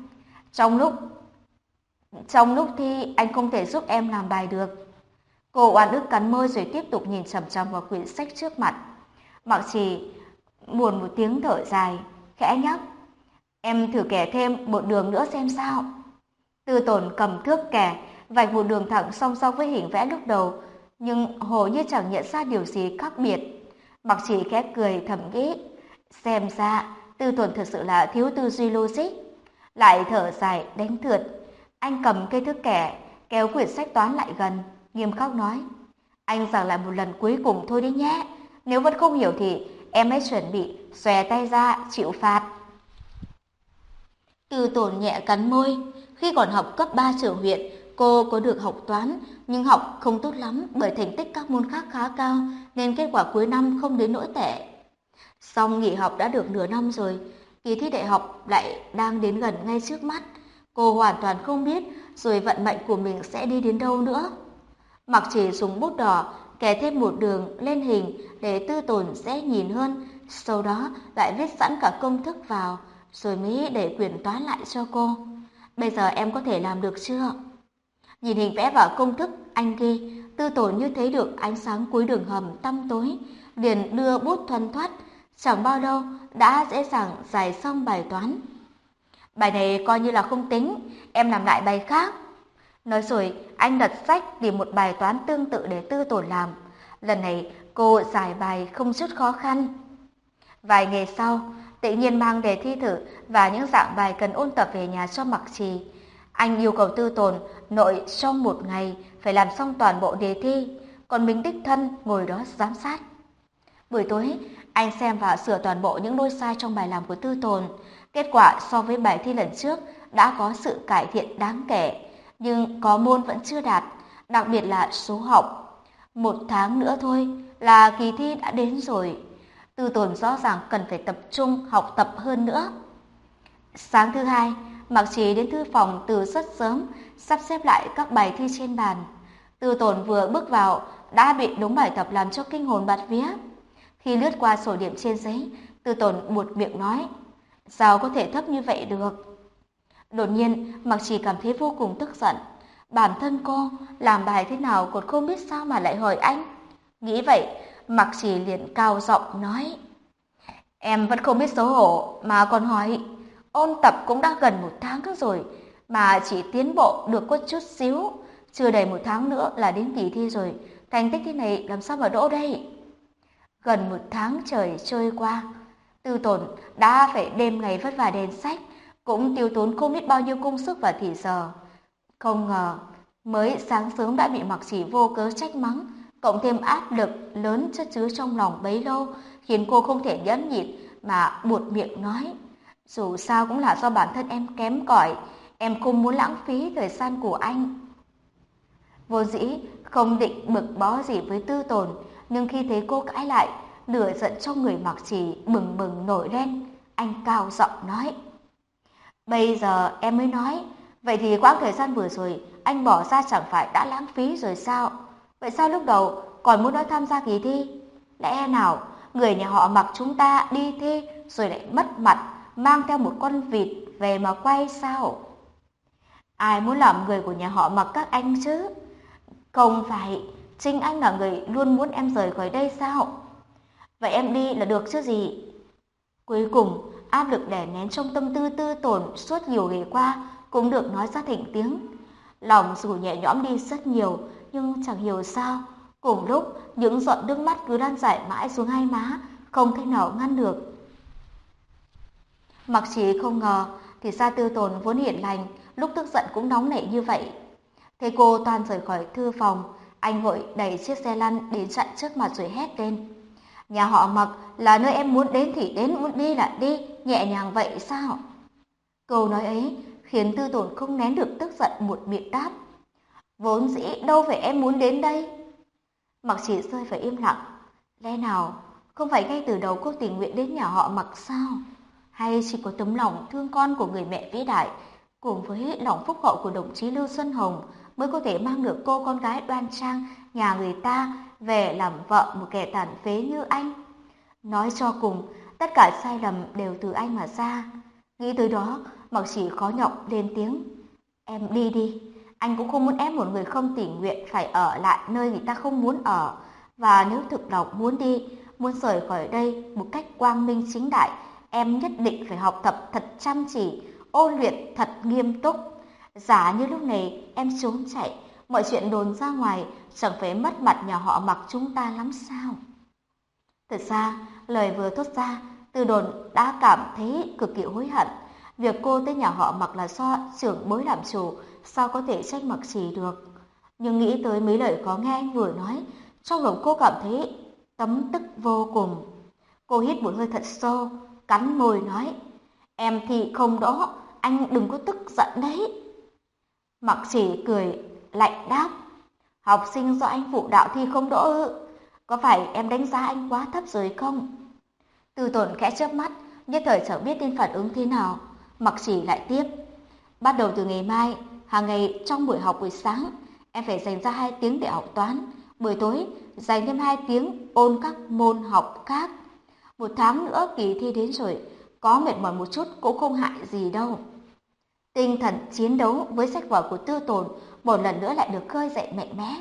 Trong lúc thi anh không thể giúp em làm bài được. Cô oan ức cắn môi rồi tiếp tục nhìn chằm chằm vào quyển sách trước mặt. Mặc Trì buồn một tiếng thở dài, khẽ nhắc, em thử kẻ thêm một đường nữa xem sao. Tư Tồn cầm thước kẻ, vạch một đường thẳng song song với hình vẽ lúc đầu, nhưng hồ như chẳng nhận ra điều gì khác biệt. Mặc Trì khẽ cười thầm nghĩ, xem ra Tư Tồn thật sự là thiếu tư duy logic. Lại thở dài đánh thượt, anh cầm cây thước kẻ, kéo quyển sách toán lại gần, nghiêm khắc nói, anh giảng lại một lần cuối cùng thôi đi nhé. Nếu vẫn không hiểu thì em hãy chuẩn bị xòe tay ra chịu phạt. Tư Tồn nhẹ cắn môi. Khi còn học cấp 3 trường huyện, cô có được học toán, nhưng học không tốt lắm bởi thành tích các môn khác khá cao, nên kết quả cuối năm không đến nỗi tệ. Song nghỉ học đã được nửa năm rồi, kỳ thi đại học lại đang đến gần ngay trước mắt. Cô hoàn toàn không biết rồi vận mệnh của mình sẽ đi đến đâu nữa. Mặc Trì dùng bút đỏ kẻ thêm một đường lên hình để Tư Tồn dễ nhìn hơn, sau đó lại viết sẵn cả công thức vào, rồi mới để quyển toán lại cho cô. Bây giờ em có thể làm được chưa? Nhìn hình vẽ và công thức anh ghi, Tư Tồn như thấy được ánh sáng cuối đường hầm tăm tối, liền đưa bút thoăn thoắt, chẳng bao lâu đã dễ dàng giải xong bài toán. Bài này coi như là không tính, em làm lại bài khác. Nói rồi, anh lật sách tìm một bài toán tương tự để Tư Tồn làm. Lần này, cô giải bài không chút khó khăn. Vài ngày sau, tự nhiên mang đề thi thử và những dạng bài cần ôn tập về nhà cho Mặc Trì. Anh yêu cầu Tư Tồn nội trong một ngày phải làm xong toàn bộ đề thi, còn mình đích thân ngồi đó giám sát. Buổi tối, anh xem và sửa toàn bộ những lỗi sai trong bài làm của Tư Tồn. Kết quả so với bài thi lần trước đã có sự cải thiện đáng kể, nhưng có môn vẫn chưa đạt, đặc biệt là số học. 1 tháng nữa thôi là kỳ thi đã đến rồi. Tư Tồn rõ ràng cần phải tập trung học tập hơn nữa. Sáng thứ hai, Mặc Trì đến thư phòng từ rất sớm, sắp xếp lại các bài thi trên bàn. Tư Tồn vừa bước vào đã bị đống bài tập làm cho kinh hồn bạt vía. Khi lướt qua sổ điểm trên giấy, Tư Tồn buột miệng nói, sao có thể thấp như vậy được? Đột nhiên, Mặc Trì cảm thấy vô cùng tức giận. Bản thân cô làm bài thế nào còn không biết sao mà lại hỏi anh. Nghĩ vậy, Mặc Trì liền cao giọng nói, em vẫn không biết xấu hổ mà còn hỏi. Ôn tập cũng đã gần 1 tháng rồi mà chỉ tiến bộ được có chút xíu. Chưa đầy 1 tháng nữa là đến kỳ thi rồi, thành tích thế này làm sao mà đỗ đây? Gần 1 tháng trời trôi qua, Tư Tồn đã phải đêm ngày vất vả đèn sách, cũng tiêu tốn không biết bao nhiêu công sức và thì giờ. Không ngờ, mới sáng sớm đã bị Mặc Trì vô cớ trách mắng, cộng thêm áp lực lớn chất chứa trong lòng bấy lâu, khiến cô không thể nhẫn nhịn mà buột miệng nói, dù sao cũng là do bản thân em kém cỏi, em không muốn lãng phí thời gian của anh. Vô dĩ không định bực bó gì với Tư Tồn, nhưng khi thấy cô cãi lại, lửa giận trong người Mặc Trì bừng bừng nổi lên. Anh cao giọng nói, bây giờ em mới nói, vậy thì quãng thời gian vừa rồi anh bỏ ra chẳng phải đã lãng phí rồi sao? Vậy sao lúc đầu còn muốn nói tham gia kỳ thi? Lẽ nào người nhà họ Mặc chúng ta đi thi rồi lại mất mặt, mang theo một con vịt về mà quay sao? Ai muốn làm người của nhà họ Mặc các anh chứ? Không phải chính anh là người luôn muốn em rời khỏi đây sao? Vậy em đi là được chứ gì? Cuối cùng, áp lực đè nén trong tâm tư Tư Tồn suốt nhiều ngày qua cũng được nói ra thành tiếng. Lòng dù nhẹ nhõm đi rất nhiều, nhưng chẳng hiểu sao, cùng lúc những giọt nước mắt cứ lan rải mãi xuống hai má, không thể nào ngăn được. Mặc Trì không ngờ, thì ra Tư Tồn vốn hiền lành, lúc tức giận cũng nóng nảy như vậy. Thấy cô toan rời khỏi thư phòng, anh vội đẩy chiếc xe lăn đến chặn trước mặt rồi hét lên. Nhà họ Mặc là nơi em muốn đến thì đến, muốn đi là đi, nhẹ nhàng vậy sao? Câu nói ấy khiến Tư Tồn không nén được tức giận, một miệng đáp. Vốn dĩ đâu phải em muốn đến đây. Mặc Chỉ rơi vào im lặng. Lẽ nào không phải ngay từ đầu cô tình nguyện đến nhà họ Mặc sao? Hay chỉ có tấm lòng thương con của người mẹ vĩ đại cùng với lòng phúc hậu của đồng chí Lưu Xuân Hồng mới có thể mang được cô con gái đoan trang nhà người ta về làm vợ một kẻ tàn phế như anh? Nói cho cùng, tất cả sai lầm đều từ anh mà ra. Nghĩ tới đó, Mặc Chỉ khó nhọc lên tiếng. Em đi đi, anh cũng không muốn ép một người không tình nguyện phải ở lại nơi người ta không muốn ở. Và nếu thực lòng muốn đi, muốn rời khỏi đây một cách quang minh chính đại, em nhất định phải học tập thật chăm chỉ, ôn luyện thật nghiêm túc. Giả như lúc này em trốn chạy, mọi chuyện đồn ra ngoài chẳng phải mất mặt nhà họ Mặc chúng ta lắm sao? Thật ra, lời vừa thốt ra, Từ Đồn đã cảm thấy cực kỳ hối hận. Việc cô tới nhà họ Mặc là do trưởng bối làm chủ, sao có thể trách Mặc Trì được. Nhưng nghĩ tới mấy lời khó nghe anh vừa nói, trong lòng cô cảm thấy tấm tức vô cùng. Cô hít một hơi thật sâu, cắn môi nói, em thì không đó, anh đừng có tức giận đấy. Mặc Trì cười lạnh đáp, học sinh do anh phụ đạo thi không đỗ ư? Có phải em đánh giá anh quá thấp rồi không? Từ Tồn khẽ chớp mắt, nhất thời chẳng biết nên phản ứng thế nào. Mặc Chỉ lại tiếp, bắt đầu từ ngày mai, hàng ngày trong buổi học buổi sáng, em phải dành ra 2 tiếng để học toán, buổi tối dành thêm 2 tiếng ôn các môn học khác. 1 tháng nữa kỳ thi đến rồi, có mệt mỏi một chút cũng không hại gì đâu. Tinh thần chiến đấu với sách vở của Tư Tồn một lần nữa lại được khơi dậy mạnh mẽ.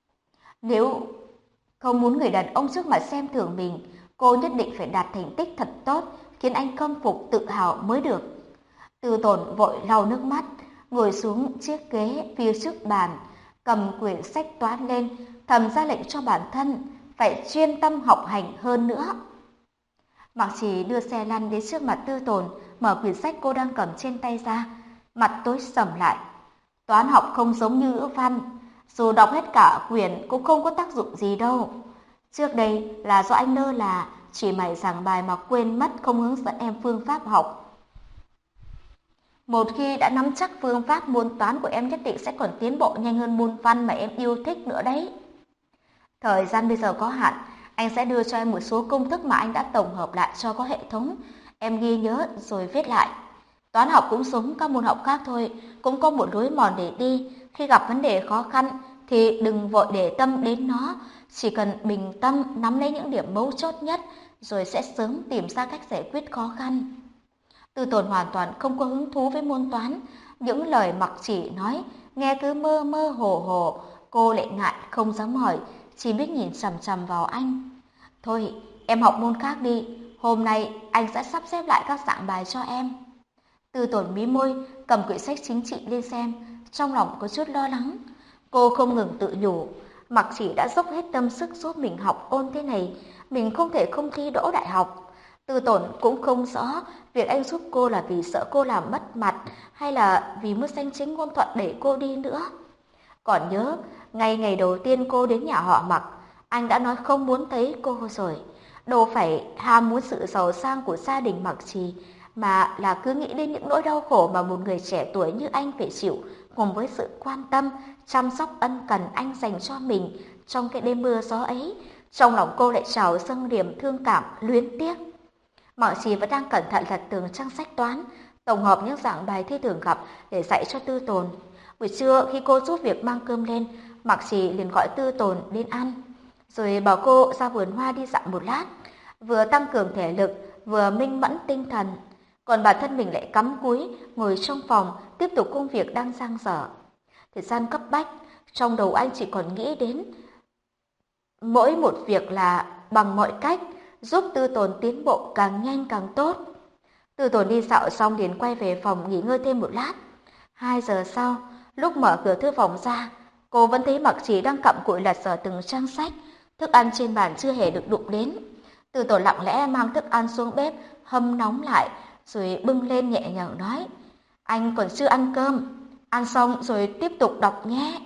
Nếu không muốn người đàn ông trước mặt xem thường mình, cô nhất định phải đạt thành tích thật tốt, khiến anh khâm phục tự hào mới được. Tư Tồn vội lau nước mắt, ngồi xuống chiếc ghế phía trước bàn, cầm quyển sách toán lên, thầm ra lệnh cho bản thân phải chuyên tâm học hành hơn nữa. Mặc Chỉ đưa xe lăn đến trước mặt Tư Tồn, mở quyển sách cô đang cầm trên tay ra, mặt tối sầm lại. Toán học không giống như ngữ văn, dù đọc hết cả quyển cũng không có tác dụng gì đâu. Trước đây là do anh lơ là, chỉ mày giảng bài mà quên mất không hướng dẫn em phương pháp học. Một khi đã nắm chắc phương pháp, môn toán của em nhất định sẽ còn tiến bộ nhanh hơn môn văn mà em yêu thích nữa đấy. Thời gian bây giờ có hạn, anh sẽ đưa cho em một số công thức mà anh đã tổng hợp lại cho có hệ thống. Em ghi nhớ rồi viết lại. Toán học cũng giống các môn học khác thôi, cũng có một lối mòn để đi. Khi gặp vấn đề khó khăn thì đừng vội để tâm đến nó, chỉ cần bình tâm nắm lấy những điểm mấu chốt nhất rồi sẽ sớm tìm ra cách giải quyết khó khăn. Tư Tồn hoàn toàn không có hứng thú với môn toán, những lời Mặc Chỉ nói nghe cứ mơ mơ hồ hồ, cô lại ngại không dám hỏi, chỉ biết nhìn chằm chằm vào anh. Thôi, em học môn khác đi, hôm nay anh sẽ sắp xếp lại các dạng bài cho em. Tư Tồn mí môi, cầm quyển sách chính trị lên xem, trong lòng có chút lo lắng. Cô không ngừng tự nhủ, Mặc Chỉ đã dốc hết tâm sức giúp mình học ôn thế này, mình không thể không thi đỗ đại học. Tư Tồn cũng không rõ việc anh giúp cô là vì sợ cô làm mất mặt hay là vì muốn danh chính ngôn thuận để cô đi nữa. Còn nhớ, ngày đầu tiên cô đến nhà họ Mặc, anh đã nói không muốn thấy cô rồi. Đâu phải ham muốn sự giàu sang của gia đình Mặc Trì, mà là cứ nghĩ đến những nỗi đau khổ mà một người trẻ tuổi như anh phải chịu, cùng với sự quan tâm, chăm sóc ân cần anh dành cho mình trong cái đêm mưa gió ấy. Trong lòng cô lại trào dâng niềm thương cảm, luyến tiếc. Mặc Trì vẫn đang cẩn thận lật từng trang sách toán, tổng hợp những dạng bài thi thường gặp để dạy cho Tư Tồn. Buổi trưa khi cô giúp việc mang cơm lên, Mặc Trì liền gọi Tư Tồn đến ăn, rồi bảo cô ra vườn hoa đi dạo một lát, vừa tăng cường thể lực, vừa minh mẫn tinh thần. Còn bản thân mình lại cắm cúi ngồi trong phòng tiếp tục công việc đang dang dở. Thời gian cấp bách, trong đầu anh chỉ còn nghĩ đến mỗi một việc là bằng mọi cách giúp Tư Tồn tiến bộ càng nhanh càng tốt. Tư Tồn đi dạo xong liền quay về phòng nghỉ ngơi thêm một lát. 2 giờ sau, lúc mở cửa thư phòng ra, cô vẫn thấy Mặc Trì đang cặm cụi lật dở từng trang sách, thức ăn trên bàn chưa hề được đụng đến. Từ Tốn lặng lẽ mang thức ăn xuống bếp, hâm nóng lại, rồi bưng lên nhẹ nhàng nói, anh còn chưa ăn cơm, ăn xong rồi tiếp tục đọc nhé.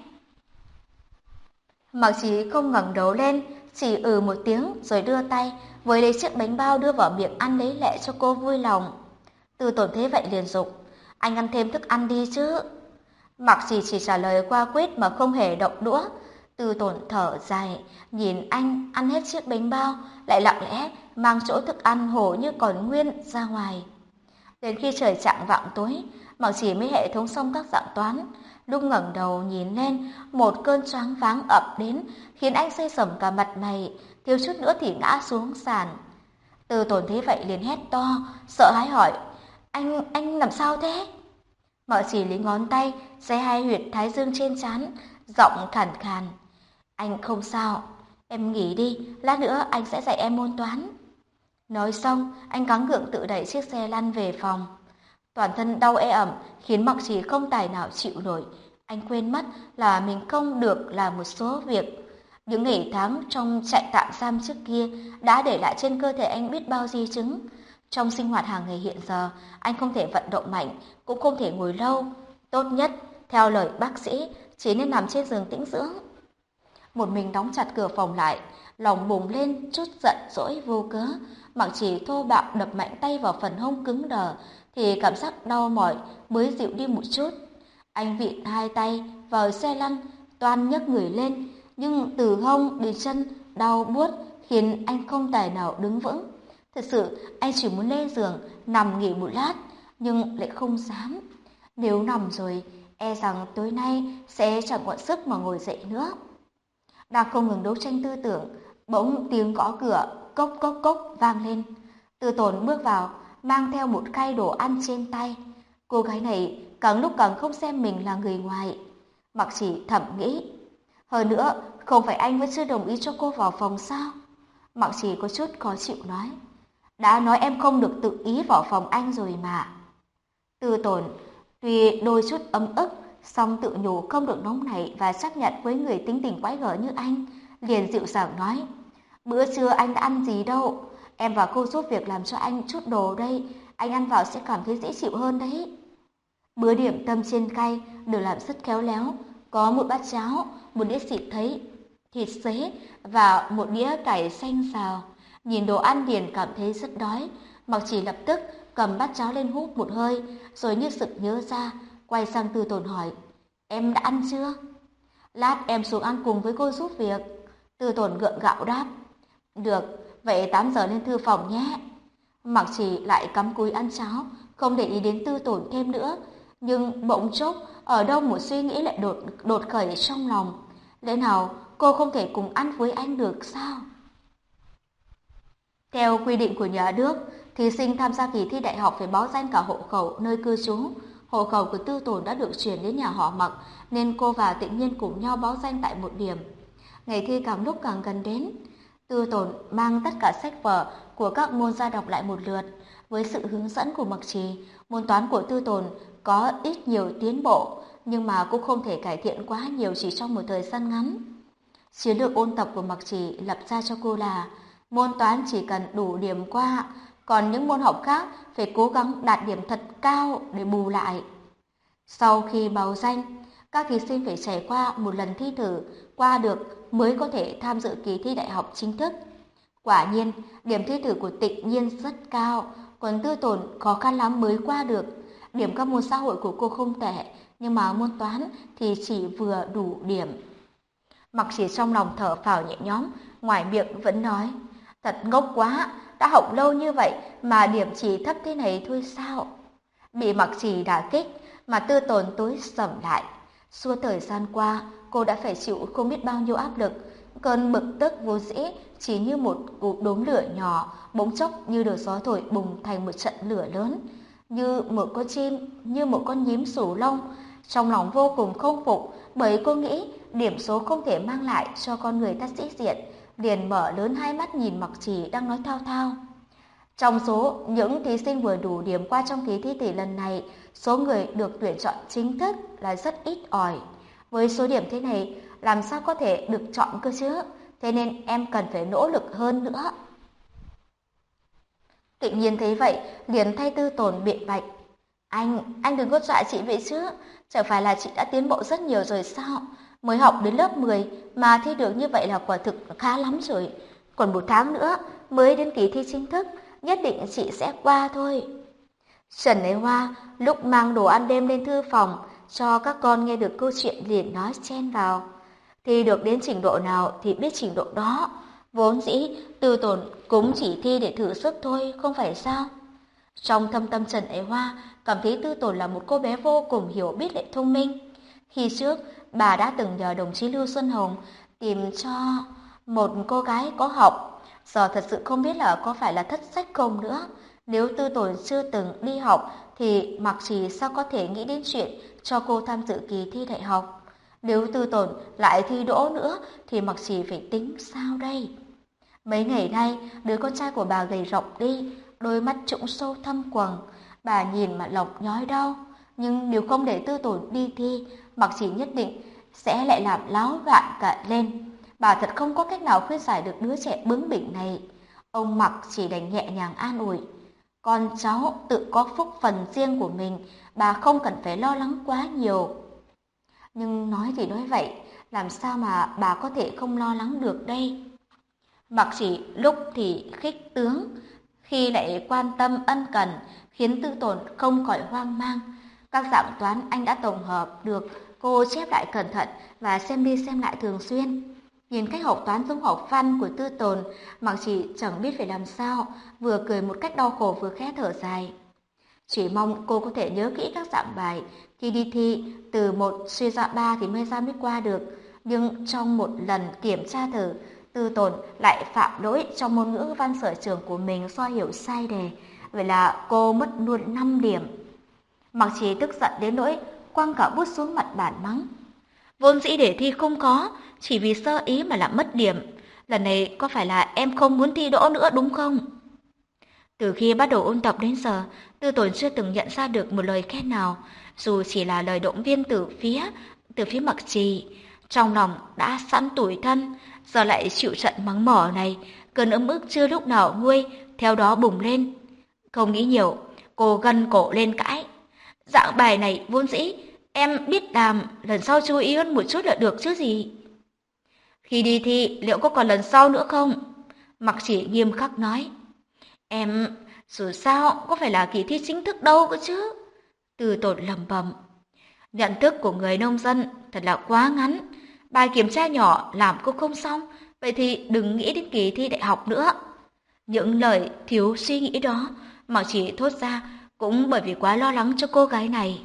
Mặc Trì không ngẩng đầu lên, chỉ một tiếng rồi đưa tay với lấy chiếc bánh bao đưa vào miệng ăn lấy lệ cho cô vui lòng. Từ Tốn thế vậy liền dục, anh ăn thêm thức ăn đi chứ. Mặc Trì chỉ trả lời qua quýt mà không hề động đũa. Từ Tốn thở dài, nhìn anh ăn hết chiếc bánh bao, lại lặng lẽ mang chỗ thức ăn hổ như còn nguyên ra ngoài. Đến khi trời chạng vạng tối, Mặc Trì mới hệ thống xong các dạng toán. Lúc ngẩng đầu nhìn lên, một cơn choáng váng ập đến, khiến anh xây sẩm cả mặt mày, thiếu chút nữa thì ngã xuống sàn. Từ Tốn thấy vậy liền hét to, sợ hãi hỏi, anh làm sao thế? Mặc Trì lấy ngón tay giãy hai huyệt thái dương trên trán, giọng khàn khàn, anh không sao, em nghỉ đi, lát nữa anh sẽ dạy em môn toán. Nói xong, anh gắng gượng tự đẩy chiếc xe lăn về phòng. Toàn thân đau ê ẩm khiến Mặc Trì không tài nào chịu nổi. Anh quên mất là mình không được làm một số việc. Những ngày tháng trong trại tạm giam trước kia đã để lại trên cơ thể anh biết bao di chứng. Trong sinh hoạt hàng ngày hiện giờ, anh không thể vận động mạnh, cũng không thể ngồi lâu. Tốt nhất, theo lời bác sĩ, chỉ nên nằm trên giường tĩnh dưỡng. Một mình đóng chặt cửa phòng lại, lòng bùng lên chút giận dỗi vô cớ. Mặc Trì thô bạo đập mạnh tay vào phần hông cứng đờ, thì cảm giác đau mỏi mới dịu đi một chút. Anh vịn hai tay vào xe lăn, toan nhấc người lên, nhưng từ hông đến chân đau buốt khiến anh không tài nào đứng vững. Thật sự anh chỉ muốn lên giường nằm nghỉ một lát, nhưng lại không dám. Nếu nằm rồi, e rằng tối nay sẽ chẳng còn sức mà ngồi dậy nữa. Đang không ngừng đấu tranh tư tưởng, bỗng tiếng gõ cửa cốc cốc cốc vang lên. Từ Tốn bước vào, mang theo một khay đồ ăn trên tay. Cô gái này càng lúc càng không xem mình là người ngoài. Mặc Chỉ thầm nghĩ. Hơn nữa, không phải anh vẫn chưa đồng ý cho cô vào phòng sao? Mặc Chỉ có chút khó chịu nói. Đã nói em không được tự ý vào phòng anh rồi mà. Từ Tốn tuy đôi chút ấm ức, song tự nhủ không được nóng nảy và chấp nhận với người tính tình quái gở như anh, liền dịu dàng nói. Bữa trưa anh đã ăn gì đâu, em và cô giúp việc làm cho anh chút đồ đây, anh ăn vào sẽ cảm thấy dễ chịu hơn đấy. Bữa điểm tâm trên khay được làm rất khéo léo, có một bát cháo, một đĩa thịt xế và một đĩa cải xanh xào. Nhìn đồ ăn liền cảm thấy rất đói, Mặc Chỉ lập tức cầm bát cháo lên húp một hơi, rồi như sực nhớ ra, quay sang Từ Tốn hỏi, em đã ăn chưa? Lát em xuống ăn cùng với cô giúp việc. Từ Tốn gượng gạo đáp, được, vậy 8 giờ lên thư phòng nhé. Mặc Chỉ lại cắm cúi ăn cháo, không để ý đến Từ Tốn thêm nữa, nhưng bỗng chốc ở đâu một suy nghĩ lại đột khởi trong lòng, lẽ nào cô không thể cùng ăn với anh được sao? Theo quy định của nhà nước, thí sinh tham gia kỳ thi đại học phải báo danh cả hộ khẩu nơi cư trú. Hộ khẩu của Tư Tốn đã được chuyển đến nhà họ Mặc, nên cô và Tịnh Nhiên cùng nhau báo danh tại một điểm. Ngày thi càng lúc càng gần đến, Tư Tốn mang tất cả sách vở của các môn ra đọc lại một lượt. Với sự hướng dẫn của Mặc Trì, môn toán của Tư Tốn có ít nhiều tiến bộ, nhưng mà cũng không thể cải thiện quá nhiều chỉ trong một thời gian ngắn. Chiến lược ôn tập của Mặc Trì lập ra cho cô là môn toán chỉ cần đủ điểm qua, còn những môn học khác phải cố gắng đạt điểm thật cao để bù lại. Sau khi báo danh, các thí sinh phải trải qua một lần thi thử qua được mới có thể tham dự kỳ thi đại học chính thức. Quả nhiên, điểm thi thử của Tịnh Nhiên rất cao, còn Tư Tốn khó khăn lắm mới qua được. Điểm các môn xã hội của cô không tệ, nhưng mà môn toán thì chỉ vừa đủ điểm. Mặc Chỉ trong lòng thở phào nhẹ nhõm, ngoài miệng vẫn nói, thật ngốc quá, đã học lâu như vậy mà điểm chỉ thấp thế này thôi sao? Bị Mặc Chỉ đả kích mà Tư Tốn tối sầm lại. Suốt thời gian qua, cô đã phải chịu không biết bao nhiêu áp lực, cơn bực tức vô dĩ chỉ như một cục đốm lửa nhỏ, bỗng chốc như được gió thổi bùng thành một trận lửa lớn, như một con chim, như một con nhím sù lông. Trong lòng vô cùng không phục, bởi cô nghĩ điểm số không thể mang lại cho con người ta sĩ diện, liền mở lớn hai mắt nhìn Mặc Chỉ đang nói thao thao. Trong số những thí sinh vừa đủ điểm qua trong kỳ thi tỷ lần này, số người được tuyển chọn chính thức là rất ít ỏi. Với số điểm thế này, làm sao có thể được chọn cơ chứ? Thế nên em cần phải nỗ lực hơn nữa. Tự nhiên thấy vậy, liền thay Tư Tồn biện bạch. Anh đừng có dọa chị vậy chứ. Chẳng phải là chị đã tiến bộ rất nhiều rồi sao? Mới học đến lớp 10 mà thi được như vậy là quả thực khá lắm rồi. Còn 1 tháng nữa mới đến kỳ thi chính thức, nhất định chị sẽ qua thôi. Trần Ái Hoa lúc mang đồ ăn đêm lên thư phòng cho các con nghe được câu chuyện liền nói chen vào. Thi được đến trình độ nào thì biết trình độ đó. Vốn dĩ Tư Tồn cũng chỉ thi để thử sức thôi, không phải sao? Trong thâm tâm Trần Ái Hoa cảm thấy Tư Tồn là một cô bé vô cùng hiểu biết lại thông minh. Khi trước, bà đã từng nhờ đồng chí Lưu Xuân Hồng tìm cho một cô gái có học. Giờ thật sự không biết là có phải là thất sách không nữa. Nếu Tư Tồn chưa từng đi học thì Mạc Trì sao có thể nghĩ đến chuyện cho cô tham dự kỳ thi đại học. Nếu Tư Tồn lại thi đỗ nữa thì Mạc Trì phải tính sao đây? Mấy ngày nay, đứa con trai của bà gầy rộng đi, đôi mắt trũng sâu thâm quầng. Bà nhìn mà lòng nhói đau. Nhưng nếu không để Tư Tồn đi thi, Mạc Trì nhất định sẽ lại làm láo loạn cả lên. Bà thật không có cách nào khuyên giải được đứa trẻ bướng bỉnh này. Ông Mạc chỉ đành nhẹ nhàng an ủi. Con cháu tự có phúc phần riêng của mình, bà không cần phải lo lắng quá nhiều. Nhưng nói thì nói vậy, làm sao mà bà có thể không lo lắng được đây? Mạc Chỉ lúc thì khích tướng, khi lại quan tâm ân cần, khiến Tư Tồn không khỏi hoang mang. Các dạng toán anh đã tổng hợp được, cô chép lại cẩn thận và xem đi xem lại thường xuyên. Nhìn cách học toán giống học văn của Tư Tồn, Mạc Chỉ chẳng biết phải làm sao, vừa cười một cách đau khổ vừa khẽ thở dài. Chỉ mong cô có thể nhớ kỹ các dạng bài, khi đi thi từ 1 suy ra 3 thì mới ra mới qua được. Nhưng trong một lần kiểm tra thử, Tư Tồn lại phạm lỗi trong môn ngữ văn sở trường của mình do hiểu sai đề. Vậy là cô mất luôn 5 điểm. Mạc Chí tức giận đến nỗi quăng cả bút xuống mặt bàn mắng. Vốn dĩ đề thi không có, chỉ vì sơ ý mà làm mất điểm. Lần này có phải là em không muốn thi đỗ nữa đúng không? Từ khi bắt đầu ôn tập đến giờ, Tư Tồn chưa từng nhận ra được một lời khen nào, dù chỉ là lời động viên từ phía Mạc Trì. Trong lòng đã sẵn tủi thân, giờ lại chịu trận mắng mỏ này, cơn ấm ức chưa lúc nào nguôi, theo đó bùng lên. Không nghĩ nhiều, cô gân cổ lên cãi. Dạng bài này vốn dĩ, em biết làm, lần sau chú ý hơn một chút là được chứ gì. Khi đi thi, liệu có còn lần sau nữa không? Mạc Chỉ nghiêm khắc nói. Em, dù sao, có phải là kỳ thi chính thức đâu cơ chứ? Từ Tồn lẩm bẩm. Nhận thức của người nông dân thật là quá ngắn. Bài kiểm tra nhỏ làm cô không xong, vậy thì đừng nghĩ đến kỳ thi đại học nữa. Những lời thiếu suy nghĩ đó mà chỉ thốt ra cũng bởi vì quá lo lắng cho cô gái này.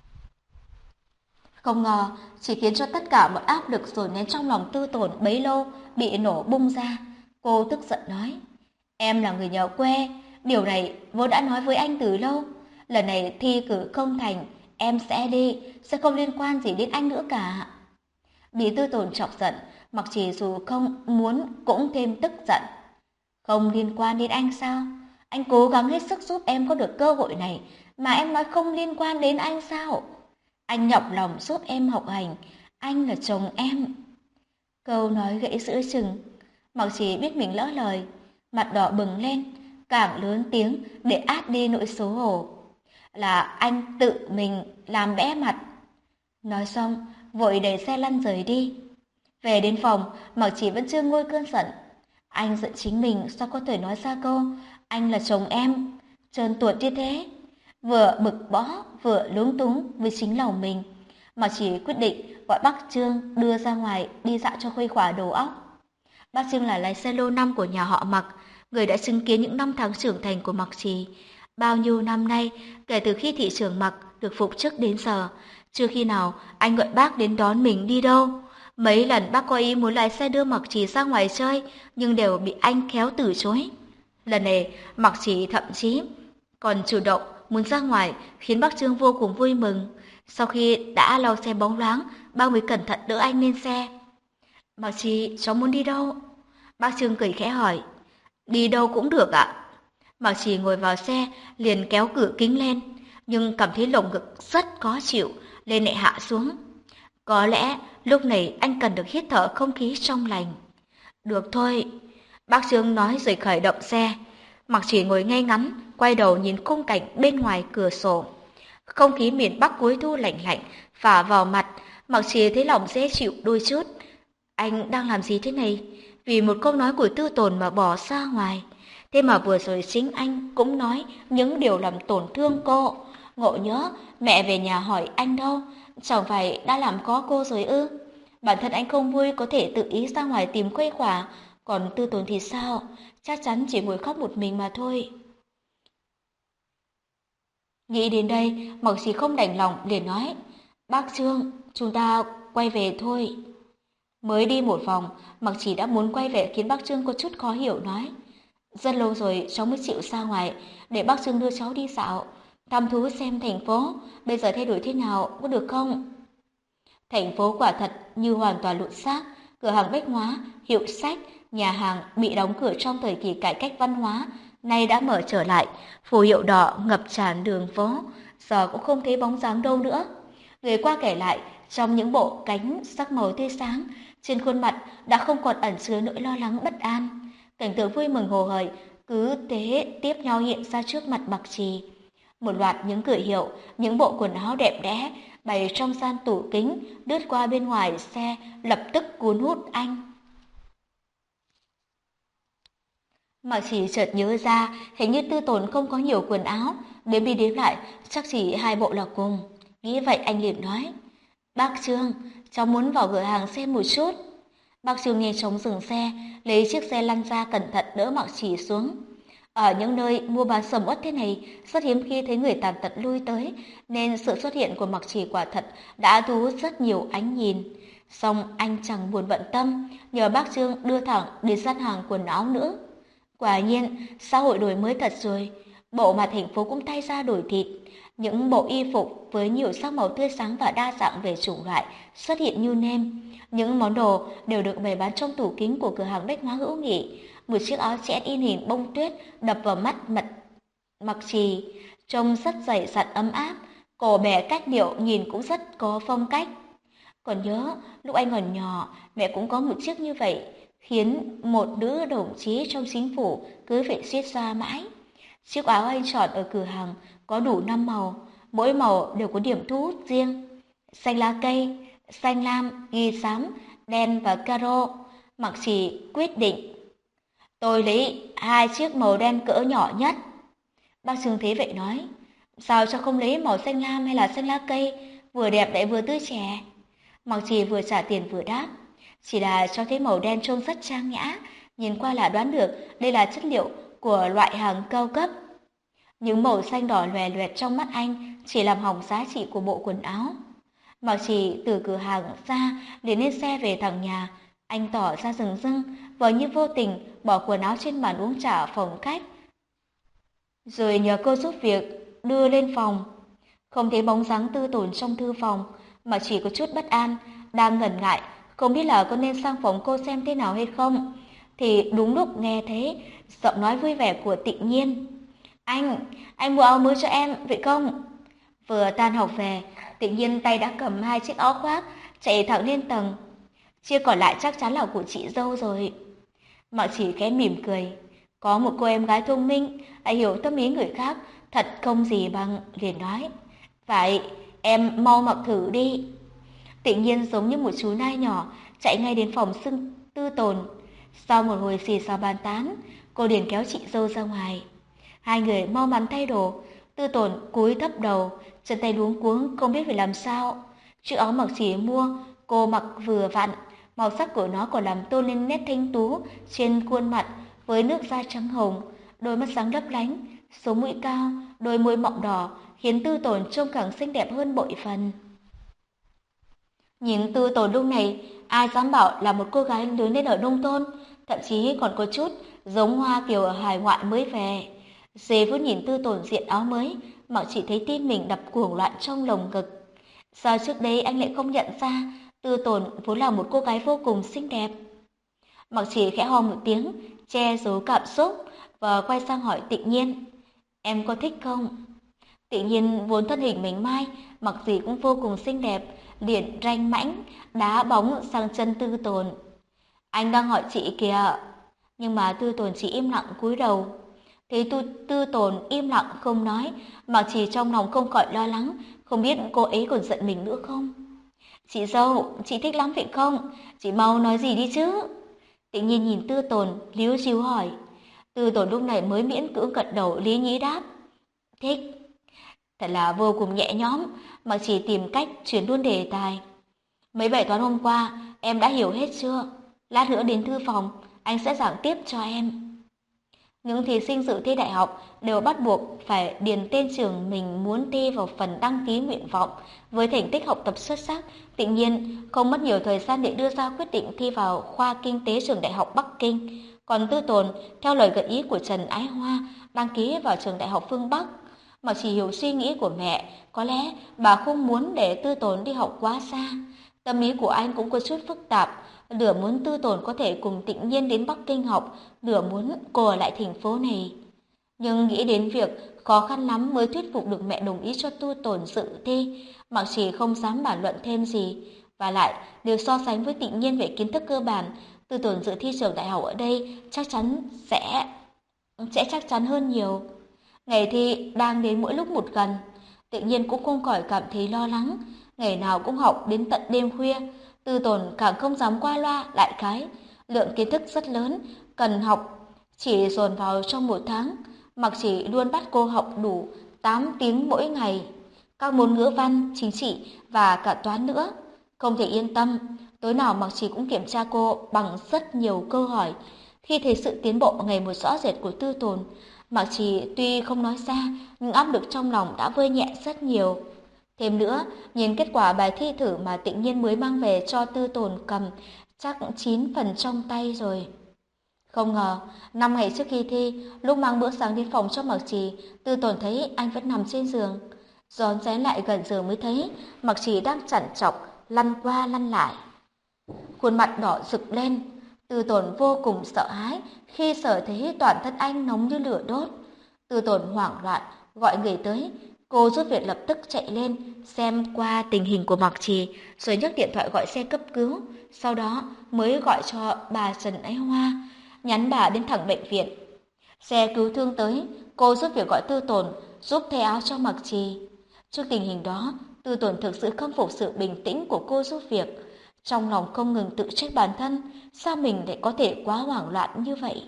Không ngờ, chỉ khiến cho tất cả mọi áp lực dồn nén trong lòng Tư Tồn bấy lâu bị nổ bung ra. Cô tức giận nói. Em là người nhà quê, điều này vốn đã nói với anh từ lâu. Lần này thi cử không thành, em sẽ đi, sẽ không liên quan gì đến anh nữa cả. Bị Tư Tồn chọc giận, mặc chỉ dù không muốn cũng thêm tức giận. Không liên quan đến anh sao? Anh cố gắng hết sức giúp em có được cơ hội này, mà em nói không liên quan đến anh sao? Anh nhọc lòng giúp em học hành, anh là chồng em. Câu nói gãy giữa chừng, mặc chỉ biết mình lỡ lời, mặt đỏ bừng lên, càng lớn tiếng để át đi nỗi xấu hổ. Là anh tự mình làm bẽ mặt. Nói xong, vội đẩy xe lăn rời đi. Về đến phòng, Mạc Chỉ vẫn chưa nguôi cơn giận. Anh giận chính mình sao có thể nói ra câu anh là chồng em, trơn tuột như thế. Vừa bực bõ, vừa lúng túng với chính lòng mình. Mạc Chỉ quyết định gọi bác Trương đưa ra ngoài đi dạo cho khuây khỏa đầu óc. Bác Trương là lái xe lô năm của nhà họ Mạc, người đã chứng kiến những năm tháng trưởng thành của Mạc Trì. Bao nhiêu năm nay, kể từ khi thị trường Mạc được phục chức đến giờ, chưa khi nào anh gọi bác đến đón mình đi đâu. Mấy lần bác có ý muốn lái xe đưa Mạc Trì ra ngoài chơi, nhưng đều bị anh khéo từ chối. Lần này, Mạc Trì thậm chí còn chủ động muốn ra ngoài, khiến bác Trương vô cùng vui mừng. Sau khi đã lau xe bóng loáng, bác mới cẩn thận đỡ anh lên xe. Mạc Trì, cháu muốn đi đâu? Bác Trương cười khẽ hỏi. Đi đâu cũng được ạ. Mạc Chỉ ngồi vào xe, liền kéo cửa kính lên, nhưng cảm thấy lồng ngực rất khó chịu, lên lại hạ xuống. Có lẽ lúc này anh cần được hít thở không khí trong lành. Được thôi, bác Trương nói rồi khởi động xe. Mạc Chỉ ngồi ngay ngắn, quay đầu nhìn khung cảnh bên ngoài cửa sổ. Không khí miền Bắc cuối thu lạnh lạnh phả vào mặt, Mạc Chỉ thấy lòng dễ chịu đôi chút. Anh đang làm gì thế này? Vì một câu nói của Tư Tồn mà bỏ ra ngoài. Thế mà vừa rồi chính anh cũng nói những điều làm tổn thương cô. Ngộ nhớ, mẹ về nhà hỏi anh đâu, chẳng phải đã làm có cô rồi ư? Bản thân anh không vui có thể tự ý ra ngoài tìm khuây khỏa, còn Tư Tồn thì sao? Chắc chắn chỉ ngồi khóc một mình mà thôi. Nghĩ đến đây, Mộc Chỉ không đành lòng liền nói, bác Trương, chúng ta quay về thôi. Mới đi một vòng, Mộc Chỉ đã muốn quay về khiến bác Trương có chút khó hiểu nói. Rất lâu rồi cháu mới chịu ra ngoài, để bác Trương đưa cháu đi dạo, thăm thú xem thành phố, bây giờ thay đổi thế nào, có được không? Thành phố quả thật như hoàn toàn lụn xác, cửa hàng bách hóa, hiệu sách, nhà hàng bị đóng cửa trong thời kỳ cải cách văn hóa, nay đã mở trở lại, phù hiệu đỏ ngập tràn đường phố, giờ cũng không thấy bóng dáng đâu nữa. Người qua kể lại, trong những bộ cánh sắc màu tươi sáng, trên khuôn mặt đã không còn ẩn chứa nỗi lo lắng bất an. Cảnh tượng vui mừng hồ hởi cứ thế tiếp nhau hiện ra trước mặt Mạc Trì. Một loạt những cửa hiệu, những bộ quần áo đẹp đẽ bày trong gian tủ kính, lướt qua bên ngoài xe, lập tức cuốn hút anh. Mạc Chỉ chợt nhớ ra, hình như Tư Tồn không có nhiều quần áo, đếm đi đếm lại, chắc chỉ 2 bộ là cùng. Nghĩ vậy anh liền nói, bác Trương, cháu muốn vào cửa hàng xem một chút. Bác Trương nghe trống dừng xe, lấy chiếc xe lăn ra cẩn thận đỡ Mạc Chỉ xuống. Ở những nơi mua bán sầm uất thế này, rất hiếm khi thấy người tàn tật lui tới, nên sự xuất hiện của Mạc Chỉ quả thật đã thu hút rất nhiều ánh nhìn. Song anh chẳng buồn bận tâm, nhờ bác Trương đưa thẳng đến gian hàng quần áo nữa. Quả nhiên, xã hội đổi mới thật rồi, bộ mà thành phố cũng thay ra đổi thịt. Những bộ y phục với nhiều sắc màu tươi sáng và đa dạng về chủng loại xuất hiện như nêm. Những món đồ đều được bày bán trong tủ kính của cửa hàng bách hóa hữu nghị. Một chiếc áo chẽn in hình bông tuyết đập vào mắt Mạc Trì, trông rất dày dặn ấm áp, cổ bẻ cách điệu nhìn cũng rất có phong cách. Còn nhớ, lúc anh còn nhỏ, mẹ cũng có một chiếc như vậy, khiến một nữ đồng chí trong chính phủ cứ phải suýt xoa mãi. Chiếc áo anh chọn ở cửa hàng có đủ 5 màu, mỗi màu đều có điểm thu hút riêng. Xanh lá cây, xanh lam, ghi xám, đen và caro. Mạc Trì quyết định, tôi lấy 2 chiếc màu đen cỡ nhỏ nhất. Bác Trương thế vậy nói, sao cho không lấy màu xanh lam hay là xanh lá cây, vừa đẹp lại vừa tươi trẻ. Mạc Trì vừa trả tiền vừa đáp, chỉ là cho thấy màu đen trông rất trang nhã, nhìn qua là đoán được đây là chất liệu của loại hàng cao cấp. Những màu xanh đỏ lòe loẹt trong mắt anh chỉ làm hỏng giá trị của bộ quần áo. Mạc Trì từ cửa hàng ra liền lên xe về thẳng nhà, anh tỏ ra rừng rưng, vờ như vô tình bỏ quần áo trên bàn uống trà ở phòng khách, rồi nhờ cô giúp việc đưa lên phòng. Không thấy bóng dáng Tư Tồn trong thư phòng, mà chỉ có chút bất an, đang ngần ngại, không biết là có nên sang phòng cô xem thế nào hay không. Thì đúng lúc nghe thấy giọng nói vui vẻ của Tịnh Nhiên. Anh mua áo mới cho em, vậy không? Vừa tan học về, Tịnh Nhiên tay đã cầm 2 chiếc áo khoác, chạy thẳng lên tầng. Chiếc còn lại chắc chắn là của chị dâu rồi. Mạc Chỉ khẽ mỉm cười. Có một cô em gái thông minh, lại hiểu tâm ý người khác, thật không gì bằng, liền nói. Vậy, em mau mặc thử đi. Tự nhiên giống như một chú nai nhỏ, chạy ngay đến phòng xưng Tư Tồn. Sau một hồi xì xào bàn tán, cô liền kéo chị dâu ra ngoài. Hai người mau mắn thay đồ, Tư Tồn cúi thấp đầu, chân tay luống cuống không biết phải làm sao. Chiếc áo Mạc Chỉ mua, cô mặc vừa vặn, màu sắc của nó còn làm tôn lên nét thanh tú trên khuôn mặt với nước da trắng hồng, đôi mắt sáng lấp lánh, sống mũi cao, đôi môi mọng đỏ, khiến Tư Tồn trông càng xinh đẹp hơn bội phần. Nhìn Tư Tồn lúc này, ai dám bảo là một cô gái lớn lên ở nông thôn, thậm chí còn có chút giống Hoa Kiều ở hải ngoại mới về. Giây phút nhìn Tư Tồn diện áo mới, Mạc Chỉ thấy tim mình đập cuồng loạn trong lồng ngực. Sao trước đây anh lại không nhận ra Tư Tồn vốn là một cô gái vô cùng xinh đẹp? Mạc Chỉ khẽ ho một tiếng, che giấu cảm xúc, và quay sang hỏi Tự Nhiên, em có thích không? Tự Nhiên vốn thân hình mảnh mai, mặc gì cũng vô cùng xinh đẹp, liền ranh mãnh, đá bóng sang chân Tư Tồn. Anh đang hỏi chị kìa. Nhưng mà Tư Tồn chỉ im lặng cúi đầu. Thấy Tư Tồn im lặng không nói, mà chỉ trong lòng không khỏi lo lắng, không biết cô ấy còn giận mình nữa không. Chị dâu, chị thích lắm phải không? Chị mau nói gì đi chứ. Tự Nhiên nhìn Tư Tồn, líu ríu hỏi. Tư Tồn lúc này mới miễn cưỡng gật đầu lý nhí đáp. Thích. Thật là vô cùng nhẹ nhõm, mà chỉ tìm cách chuyển luôn đề tài. Mấy bài toán hôm qua, em đã hiểu hết chưa? Lát nữa đến thư phòng, anh sẽ giảng tiếp cho em. Những thí sinh dự thi đại học đều bắt buộc phải điền tên trường mình muốn thi vào phần đăng ký nguyện vọng. Với thành tích học tập xuất sắc, tự nhiên không mất nhiều thời gian để đưa ra quyết định thi vào khoa kinh tế trường đại học Bắc Kinh. Còn Tư Tồn, theo lời gợi ý của Trần Ái Hoa, đăng ký vào trường đại học phương Bắc. Mà chỉ hiểu suy nghĩ của mẹ, có lẽ bà không muốn để Tư Tồn đi học quá xa. Tâm ý của anh cũng có chút phức tạp, nửa muốn Tư Tồn có thể cùng Tự Nhiên đến Bắc Kinh học, nửa muốn cô ở lại thành phố này. Nhưng nghĩ đến việc khó khăn lắm mới thuyết phục được mẹ đồng ý cho Tư Tồn dự thi, Mạc Chỉ không dám bàn luận thêm gì. Và lại, nếu so sánh với Tự Nhiên về kiến thức cơ bản, Tư Tồn dự thi trường đại học ở đây chắc chắn sẽ chắc chắn hơn nhiều. Ngày thi đang đến mỗi lúc một gần, Tự Nhiên cũng không khỏi cảm thấy lo lắng. Ngày nào cũng học đến tận đêm khuya, Tư Tồn càng không dám qua loa đại khái. Lượng kiến thức rất lớn, cần học chỉ dồn vào trong một tháng. Mặc Chỉ luôn bắt cô học đủ 8 tiếng mỗi ngày, các môn ngữ văn, chính trị và cả toán nữa. Không thể yên tâm, tối nào Mặc Chỉ cũng kiểm tra cô bằng rất nhiều câu hỏi. Khi thấy sự tiến bộ ngày một rõ rệt của Tư Tồn, Mạc Chỉ tuy không nói ra, nhưng áp lực trong lòng đã vơi nhẹ rất nhiều. Thêm nữa, nhìn kết quả bài thi thử mà Tự Nhiên mới mang về cho Tư Tồn cầm, chắc 9 phần trong tay rồi. Không ngờ, 5 ngày trước khi thi, lúc mang bữa sáng đến phòng cho Mạc Chỉ, Tư Tồn thấy anh vẫn nằm trên giường. Rón rén lại gần giường mới thấy Mạc Chỉ đang chằn chọc, lăn qua lăn lại. Khuôn mặt đỏ rực lên, Tư Tồn vô cùng sợ hãi khi sở thấy toàn thân anh nóng như lửa đốt. Tư Tồn hoảng loạn gọi người tới, cô giúp việc lập tức chạy lên xem qua tình hình của Mạc Trì, rồi nhấc điện thoại gọi xe cấp cứu, sau đó mới gọi cho bà Trần Ái Hoa, nhắn bà đến thẳng bệnh viện. Xe cứu thương tới, cô giúp việc gọi Tư Tồn giúp thay áo cho Mạc Trì. Trước tình hình đó, Tư Tồn thực sự khâm phục sự bình tĩnh của cô giúp việc. Trong lòng không ngừng tự trách bản thân, sao mình lại có thể quá hoảng loạn như vậy?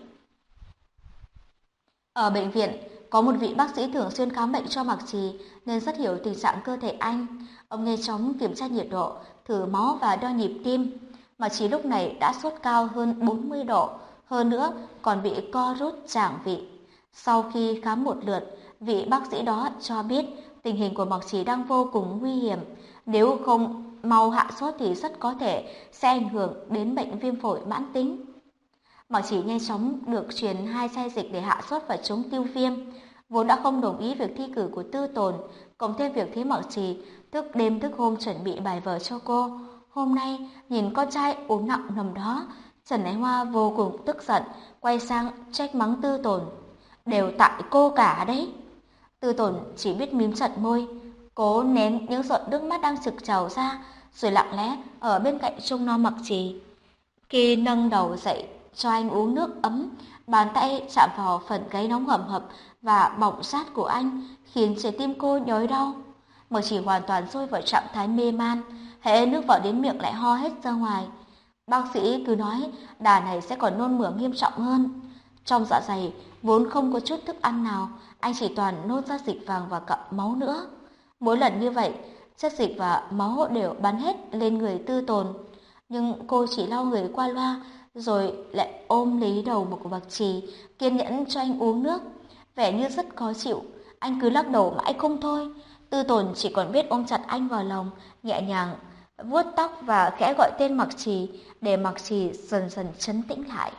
Ở bệnh viện, có một vị bác sĩ thường xuyên khám bệnh cho Mạc Trì nên rất hiểu tình trạng cơ thể anh. Ông nhanh chóng kiểm tra nhiệt độ, thử máu và đo nhịp tim. Mạc Trì lúc này đã sốt cao hơn 40 độ, hơn nữa còn bị co rút tràng vị. Sau khi khám một lượt, vị bác sĩ đó cho biết tình hình của Mạc Trì đang vô cùng nguy hiểm. Nếu không mau hạ sốt thì rất có thể sẽ ảnh hưởng đến bệnh viêm phổi mãn tính. Mạc Chỉ nhanh chóng được truyền 2 chai dịch để hạ sốt và chống tiêu viêm. Vốn đã không đồng ý việc thi cử của Tư Tồn, cộng thêm việc thấy Mạc Chỉ thức đêm thức hôm chuẩn bị bài vở cho cô. Hôm nay nhìn con trai ốm nặng nằm đó, Trần Ái Hoa vô cùng tức giận, quay sang trách mắng Tư Tồn. Đều tại cô cả đấy. Tư Tồn chỉ biết mím chặt môi, cố nén những giọt nước mắt đang trực trào ra, rồi lặng lẽ ở bên cạnh trông nom Mạc Chỉ. Khi nâng đầu dậy cho anh uống nước ấm, bàn tay chạm vào phần gáy nóng hầm hập và bỏng rát của anh, khiến trái tim cô nhói đau. Mạc Chỉ hoàn toàn rơi vào trạng thái mê man, hễ nước vào đến miệng lại ho hết ra ngoài. Bác sĩ cứ nói đà này sẽ còn nôn mửa nghiêm trọng hơn. Trong dạ dày vốn không có chút thức ăn nào, anh chỉ toàn nôn ra dịch vàng và cả máu nữa. Mỗi lần như vậy, chất dịch và máu đều bắn hết lên người Tư Tồn. Nhưng cô chỉ lau người qua loa, rồi lại ôm lấy đầu của Mạc Trì, kiên nhẫn cho anh uống nước. Vẻ như rất khó chịu, anh cứ lắc đầu mãi không thôi. Tư Tồn chỉ còn biết ôm chặt anh vào lòng, nhẹ nhàng vuốt tóc và khẽ gọi tên Mạc Trì để Mạc Trì dần dần trấn tĩnh lại.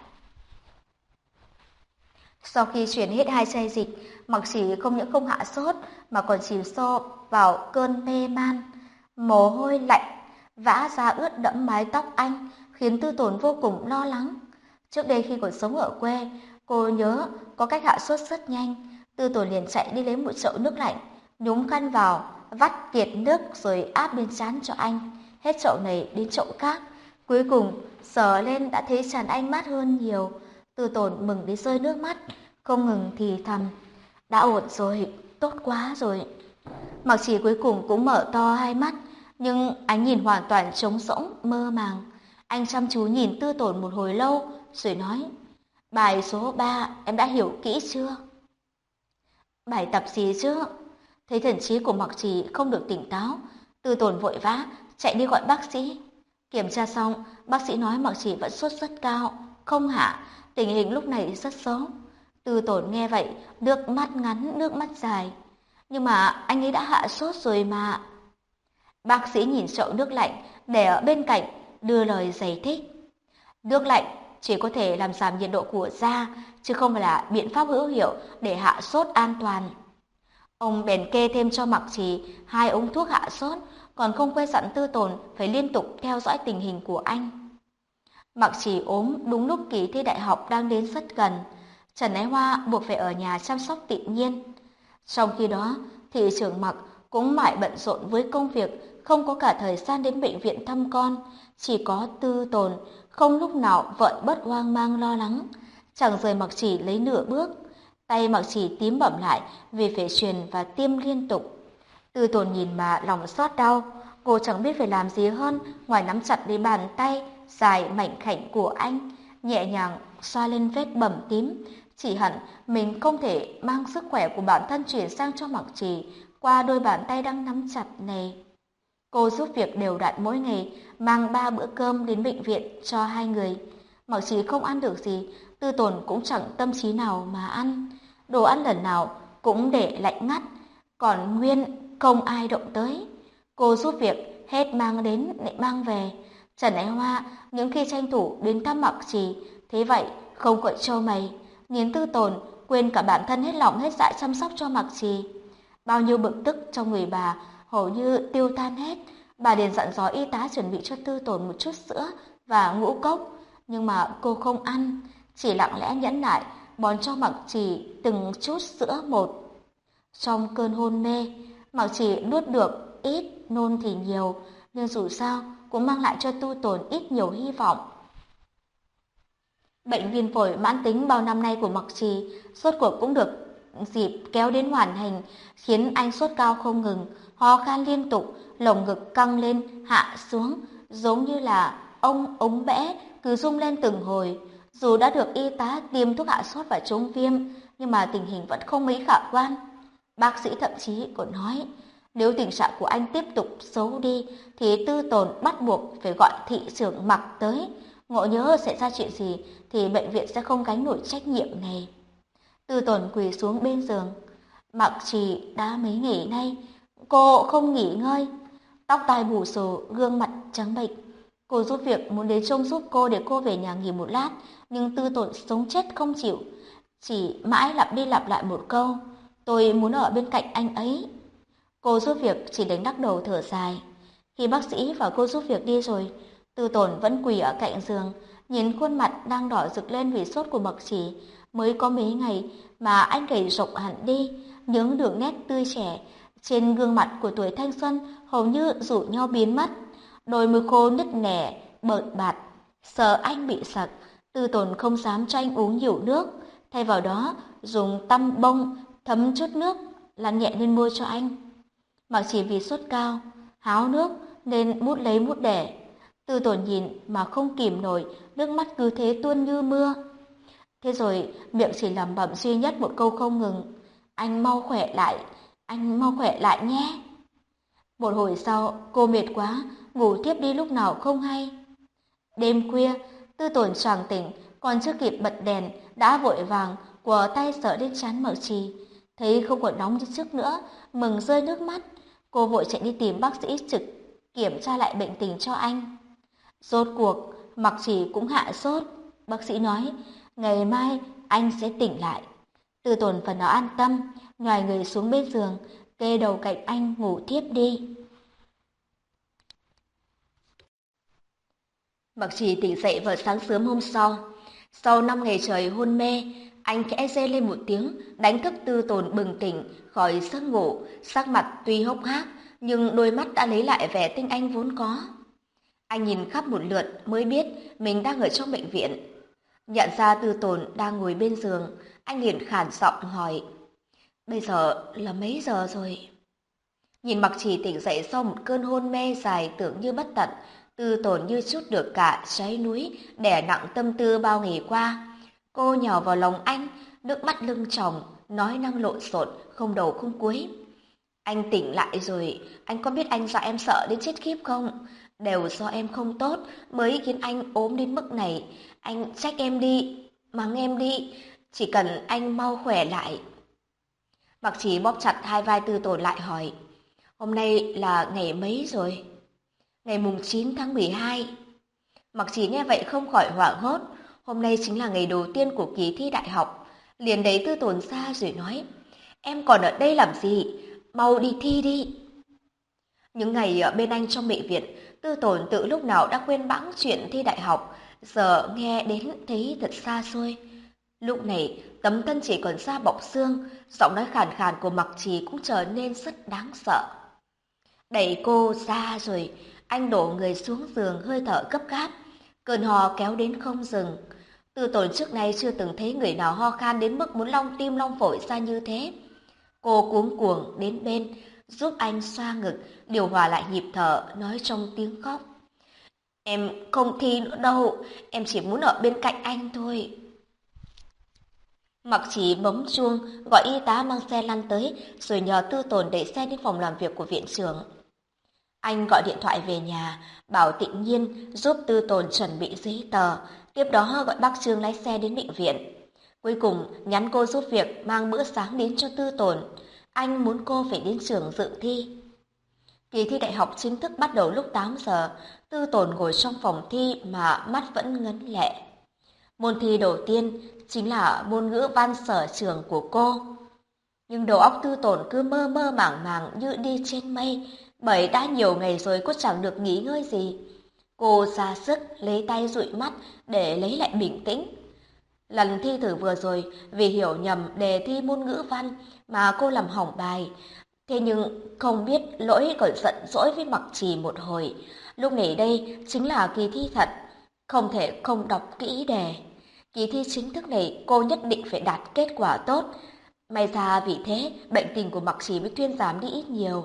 Sau khi chuyển hết 2 chai dịch, Mạc Chỉ không những không hạ sốt mà còn chìm sâu vào cơn mê man. Mồ hôi lạnh vã ra ướt đẫm mái tóc anh, khiến Tư Tồn vô cùng lo lắng. Trước đây khi còn sống ở quê, Cô nhớ có cách hạ sốt rất nhanh, Tư Tồn liền chạy đi lấy một chậu nước lạnh, nhúng khăn vào, vắt kiệt nước rồi áp lên trán cho anh, hết chậu này đến chậu khác. Cuối cùng, sờ lên đã thấy trán anh mát hơn nhiều. Tư Tồn mừng đến rơi nước mắt, không ngừng thì thầm, đã ổn rồi, tốt quá rồi. Mặc Chỉ cuối cùng cũng mở to hai mắt, nhưng ánh nhìn hoàn toàn trống rỗng, mơ màng. Anh chăm chú nhìn Tư Tồn một hồi lâu, rồi nói, bài số 3 em đã hiểu kỹ chưa? Bài tập gì chứ? Thấy thần trí của Mặc Trì không được tỉnh táo, Tư Tồn vội vã chạy đi gọi bác sĩ. Kiểm tra xong, bác sĩ nói Mặc Trì vẫn sốt rất cao, không hạ, tình hình lúc này rất xấu. Tư Tồn nghe vậy, nước mắt ngắn, nước mắt dài. Nhưng mà anh ấy đã hạ sốt rồi mà. Bác sĩ nhìn chậu nước lạnh để ở bên cạnh, đưa lời giải thích. Nước lạnh chỉ có thể làm giảm nhiệt độ của da, chứ không phải là biện pháp hữu hiệu để hạ sốt an toàn. Ông bèn kê thêm cho Mặc Trì 2 ống thuốc hạ sốt, còn không quên dặn Tư Tồn phải liên tục theo dõi tình hình của anh. Mặc Trì ốm đúng lúc kỳ thi đại học đang đến rất gần, Trần Ái Hoa buộc phải ở nhà chăm sóc tự nhiên. Trong khi đó, thị trưởng Mặc cũng mải bận rộn với công việc, không có cả thời gian đến bệnh viện thăm con, chỉ có Tư Tồn không lúc nào vợ bất hoang mang lo lắng, chẳng rời Mặc Trì lấy nửa bước. Tay Mặc Trì tím bầm lại vì phải truyền và tiêm liên tục. Tư Tồn nhìn mà lòng xót đau, cô chẳng biết phải làm gì hơn ngoài nắm chặt lấy bàn tay dài mảnh khảnh của anh, nhẹ nhàng xoa lên vết bầm tím, chỉ hận mình không thể mang sức khỏe của bản thân chuyển sang cho Mặc Trì qua đôi bàn tay đang nắm chặt này. Cô giúp việc đều đặn mỗi ngày, mang 3 bữa cơm đến bệnh viện cho 2 người. Mặc Trì không ăn được gì, Tư Tồn cũng chẳng tâm trí nào mà ăn. Đồ ăn lần nào cũng để lạnh ngắt, còn nguyên không ai động tới. Cô giúp việc hết mang đến lại mang về. Trần Ái Hoa những khi tranh thủ đến thăm Mặc Trì, thế vậy không cội trâu mày, nhìn Tư Tồn quên cả bản thân hết lòng hết dạ chăm sóc cho Mặc Trì. Bao nhiêu bực tức trong người bà hầu như tiêu tan hết. Bà liền dặn dò y tá chuẩn bị cho Tư Tồn một chút sữa và ngũ cốc, nhưng mà cô không ăn, chỉ lặng lẽ nhẫn nại bón cho Mặc Trì từng chút sữa một. Trong cơn hôn mê, Mặc Trì nuốt được ít, nôn thì nhiều, nhưng dù sao cũng mang lại cho Tư Tồn ít nhiều hy vọng. Bệnh viêm phổi mãn tính bao năm nay của Mặc Trì rốt cuộc cũng được dịp kéo đến hoàn thành, khiến anh sốt cao không ngừng, ho khan liên tục, lồng ngực căng lên hạ xuống, giống như là ông ống bẽ cứ rung lên từng hồi. Dù đã được y tá tiêm thuốc hạ sốt và chống viêm, nhưng mà tình hình vẫn không mấy khả quan. Bác sĩ thậm chí còn nói, nếu tình trạng của anh tiếp tục xấu đi, thì Tư Tồn bắt buộc phải gọi thị trưởng Mặc tới. Ngộ nhỡ xảy ra chuyện gì, thì bệnh viện sẽ không gánh nổi trách nhiệm này. Tư Tồn quỳ xuống bên giường. Mặc Trì đã mấy ngày nay, cô không nghỉ ngơi. Tóc tai bù xù, gương mặt trắng bệch. Cô giúp việc muốn đến trông giúp cô để cô về nhà nghỉ một lát, nhưng Tư Tồn sống chết không chịu. Chỉ mãi lặp đi lặp lại một câu, tôi muốn ở bên cạnh anh ấy. Cô giúp việc chỉ đánh lắc đầu thở dài. Khi bác sĩ và cô giúp việc đi rồi, Tư Tồn vẫn quỳ ở cạnh giường, nhìn khuôn mặt đang đỏ rực lên vì sốt của Mặc Trì. Mới có mấy ngày mà anh gầy rộc hẳn đi, những đường nét tươi trẻ trên gương mặt của tuổi thanh xuân hầu như rủ nhau biến mất. Đôi môi khô nứt nẻ, bợn bạt. Sợ anh bị sặc, Tư Tồn không dám cho anh uống nhiều nước. Thay vào đó, dùng tăm bông thấm chút nước lăn nhẹ lên môi cho anh. Mặc Trì vì sốt cao, háo nước nên mút lấy mút để. Tư Tồn nhìn mà không kìm nổi, nước mắt cứ thế tuôn như mưa. Thế rồi miệng chỉ lẩm bẩm duy nhất một câu không ngừng, anh mau khỏe lại, anh mau khỏe lại nhé. Một hồi sau, cô mệt quá, ngủ tiếp đi lúc nào không hay. Đêm khuya, Tư Tồn choàng tỉnh, còn chưa kịp bật đèn, đã vội vàng quờ tay sờ lên trán Mặc Trì. Thấy không còn nóng như trước nữa, mừng rơi nước mắt. Cô vội chạy đi tìm bác sĩ trực kiểm tra lại bệnh tình cho anh. Rốt cuộc, Mặc Trì cũng hạ sốt. Bác sĩ nói, ngày mai anh sẽ tỉnh lại. Tư Tồn phần nào an tâm, nhoài người xuống bên giường, kê đầu cạnh anh ngủ thiếp đi. Mặc Trì tỉnh dậy vào sáng sớm hôm sau. Sau 5 ngày trời hôn mê, anh khẽ rên lên một tiếng, đánh thức Tư Tồn bừng tỉnh khỏi giấc ngủ, sắc mặt tuy hốc hác, nhưng đôi mắt đã lấy lại vẻ tinh anh vốn có. Anh nhìn khắp một lượt mới biết mình đang ở trong bệnh viện. Nhận ra Tư Tồn đang ngồi bên giường, anh liền khàn giọng hỏi, bây giờ là mấy giờ rồi? Nhìn Mặc Trì tỉnh dậy sau một cơn hôn mê dài tưởng như bất tận, Tư Tồn như trút được cả trái núi đè nặng tâm tư bao ngày qua. Cô nhào vào lòng anh, nước mắt lưng tròng, nói năng lộn xộn, không đầu không cuối. Anh tỉnh lại rồi, anh có biết anh dọa em sợ đến chết khiếp không? Đều do em không tốt mới khiến anh ốm đến mức này. Anh trách em đi, mắng em đi, chỉ cần anh mau khỏe lại. Mặc Trì bóp chặt hai vai Tư Tồn lại hỏi, hôm nay là ngày mấy rồi? Ngày mùng 9 tháng 12. Mặc Trì nghe vậy không khỏi hoảng hốt, hôm nay chính là ngày đầu tiên của kỳ thi đại học. Liền đẩy Tư Tồn ra rồi nói, em còn ở đây làm gì? Mau đi thi đi. Những ngày ở bên anh trong bệnh viện, Tư Tồn từ lúc nào đã quên bẵng chuyện thi đại học, giờ nghe đến thấy thật xa xôi. Lúc này, tấm thân chỉ còn da bọc xương, giọng nói khàn khàn của Mặc Trì cũng trở nên rất đáng sợ. Đẩy cô ra rồi, anh đổ người xuống giường hơi thở gấp gáp, cơn ho kéo đến không dừng. Tư Tồn trước nay chưa từng thấy người nào ho khan đến mức muốn long tim long phổi ra như thế. Cô cuống cuồng đến bên, giúp anh xoa ngực, điều hòa lại nhịp thở, nói trong tiếng khóc. Em không thi nữa đâu, em chỉ muốn ở bên cạnh anh thôi. Mặc Chỉ bấm chuông, gọi y tá mang xe lăn tới, rồi nhờ Tư Tồn đẩy xe đến phòng làm việc của viện trưởng. Anh gọi điện thoại về nhà, bảo Tịnh Nhiên giúp Tư Tồn chuẩn bị giấy tờ, tiếp đó gọi bác Trương lái xe đến bệnh viện. Cuối cùng, nhắn cô giúp việc mang bữa sáng đến cho Tư Tồn. Anh muốn cô phải đến trường dự thi. Kỳ thi đại học chính thức bắt đầu lúc 8 giờ, Tư Tồn ngồi trong phòng thi mà mắt vẫn ngấn lệ. Môn thi đầu tiên chính là môn ngữ văn sở trường của cô. Nhưng đầu óc Tư Tồn cứ mơ mơ màng màng như đi trên mây, bởi đã nhiều ngày rồi cô chẳng được nghỉ ngơi gì. Cô ra sức lấy tay dụi mắt để lấy lại bình tĩnh. Lần thi thử vừa rồi, vì hiểu nhầm đề thi môn ngữ văn mà cô làm hỏng bài. Thế nhưng không biết lỗi còn giận dỗi với Mặc Trì một hồi. Lúc này đây chính là kỳ thi thật, không thể không đọc kỹ đề. Kỳ thi chính thức này cô nhất định phải đạt kết quả tốt. May ra vì thế bệnh tình của Mặc Trì mới thuyên giảm đi ít nhiều.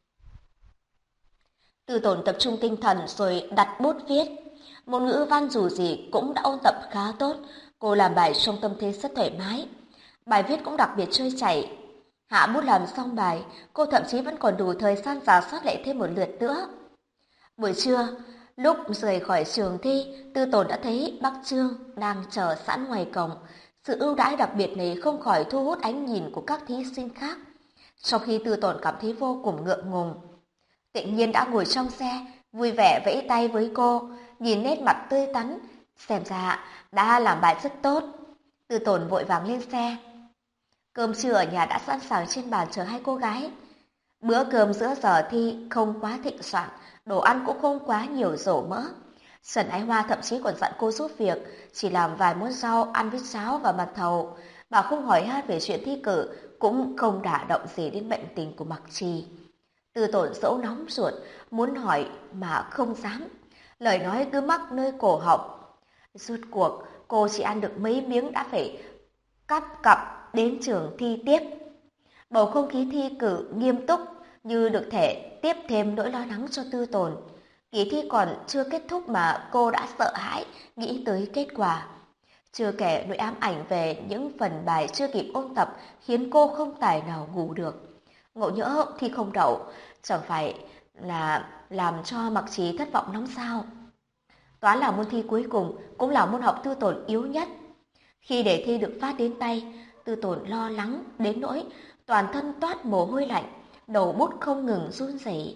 Tư Tồn tập trung tinh thần rồi đặt bút viết. Môn ngữ văn dù gì cũng đã ôn tập khá tốt, cô làm bài trong tâm thế rất thoải mái. Bài viết cũng đặc biệt trôi chảy. Hạ bút làm xong bài, cô thậm chí vẫn còn đủ thời gian rà soát lại thêm một lượt nữa. Buổi trưa, lúc rời khỏi trường thi, Tư Tồn đã thấy bác Trương đang chờ sẵn ngoài cổng. Sự ưu đãi đặc biệt này không khỏi thu hút ánh nhìn của các thí sinh khác. Sau khi Tư Tồn cảm thấy vô cùng ngượng ngùng, Tịnh Nhiên đã ngồi trong xe, vui vẻ vẫy tay với cô, nhìn nét mặt tươi tắn, xem ra đã làm bài rất tốt. Tư Tồn vội vàng lên xe. Cơm trưa ở nhà đã sẵn sàng trên bàn chờ hai cô gái. Bữa cơm giữa giờ thi không quá thịnh soạn, đồ ăn cũng không quá nhiều dầu mỡ. Trần Ái Hoa thậm chí còn dặn cô giúp việc, chỉ làm vài món rau ăn với cháo và mật thầu. Bà không hỏi han về chuyện thi cử, cũng không đả động gì đến bệnh tình của Mặc Trì. Tư Tồn dẫu nóng ruột, muốn hỏi mà không dám. Lời nói cứ mắc nơi cổ họng. Rốt cuộc, cô chỉ ăn được mấy miếng đã phải cắt cặp đến trường thi tiếp. Bầu không khí thi cử nghiêm túc như được thể tiếp thêm nỗi lo lắng cho Tư Tồn. Kỳ thi còn chưa kết thúc mà cô đã sợ hãi nghĩ tới kết quả. Chưa kể nỗi ám ảnh về những phần bài chưa kịp ôn tập khiến cô không tài nào ngủ được. Ngộ nhỡ thi không đậu, chẳng phải là làm cho Mặc Trì thất vọng lắm sao? Toán là môn thi cuối cùng, cũng là môn học Tư Tồn yếu nhất. Khi đề thi được phát đến tay, Tư Tồn lo lắng đến nỗi toàn thân toát mồ hôi lạnh, đầu bút không ngừng run rẩy.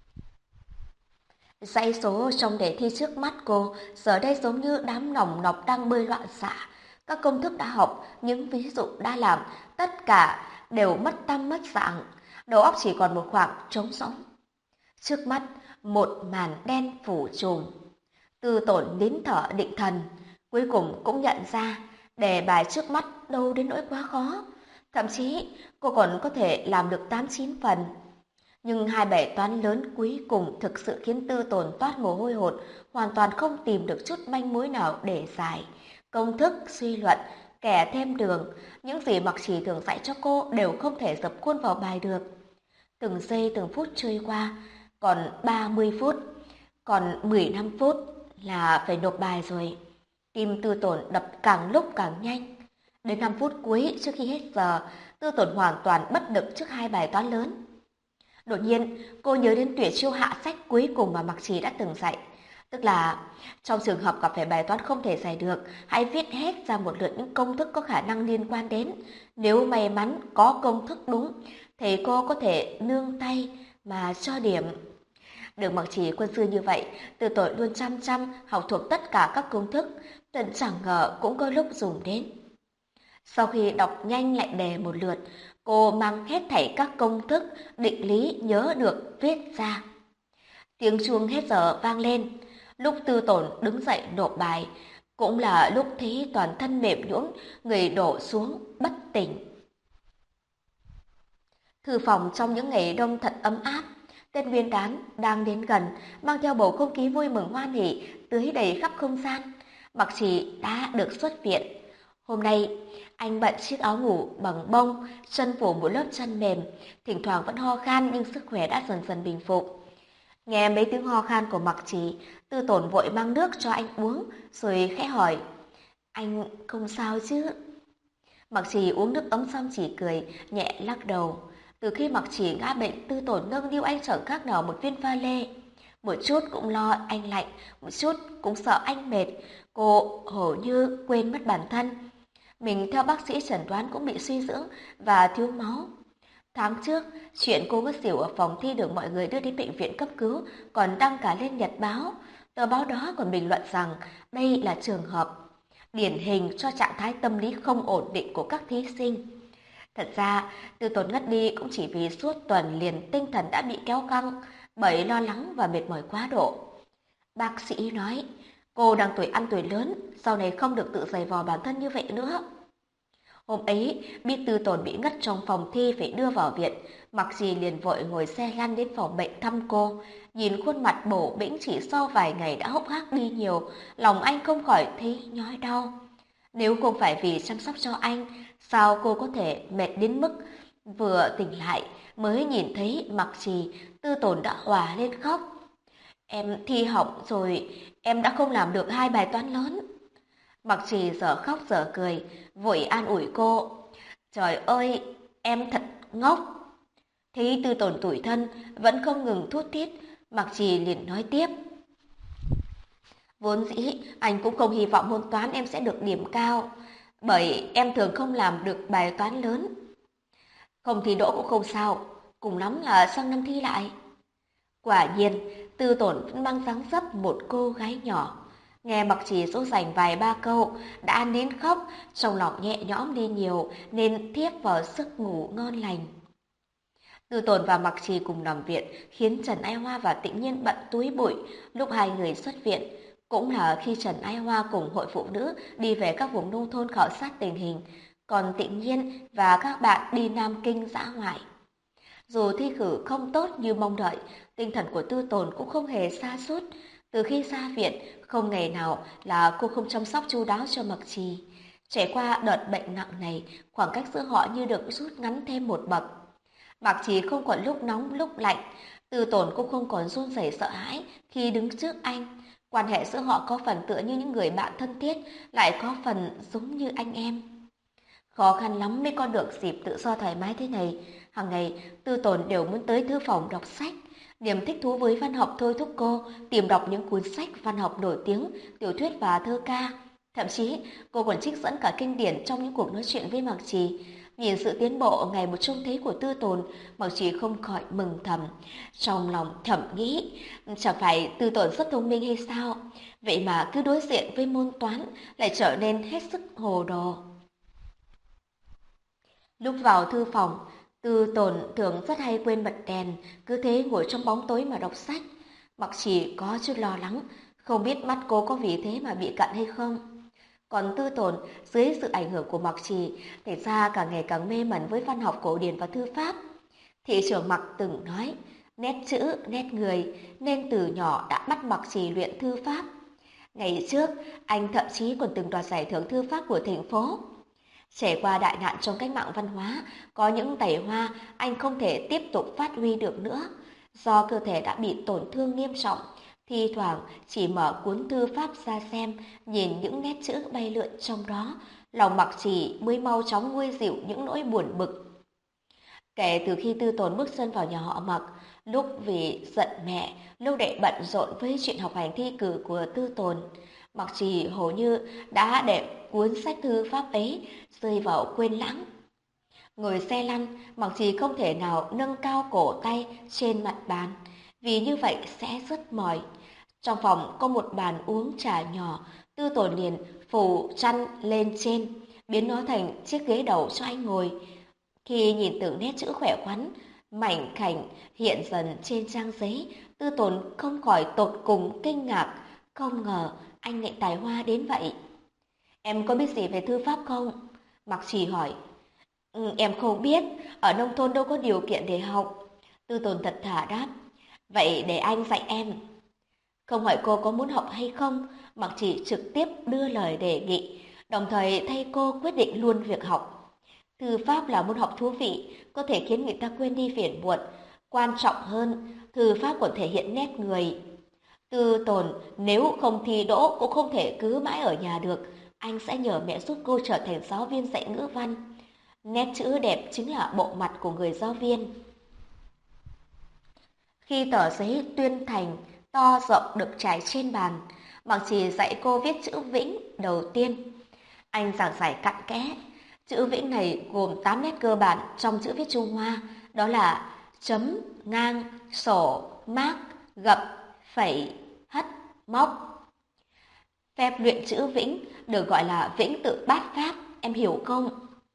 Dãy số trong đề thi trước mắt cô giờ đây giống như đám nòng nọc đang bơi loạn xạ. Các công thức đã học, những ví dụ đã làm, tất cả đều mất tăm mất dạng. Đầu óc chỉ còn một khoảng trống rỗng. Trước mắt, một màn đen phủ trùm. Tư Tồn nín thở định thần, cuối cùng cũng nhận ra Đề bài trước mắt đâu đến nỗi quá khó. Thậm chí cô còn có thể làm được 8-9 phần. Nhưng hai bài toán lớn cuối cùng thực sự khiến Tư Tồn toát mồ hôi hột, hoàn toàn không tìm được chút manh mối nào để giải. Công thức, suy luận, kẻ thêm đường, những gì Mặc Trì thường dạy cho cô đều không thể dập khuôn vào bài được. Từng giây từng phút trôi qua, còn 30 phút, còn 15 phút là phải nộp bài rồi. Tim Tư Tồn đập càng lúc càng nhanh. Đến 5 phút cuối trước khi hết giờ, Tư Tồn hoàn toàn bất lực trước hai bài toán lớn. Đột nhiên, cô nhớ đến tuyệt chiêu hạ sách cuối cùng mà Mặc Trì đã từng dạy. Tức là, trong trường hợp gặp phải bài toán không thể giải được, hãy viết hết ra một lượt những công thức có khả năng liên quan đến. Nếu may mắn có công thức đúng, thì cô có thể nương tay mà cho điểm. Được Mặc Trì quân sư như vậy, Từ Tội luôn chăm chăm học thuộc tất cả các công thức, tận chẳng ngờ cũng có lúc dùng đến. Sau khi đọc nhanh lại đề một lượt, cô mang hết thảy các công thức, định lý nhớ được viết ra. Tiếng chuông hết giờ vang lên. Lúc Tư Tổn đứng dậy nộp bài, cũng là lúc thấy toàn thân mềm nhũn, người đổ xuống bất tỉnh. Thư phòng trong những ngày đông thật ấm áp. Tết Nguyên đán đang đến gần, mang theo bầu không khí vui mừng hoan hỉ tưới đầy khắp không gian. Mặc Trì đã được xuất viện. Hôm nay, anh bận chiếc áo ngủ bằng bông, chân phủ một lớp chăn mềm, thỉnh thoảng vẫn ho khan nhưng sức khỏe đã dần dần bình phục. Nghe mấy tiếng ho khan của Mặc Trì, Tư Tổn vội mang nước cho anh uống, rồi khẽ hỏi, anh không sao chứ? Mặc Trì uống nước ấm xong chỉ cười, nhẹ lắc đầu. Từ khi Mặc Trì ngã bệnh, Tư Tổn nâng niu anh chẳng khác nào một viên pha lê. Một chút cũng lo anh lạnh, một chút cũng sợ anh mệt. Cô hầu như quên mất bản thân. Mình theo bác sĩ chẩn đoán cũng bị suy dưỡng và thiếu máu. Tháng trước, chuyện cô ngất xỉu ở phòng thi được mọi người đưa đến bệnh viện cấp cứu, còn đăng cả lên nhật báo. Tờ báo đó còn bình luận rằng đây là trường hợp điển hình cho trạng thái tâm lý không ổn định của các thí sinh. Thật ra, Từ Tốn ngất đi cũng chỉ vì suốt tuần liền tinh thần đã bị kéo căng bởi lo lắng và mệt mỏi quá độ. Bác sĩ nói, cô đang tuổi ăn tuổi lớn, sau này không được tự giày vò bản thân như vậy nữa. Hôm ấy, biết Tư Tồn bị ngất trong phòng thi phải đưa vào viện, Mặc Dì liền vội ngồi xe lăn đến phòng bệnh thăm cô. Nhìn khuôn mặt bổ bĩnh chỉ sau vài ngày đã hốc hác đi nhiều, lòng anh không khỏi thấy nhói đau. Nếu không phải vì chăm sóc cho anh, sao cô có thể mệt đến mức vừa tỉnh lại mới nhìn thấy Mặc Trì, Tư Tồn đã òa lên khóc. Em thi hỏng rồi, em đã không làm được hai bài toán lớn. Mặc Trì giờ khóc giờ cười, vội an ủi cô. Trời ơi, em thật ngốc. Thấy Tư Tồn tủi thân, vẫn không ngừng thút thít, Mặc Trì liền nói tiếp. Vốn dĩ, anh cũng không hy vọng môn toán em sẽ được điểm cao, bởi em thường không làm được bài toán lớn. Không thi đỗ cũng không sao, cùng lắm là sang năm thi lại. Quả nhiên, Tư Tổn vẫn mang dáng dấp một cô gái nhỏ. Nghe Mặc Trì dỗ dành vài ba câu, đã nín khóc, trong lòng nhẹ nhõm đi nhiều nên thiếp vào giấc ngủ ngon lành. Tư Tồn và Mặc Trì cùng nằm viện, khiến Trần Ai Hoa và Tĩnh Nhiên bận túi bụi lúc hai người xuất viện. Cũng là khi Trần Ai Hoa cùng hội phụ nữ đi về các vùng nông thôn khảo sát tình hình, còn Tĩnh Nhiên và các bạn đi Nam Kinh dã ngoại. Dù thi cử không tốt như mong đợi, tinh thần của Tư Tồn cũng không hề sa sút. Từ khi ra viện, không ngày nào là cô không chăm sóc chu đáo cho Mặc Trì. Trải qua đợt bệnh nặng này, khoảng cách giữa họ như được rút ngắn thêm một bậc. Mặc Trì không còn lúc nóng lúc lạnh, Tư Tồn cũng không còn run rẩy sợ hãi khi đứng trước anh. Quan hệ giữa họ có phần tựa như những người bạn thân thiết, lại có phần giống như anh em. Khó khăn lắm mới có được dịp tự do thoải mái thế này. Hàng ngày, Tư Tồn đều muốn tới thư phòng đọc sách. Niềm thích thú với văn học thôi thúc cô tìm đọc những cuốn sách văn học nổi tiếng, tiểu thuyết và thơ ca. Thậm chí, cô còn trích dẫn cả kinh điển trong những cuộc nói chuyện với Mạc Trì. Nhìn sự tiến bộ ngày một trông thấy của Tư Tồn, Mạc Trì không khỏi mừng thầm. Trong lòng thầm nghĩ, chẳng phải Tư Tồn rất thông minh hay sao? Vậy mà cứ đối diện với môn toán lại trở nên hết sức hồ đồ. Lúc vào thư phòng, Tư Tồn thường rất hay quên bật đèn, cứ thế ngồi trong bóng tối mà đọc sách. Mặc Trì có chút lo lắng, không biết mắt cô có vì thế mà bị cận hay không. Còn Tư Tồn, dưới sự ảnh hưởng của Mạc Trì, thành ra càng ngày càng mê mẩn với văn học cổ điển và thư pháp. Thị trưởng Mạc từng nói, nét chữ, nét người, nên từ nhỏ đã bắt Mạc Trì luyện thư pháp. Ngày trước, anh thậm chí còn từng đoạt giải thưởng thư pháp của thành phố. Trải qua đại nạn trong cách mạng văn hóa, có những tài hoa anh không thể tiếp tục phát huy được nữa. Do cơ thể đã bị tổn thương nghiêm trọng, thi thoảng chỉ mở cuốn thư pháp ra xem, nhìn những nét chữ bay lượn trong đó, lòng Mạc Trì mới mau chóng nguôi dịu những nỗi buồn bực. Kể từ khi Tư Tồn bước chân vào nhà họ Mạc, lúc vì giận mẹ, lúc để bận rộn với chuyện học hành thi cử của Tư Tồn, Mạc Trì hầu như đã để cuốn sách thư pháp ấy rơi vào quên lãng. Ngồi xe lăn, Mạc Trì không thể nào nâng cao cổ tay trên mặt bàn, vì như vậy sẽ rất mỏi. Trong phòng có một bàn uống trà nhỏ, Tư Tồn liền phủ chăn lên trên, biến nó thành chiếc ghế đầu cho anh ngồi. Khi nhìn từng nét chữ khỏe khoắn, mảnh khảnh hiện dần trên trang giấy, Tư Tồn không khỏi tột cùng kinh ngạc, không ngờ anh lại tài hoa đến vậy. Em có biết gì về thư pháp không? Mạc Trì hỏi. Em không biết, ở nông thôn đâu có điều kiện để học. Tư Tồn thật thà đáp. Vậy để anh dạy em. Không hỏi cô có muốn học hay không, Mạc Trì trực tiếp đưa lời đề nghị, đồng thời thay cô quyết định luôn việc học. Thư pháp là môn học thú vị, có thể khiến người ta quên đi phiền muộn. Quan trọng hơn, thư pháp còn thể hiện nét người. Tư Tồn nếu không thi đỗ cũng không thể cứ mãi ở nhà được. Anh sẽ nhờ mẹ giúp cô trở thành giáo viên dạy ngữ văn. Nét chữ đẹp chính là bộ mặt của người giáo viên. Khi tờ giấy tuyên thành to rộng được trải trên bàn, Mạc Trì dạy cô viết chữ Vĩnh đầu tiên. Anh giảng giải cặn kẽ. Chữ Vĩnh này gồm 8 nét cơ bản trong chữ viết Trung Hoa, đó là chấm, ngang, sổ, mác, gập, phẩy, hất, móc. Phép luyện chữ Vĩnh được gọi là Vĩnh tự bát pháp, em hiểu không?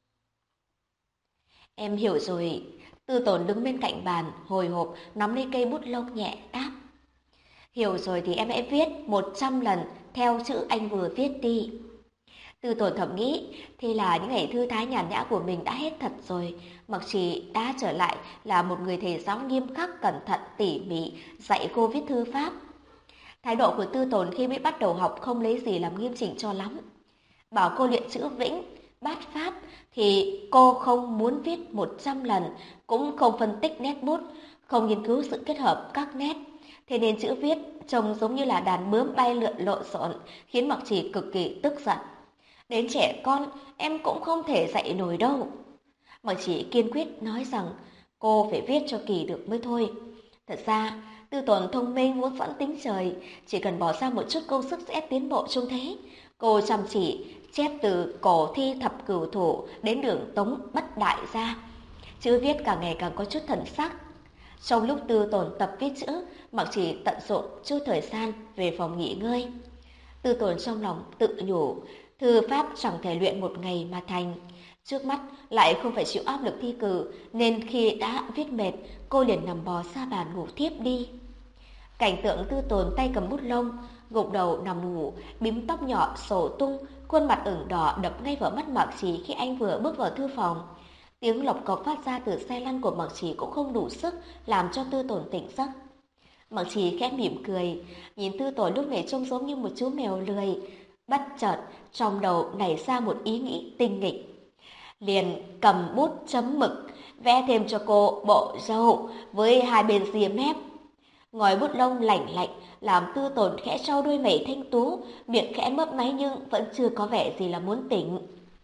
Em hiểu rồi. Tư Tồn đứng bên cạnh bàn, hồi hộp nắm lấy cây bút lông nhẹ đáp. Hiểu rồi thì em hãy viết 100 lần theo chữ anh vừa viết đi. Tư Tồn thầm nghĩ, thế là những ngày thư thái nhàn nhã của mình đã hết thật rồi. Mặc Trì đã trở lại là một người thầy giáo nghiêm khắc, cẩn thận, tỉ mỉ, dạy cô viết thư pháp. Thái độ của Tư Tồn khi mới bắt đầu học không lấy gì làm nghiêm chỉnh cho lắm. Bảo cô luyện chữ Vĩnh, bát pháp thì cô không muốn viết 100 lần, cũng không phân tích nét bút, không nghiên cứu sự kết hợp các nét. Thế nên chữ viết trông giống như là đàn bướm bay lượn lộn xộn, khiến Mặc Trì cực kỳ tức giận. Đến trẻ con em cũng không thể dạy nổi đâu. Mặc Trì kiên quyết nói rằng cô phải viết cho kỳ được mới thôi. Thật ra, Tư Tồn thông minh muốn dẫn tính trời, chỉ cần bỏ ra một chút công sức sẽ tiến bộ trông thế. Cô chăm chỉ chép từ cổ thi thập cửu thủ đến đường Tống Bất Đại gia. Chữ viết càng ngày càng có chút thần sắc. Trong lúc Tư Tồn tập viết chữ, Mặc Trì tận dụng chút thời gian về phòng nghỉ ngơi. Tư Tồn trong lòng tự nhủ, thư pháp chẳng thể luyện một ngày mà thành. Trước mắt lại không phải chịu áp lực thi cử, nên khi đã viết mệt, cô liền nằm bò ra bàn ngủ thiếp đi. Cảnh tượng Tư Tồn tay cầm bút lông, gục đầu nằm ngủ, bím tóc nhỏ xổ tung, khuôn mặt ửng đỏ đập ngay vào mắt Mạc Trì khi anh vừa bước vào thư phòng. Tiếng lộc cộc phát ra từ xe lăn của Mạc Trì cũng không đủ sức làm cho Tư Tồn tỉnh giấc. Mạc Trì khẽ mỉm cười, nhìn Tư Tồn lúc này trông giống như một chú mèo lười. Bất chợt trong đầu nảy ra một ý nghĩ tinh nghịch, liền cầm bút chấm mực vẽ thêm cho cô bộ râu với hai bên ria mép. Ngòi bút lông lạnh lạnh làm Tư Tồn khẽ trao đôi mày thanh tú, miệng khẽ mấp máy nhưng vẫn chưa có vẻ gì là muốn tỉnh.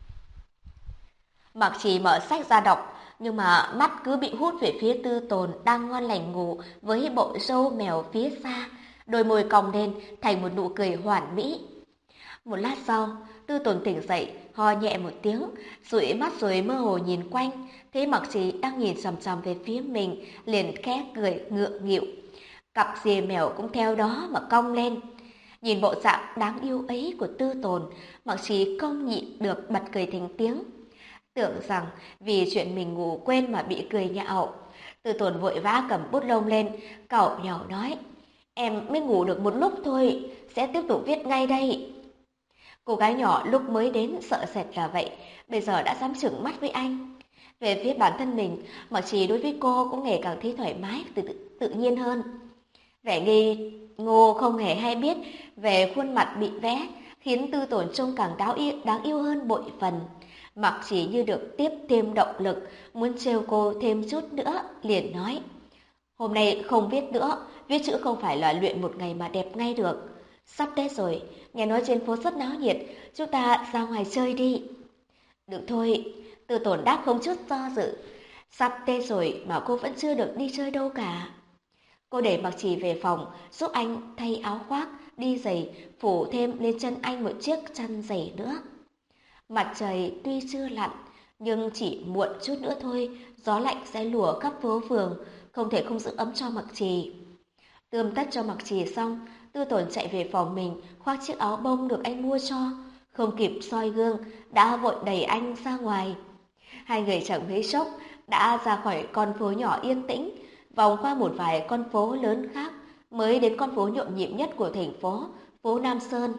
Mạc Trì mở sách ra đọc, nhưng mà mắt cứ bị hút về phía Tư Tồn đang ngon lành ngủ với bộ râu mèo phía xa, đôi môi cong lên thành một nụ cười hoàn mỹ. Một lát sau, Tư Tồn tỉnh dậy, ho nhẹ một tiếng, dụi mắt rồi mơ hồ nhìn quanh, thấy Mạc Trì đang nhìn chằm chằm về phía mình, liền khẽ cười ngượng nghịu. Cặp ria mèo cũng theo đó mà cong lên. Nhìn bộ dạng đáng yêu ấy của Tư Tồn, Mạc Trì không nhịn được bật cười thành tiếng. Tưởng rằng vì chuyện mình ngủ quên mà bị cười nhạo. Tư Tồn vội vã cầm bút lông lên, cẩu nhàu nói, em mới ngủ được một lúc thôi, sẽ tiếp tục viết ngay đây. Cô gái nhỏ lúc mới đến sợ sệt là vậy, bây giờ đã dám trừng mắt với anh. Về phía bản thân mình, Mặc Trì đối với cô cũng ngày càng thấy thoải mái, tự nhiên hơn. Vẻ nghi ngô không hề hay biết về khuôn mặt bị vẽ, khiến Tư Tồn trông càng đáng yêu hơn bội phần. Mặc Chỉ như được tiếp thêm động lực, muốn trêu cô thêm chút nữa, liền nói. Hôm nay không viết nữa, viết chữ không phải là luyện một ngày mà đẹp ngay được. Sắp Tết rồi, nghe nói trên phố rất náo nhiệt, chúng ta ra ngoài chơi đi. Được thôi, Tư Tồn đáp không chút do dự. Sắp Tết rồi mà cô vẫn chưa được đi chơi đâu cả. Cô để Mặc Trì về phòng, giúp anh thay áo khoác, đi giày, phủ thêm lên chân anh một chiếc chăn giày nữa. Mặt trời tuy chưa lặn, nhưng chỉ muộn chút nữa thôi, gió lạnh sẽ lùa khắp phố phường, không thể không giữ ấm cho Mặc Trì. Tươm tất cho Mặc Trì xong, Tư Tồn chạy về phòng mình, khoác chiếc áo bông được anh mua cho. Không kịp soi gương, đã vội đẩy anh ra ngoài. Hai người chẳng mấy chốc, đã ra khỏi con phố nhỏ yên tĩnh, vòng qua một vài con phố lớn khác, mới đến con phố nhộn nhịp nhất của thành phố, phố Nam Sơn.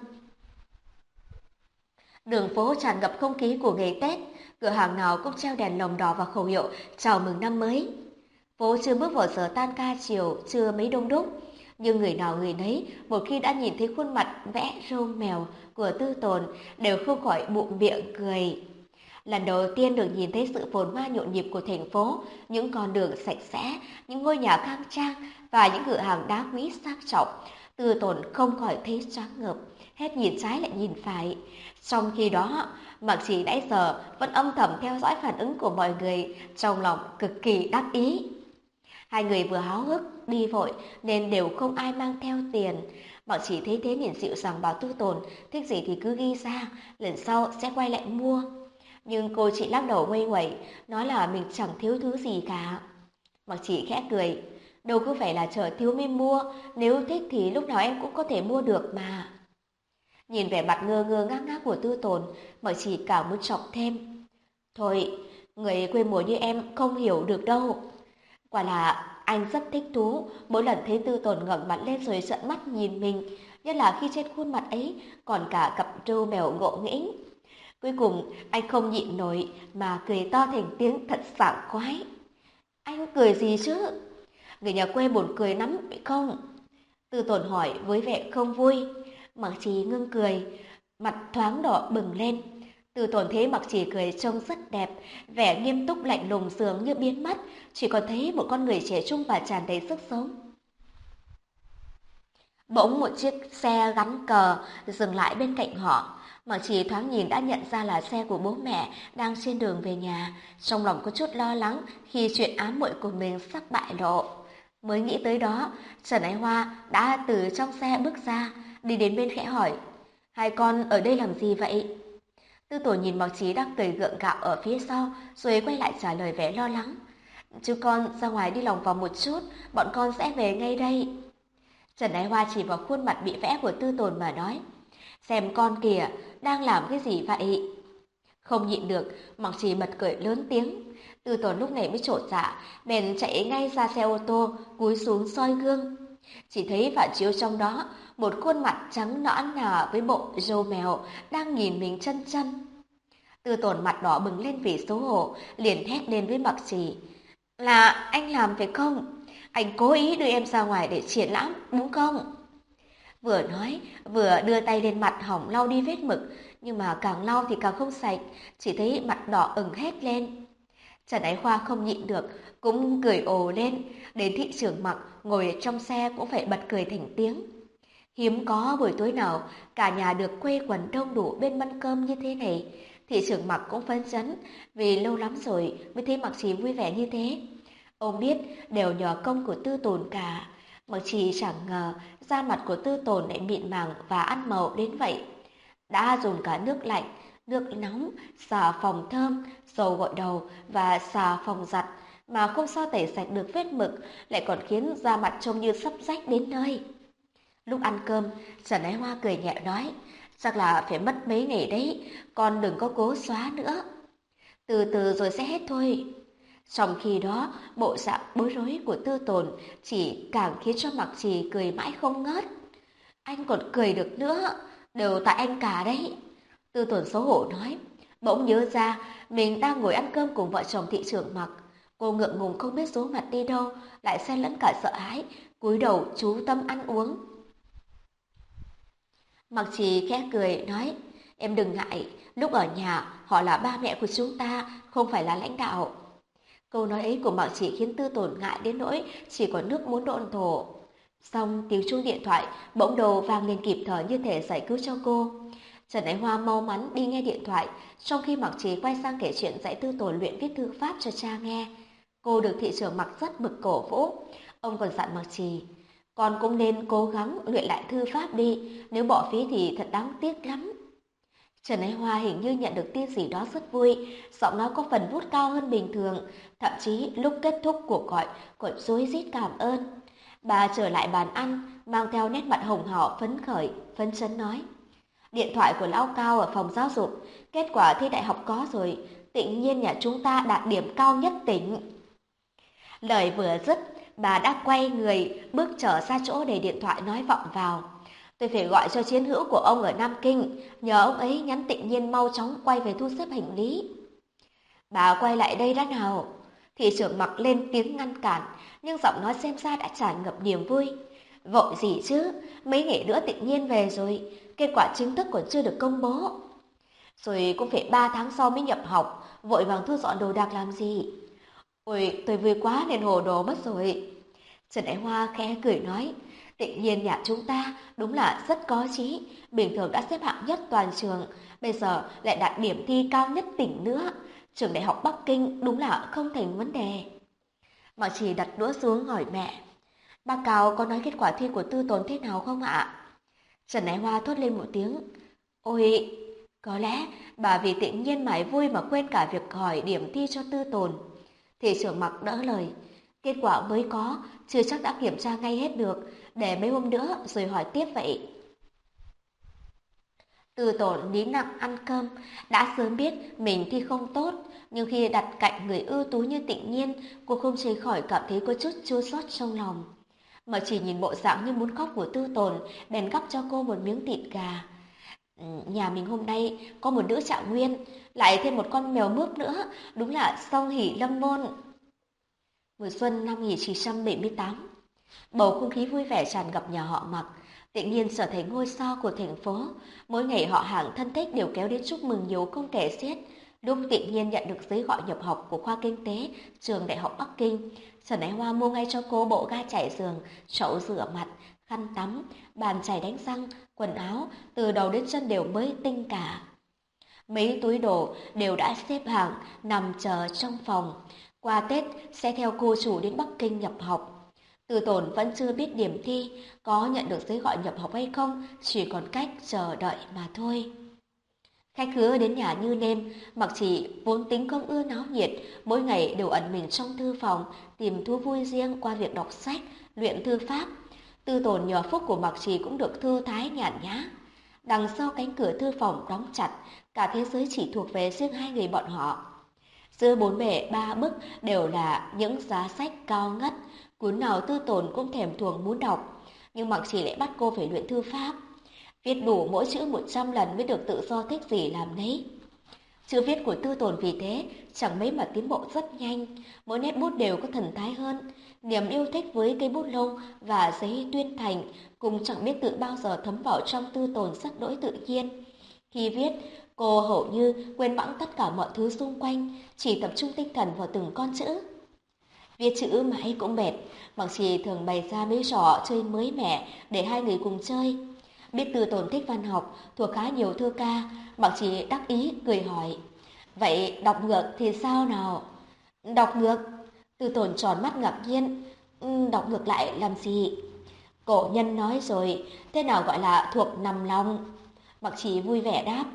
Đường phố tràn ngập không khí của ngày Tết, cửa hàng nào cũng treo đèn lồng đỏ và khẩu hiệu chào mừng năm mới. Phố chưa bước vào giờ tan ca chiều, chưa mấy đông đúc, nhưng người nào người nấy một khi đã nhìn thấy khuôn mặt vẽ râu mèo của Tư Tồn đều không khỏi bụng miệng cười. Lần đầu tiên được nhìn thấy sự phồn hoa nhộn nhịp của thành phố, những con đường sạch sẽ, những ngôi nhà khang trang và những cửa hàng đá quý sang trọng, Tư Tồn không khỏi thấy choáng ngợp, hết nhìn trái lại nhìn phải. Trong khi đó, Mặc Chỉ nãy giờ vẫn âm thầm theo dõi phản ứng của mọi người, trong lòng cực kỳ đắc ý. Hai người vừa háo hức đi vội nên đều không ai mang theo tiền. Mặc Chỉ thấy thế liền dịu dàng bảo Tư Tồn, thích gì thì cứ ghi ra, lần sau sẽ quay lại mua. Nhưng cô chị lắc đầu nguây nguẩy, nói là mình chẳng thiếu thứ gì cả. Mặc Chỉ khẽ cười, đâu cứ phải là chờ thiếu mới mua, nếu thích thì lúc nào em cũng có thể mua được mà. Nhìn vẻ mặt ngơ ngơ ngác ngác của Tư Tồn, Mặc Chỉ càng muốn chọc thêm. Thôi, người quê mùa như em không hiểu được đâu. Quả là anh rất thích thú, mỗi lần thấy Tư Tồn ngẩng mặt lên rồi trợn mắt nhìn mình, nhất là khi trên khuôn mặt ấy còn cả cặp râu mèo ngộ nghĩnh. Cuối cùng anh không nhịn nổi mà cười to thành tiếng thật sảng khoái. Anh cười gì chứ? Người nhà quê buồn cười lắm phải không? Tư Tồn hỏi với vẻ không vui. Mặc Trì ngưng cười, mặt thoáng đỏ bừng lên. Tư Tồn thấy Mặc Trì cười trông rất đẹp, vẻ nghiêm túc lạnh lùng dường như biến mất, chỉ còn thấy một con người trẻ trung và tràn đầy sức sống. Bỗng một chiếc xe gắn cờ dừng lại bên cạnh họ. Mặc Trì thoáng nhìn đã nhận ra là xe của bố mẹ đang trên đường về nhà, trong lòng có chút lo lắng khi chuyện ám muội của mình sắp bại lộ. Mới nghĩ tới đó, Trần Ái Hoa đã từ trong xe bước ra, đi đến bên khẽ hỏi, hai con ở đây làm gì vậy? Tư Tổ nhìn Mặc Trì đang cười gượng gạo ở phía sau, rồi quay lại trả lời vẻ lo lắng. Chú con ra ngoài đi lòng vòng một chút, bọn con sẽ về ngay đây. Trần Ái Hoa chỉ vào khuôn mặt bị vẽ của Tư Tồn mà nói, xem con kìa, đang làm cái gì vậy? Không nhịn được, Mặc Trì bật cười lớn tiếng. Tư Tồn lúc này mới trột dạ, bèn chạy ngay ra xe ô tô, cúi xuống soi gương. Chỉ thấy phản chiếu trong đó, một khuôn mặt trắng nõn nà với bộ râu mèo đang nhìn mình chân chân. Tư Tồn mặt đỏ bừng lên vì xấu hổ, liền hét lên với Mặc Trì. Là anh làm phải không? Anh cố ý đưa em ra ngoài để triển lãm, đúng không? Vừa nói, vừa đưa tay lên mặt hỏng lau đi vết mực, nhưng mà càng lau thì càng không sạch, chỉ thấy mặt đỏ ửng hết lên. Trần Ái Khoa không nhịn được, cũng cười ồ lên, đến thị trưởng Mặc ngồi trong xe cũng phải bật cười thành tiếng. Hiếm có buổi tối nào cả nhà được quây quần đông đủ bên mâm cơm như thế này. Thị trưởng Mặc cũng phấn chấn, vì lâu lắm rồi mới thấy Mặc Trì vui vẻ như thế. Ông biết đều nhờ công của Tư Tồn cả. Mặc Trì chẳng ngờ da mặt của Tư Tồn lại mịn màng và ăn màu đến vậy. Đã dùng cả nước lạnh, nước nóng, xà phòng thơm, dầu gội đầu và xà phòng giặt mà không sao tẩy sạch được vết mực, lại còn khiến da mặt trông như sắp rách đến nơi. Lúc ăn cơm, Trần Ái Hoa cười nhẹ nói, chắc là phải mất mấy ngày đấy, con đừng có cố xóa nữa. Từ từ rồi sẽ hết thôi. Trong khi đó, bộ dạng bối rối của Tư Tồn chỉ càng khiến cho Mặc Trì cười mãi không ngớt. Anh còn cười được nữa, đều tại anh cả đấy. Tư Tồn xấu hổ nói, bỗng nhớ ra mình đang ngồi ăn cơm cùng vợ chồng thị trưởng Mặc. Cô ngượng ngùng không biết giấu mặt đi đâu, lại xen lẫn cả sợ hãi, cúi đầu chú tâm ăn uống. Mặc Trì khẽ cười nói, em đừng ngại, lúc ở nhà họ là ba mẹ của chúng ta, không phải là lãnh đạo. Câu nói ấy của Mạc Chỉ khiến Tư Tồn ngại đến nỗi chỉ có nước muốn độn thổ. Xong tiếng chuông điện thoại bỗng đầu vang lên kịp thời như thể giải cứu cho cô. Trần Ái Hoa mau mắn đi nghe điện thoại, trong khi Mạc Chỉ quay sang kể chuyện dạy Tư Tồn luyện viết thư pháp cho cha nghe. Cô được thị trưởng Mạc rất bực cổ vũ. Ông còn dặn Mạc Chỉ, con cũng nên cố gắng luyện lại thư pháp đi, nếu bỏ phí thì thật đáng tiếc lắm. Trần Ái Hoa hình như nhận được tin gì đó rất vui, giọng nói có phần vút cao hơn bình thường, thậm chí lúc kết thúc cuộc gọi còn rối rít cảm ơn. Bà trở lại bàn ăn, mang theo nét mặt hồng hào phấn khởi, phấn chấn nói. Điện thoại của Lão Cao ở phòng giáo dục, kết quả thi đại học có rồi, tự nhiên nhà chúng ta đạt điểm cao nhất tỉnh. Lời vừa dứt, bà đã quay người, bước trở ra chỗ để điện thoại nói vọng vào. Tôi phải gọi cho chiến hữu của ông ở Nam Kinh, nhờ ông ấy nhắn Tịnh Nhiên mau chóng quay về thu xếp hành lý. Bà quay lại đây đã nào? Thị trưởng Mặc lên tiếng ngăn cản, nhưng giọng nói xem ra đã tràn ngập niềm vui. Vội gì chứ, mấy ngày nữa Tịnh Nhiên về rồi, kết quả chính thức còn chưa được công bố. Rồi cũng phải 3 tháng sau mới nhập học, vội vàng thu dọn đồ đạc làm gì? Ôi, tôi vui quá nên hồ đồ mất rồi. Trần Đại Hoa khẽ cười nói, Tịnh Nhiên nhà chúng ta đúng là rất có chí, bình thường đã xếp hạng nhất toàn trường, bây giờ lại đạt điểm thi cao nhất tỉnh nữa. Trường Đại học Bắc Kinh đúng là không thành vấn đề. Mạc Chỉ đặt đũa xuống hỏi mẹ, bác Cao có nói kết quả thi của Tư Tồn thế nào không ạ? Trần Ái Hoa thốt lên một tiếng, ôi, có lẽ bà vì Tịnh Nhiên mải vui mà quên cả việc hỏi điểm thi cho Tư Tồn. Thị trưởng Mặc đỡ lời, kết quả mới có, chưa chắc đã kiểm tra ngay hết được, để mấy hôm nữa rồi hỏi tiếp vậy. Tư Tồn nín lặng ăn cơm, đã sớm biết mình thi không tốt, nhưng khi đặt cạnh người ưu tú như Tịnh Nhiên, cô không tránh khỏi cảm thấy có chút chua xót trong lòng. Mà chỉ nhìn bộ dạng như muốn khóc của Tư Tồn, bèn gắp cho cô một miếng thịt gà. Nhà mình hôm nay có một nữ trạng nguyên, lại thêm một con mèo mướp nữa, đúng là song hỷ lâm môn. Mùa xuân năm 1978, bầu không khí vui vẻ tràn ngập nhà họ Mặc, tự nhiên trở thành ngôi sao của thành phố. Mỗi ngày họ hàng thân thích đều kéo đến chúc mừng nhiều không kể xiết. Lúc tự nhiên nhận được giấy gọi nhập học của khoa kinh tế trường Đại học Bắc Kinh, Trần Ái Hoa mua ngay cho cô bộ ga trải giường, chậu rửa mặt, khăn tắm, bàn chải đánh răng, quần áo từ đầu đến chân đều mới tinh cả. Mấy túi đồ đều đã xếp hàng nằm chờ trong phòng. Qua Tết sẽ theo cô chủ đến Bắc Kinh nhập học. Từ Tồn vẫn chưa biết điểm thi, có nhận được giấy gọi nhập học hay không, chỉ còn cách chờ đợi mà thôi. Khách khứa đến nhà như nêm, Mặc Chỉ vốn tính không ưa náo nhiệt, mỗi ngày đều ẩn mình trong thư phòng, tìm thú vui riêng qua việc đọc sách, luyện thư pháp. Tư Tồn nhờ phúc của Mặc Chỉ cũng được thư thái nhàn nhã. Đằng sau cánh cửa thư phòng đóng chặt, cả thế giới chỉ thuộc về riêng hai người bọn họ. Giữa bốn bề ba bức đều là những giá sách cao ngất, cuốn nào Tư Tồn cũng thèm thuồng muốn đọc, nhưng Mặc Chỉ lại bắt cô phải luyện thư pháp. Viết đủ mỗi chữ 100 lần mới được tự do thích gì làm nấy. Chữ viết của Tư Tồn vì thế chẳng mấy mà tiến bộ rất nhanh, mỗi nét bút đều có thần thái hơn. Niềm yêu thích với cây bút lông và giấy tuyên thành cũng chẳng biết tự bao giờ thấm vào trong Tư Tồn rất đỗi tự nhiên. Khi viết, cô hầu như quên bẵng tất cả mọi thứ xung quanh, chỉ tập trung tinh thần vào từng con chữ. Viết chữ mãi cũng mệt, Mặc Chỉ thường bày ra mấy trò chơi mới mẻ để hai người cùng chơi. Biết Tư Tồn thích văn học, thuộc khá nhiều thơ ca, Mặc Chỉ đắc ý cười hỏi, vậy đọc ngược thì sao nào? Đọc ngược? Tư Tồn tròn mắt ngạc nhiên, đọc ngược lại làm gì? Cổ nhân nói rồi, thế nào gọi là thuộc nằm lòng? Mặc Chỉ vui vẻ đáp,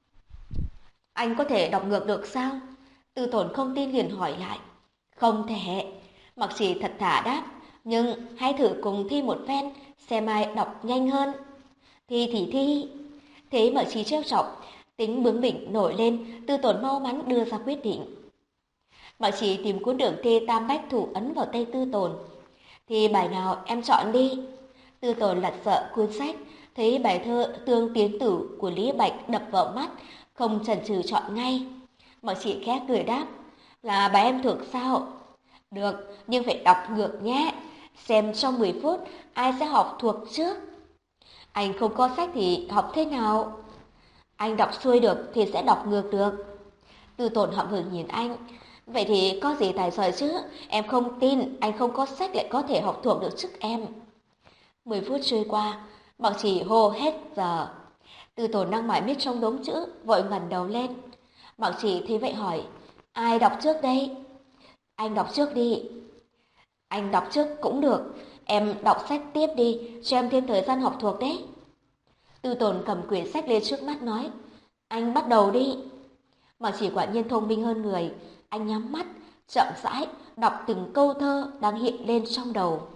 anh có thể đọc ngược được sao? Tư Tồn không tin liền hỏi lại, không thể. Mặc Chỉ thật thà đáp, nhưng hãy thử cùng thi một phen, xem ai đọc nhanh hơn. Thi thì thi. Thế Mặc Chỉ trêu chọc, tính bướng bỉnh nổi lên, Tư Tồn mau mắn đưa ra quyết định. Mặc Chỉ tìm cuốn đường thi tam bách thủ ấn vào tay Tư Tồn. Thì bài nào em chọn đi. Tư Tồn lật dở cuốn sách, thấy bài thơ Tương Tiến Tử của Lý Bạch đập vào mắt, không chần chừ chọn ngay. Mặc Chỉ khẽ cười đáp, là bài em thuộc sao? Được, nhưng phải đọc ngược nhé. Xem trong 10 phút ai sẽ học thuộc trước. Anh không có sách thì học thế nào? Anh đọc xuôi được thì sẽ đọc ngược được. Tư Tồn hậm hực nhìn anh. Vậy thì có gì tài giỏi chứ? Em không tin anh không có sách lại có thể học thuộc được trước em. 10 phút trôi qua, Mặc Chỉ hô hết giờ. Tư Tồn đang mải miết trong đống chữ, vội ngẩng đầu lên. Mặc Chỉ thấy vậy hỏi, ai đọc trước đây? Anh đọc trước đi. Anh đọc trước cũng được, em đọc sách tiếp đi, cho em thêm thời gian học thuộc đấy. Tư Tồn cầm quyển sách lên trước mắt nói, anh bắt đầu đi. Mặc Chỉ quả nhiên thông minh hơn người, anh nhắm mắt, chậm rãi, đọc từng câu thơ đang hiện lên trong đầu.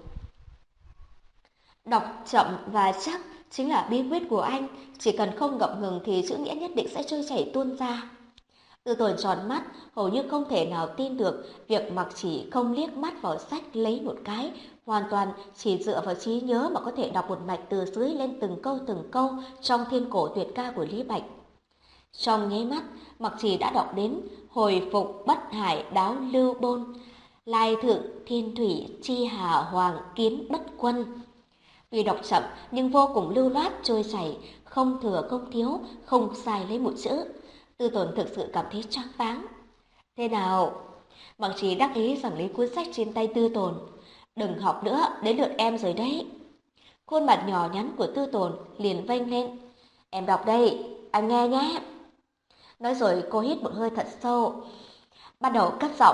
Đọc chậm và chắc chính là bí quyết của anh, chỉ cần không ngậm ngừng thì chữ nghĩa nhất định sẽ trôi chảy tuôn ra. Tư Tồn tròn mắt, hầu như không thể nào tin được việc Mặc Chỉ không liếc mắt vào sách lấy một cái, hoàn toàn chỉ dựa vào trí nhớ mà có thể đọc một mạch từ dưới lên từng câu trong thiên cổ tuyệt ca của Lý Bạch. Trong nháy mắt, Mặc Chỉ đã đọc đến hồi phục bất hải đáo lưu bôn, lai thượng thiên thủy chi hà hoàng kiến bất quân. Tuy đọc chậm nhưng vô cùng lưu loát trôi chảy, không thừa không thiếu, không sai lấy một chữ. Tư Tồn thực sự cảm thấy choáng váng. Thế nào? Mặc Chỉ đắc ý giằng lấy cuốn sách trên tay Tư Tồn. Đừng học nữa, đến lượt em rồi đấy. Khuôn mặt nhỏ nhắn của Tư Tồn liền vênh lên. Em đọc đây, anh nghe nhé. Nói rồi cô hít một hơi thật sâu, bắt đầu cất giọng.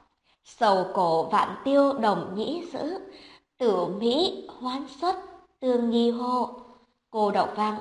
Sầu cổ vạn tiêu đồng nhĩ giữ, tử mỹ hoán xuất tương nhi hô. Cô đọc vang.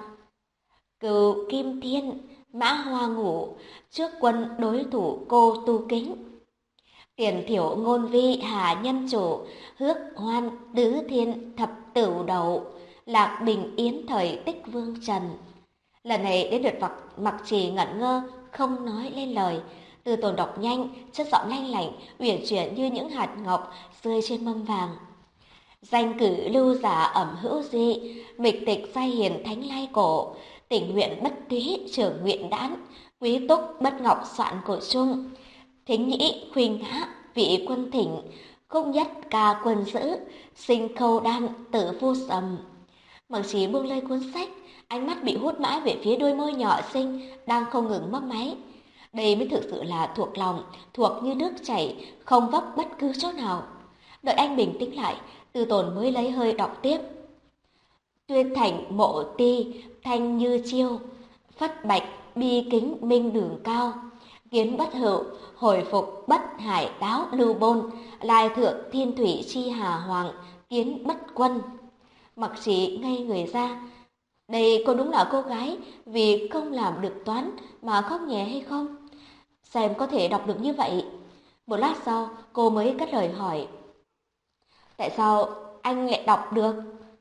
Cừu kim thiên, mã hoa ngủ, trước quân đối thủ cô tu kính. Tiền thiểu ngôn vi hà nhân chủ, hước hoan tứ thiên thập tửu đầu, lạc bình yến thời tích vương trần. Lần này đến lượt Mặc Chỉ ngẩn ngơ, không nói lên lời. Tư Tồn đọc nhanh, chất giọng lanh lảnh, uyển chuyển như những hạt ngọc rơi trên mâm vàng. Danh cử lưu giả ẩm hữu dị, mịch tịch sai hiền thánh lai cổ, tình nguyện bất túy trưởng nguyện đãn, quý túc bất ngọc soạn cổ chung. Thính nhĩ khuynh ngã vị quân thỉnh, khúc nhất ca quân giữ, sinh khâu đan tử phu sầm. Mặc Chỉ buông lơi cuốn sách, ánh mắt bị hút mãi về phía đôi môi nhỏ xinh đang không ngừng mấp máy. Đây mới thực sự là thuộc lòng, thuộc như nước chảy, không vấp bất cứ chỗ nào. Đợi anh bình tĩnh lại, Tư Tồn mới lấy hơi đọc tiếp. Tuyên thành mộ ti, thanh như chiêu, phất bạch bi kính minh đường cao. Kiến bất hữu, hồi phục bất hải đáo lưu bôn, lai thượng thiên thủy chi hà hoàng, kiến bất quân. Mặc Chỉ ngây người ra. Đây có đúng là cô gái vì không làm được toán mà khóc nhè hay không? Xem có thể đọc được như vậy. Một lát sau, cô mới cất lời hỏi. Tại sao anh lại đọc được?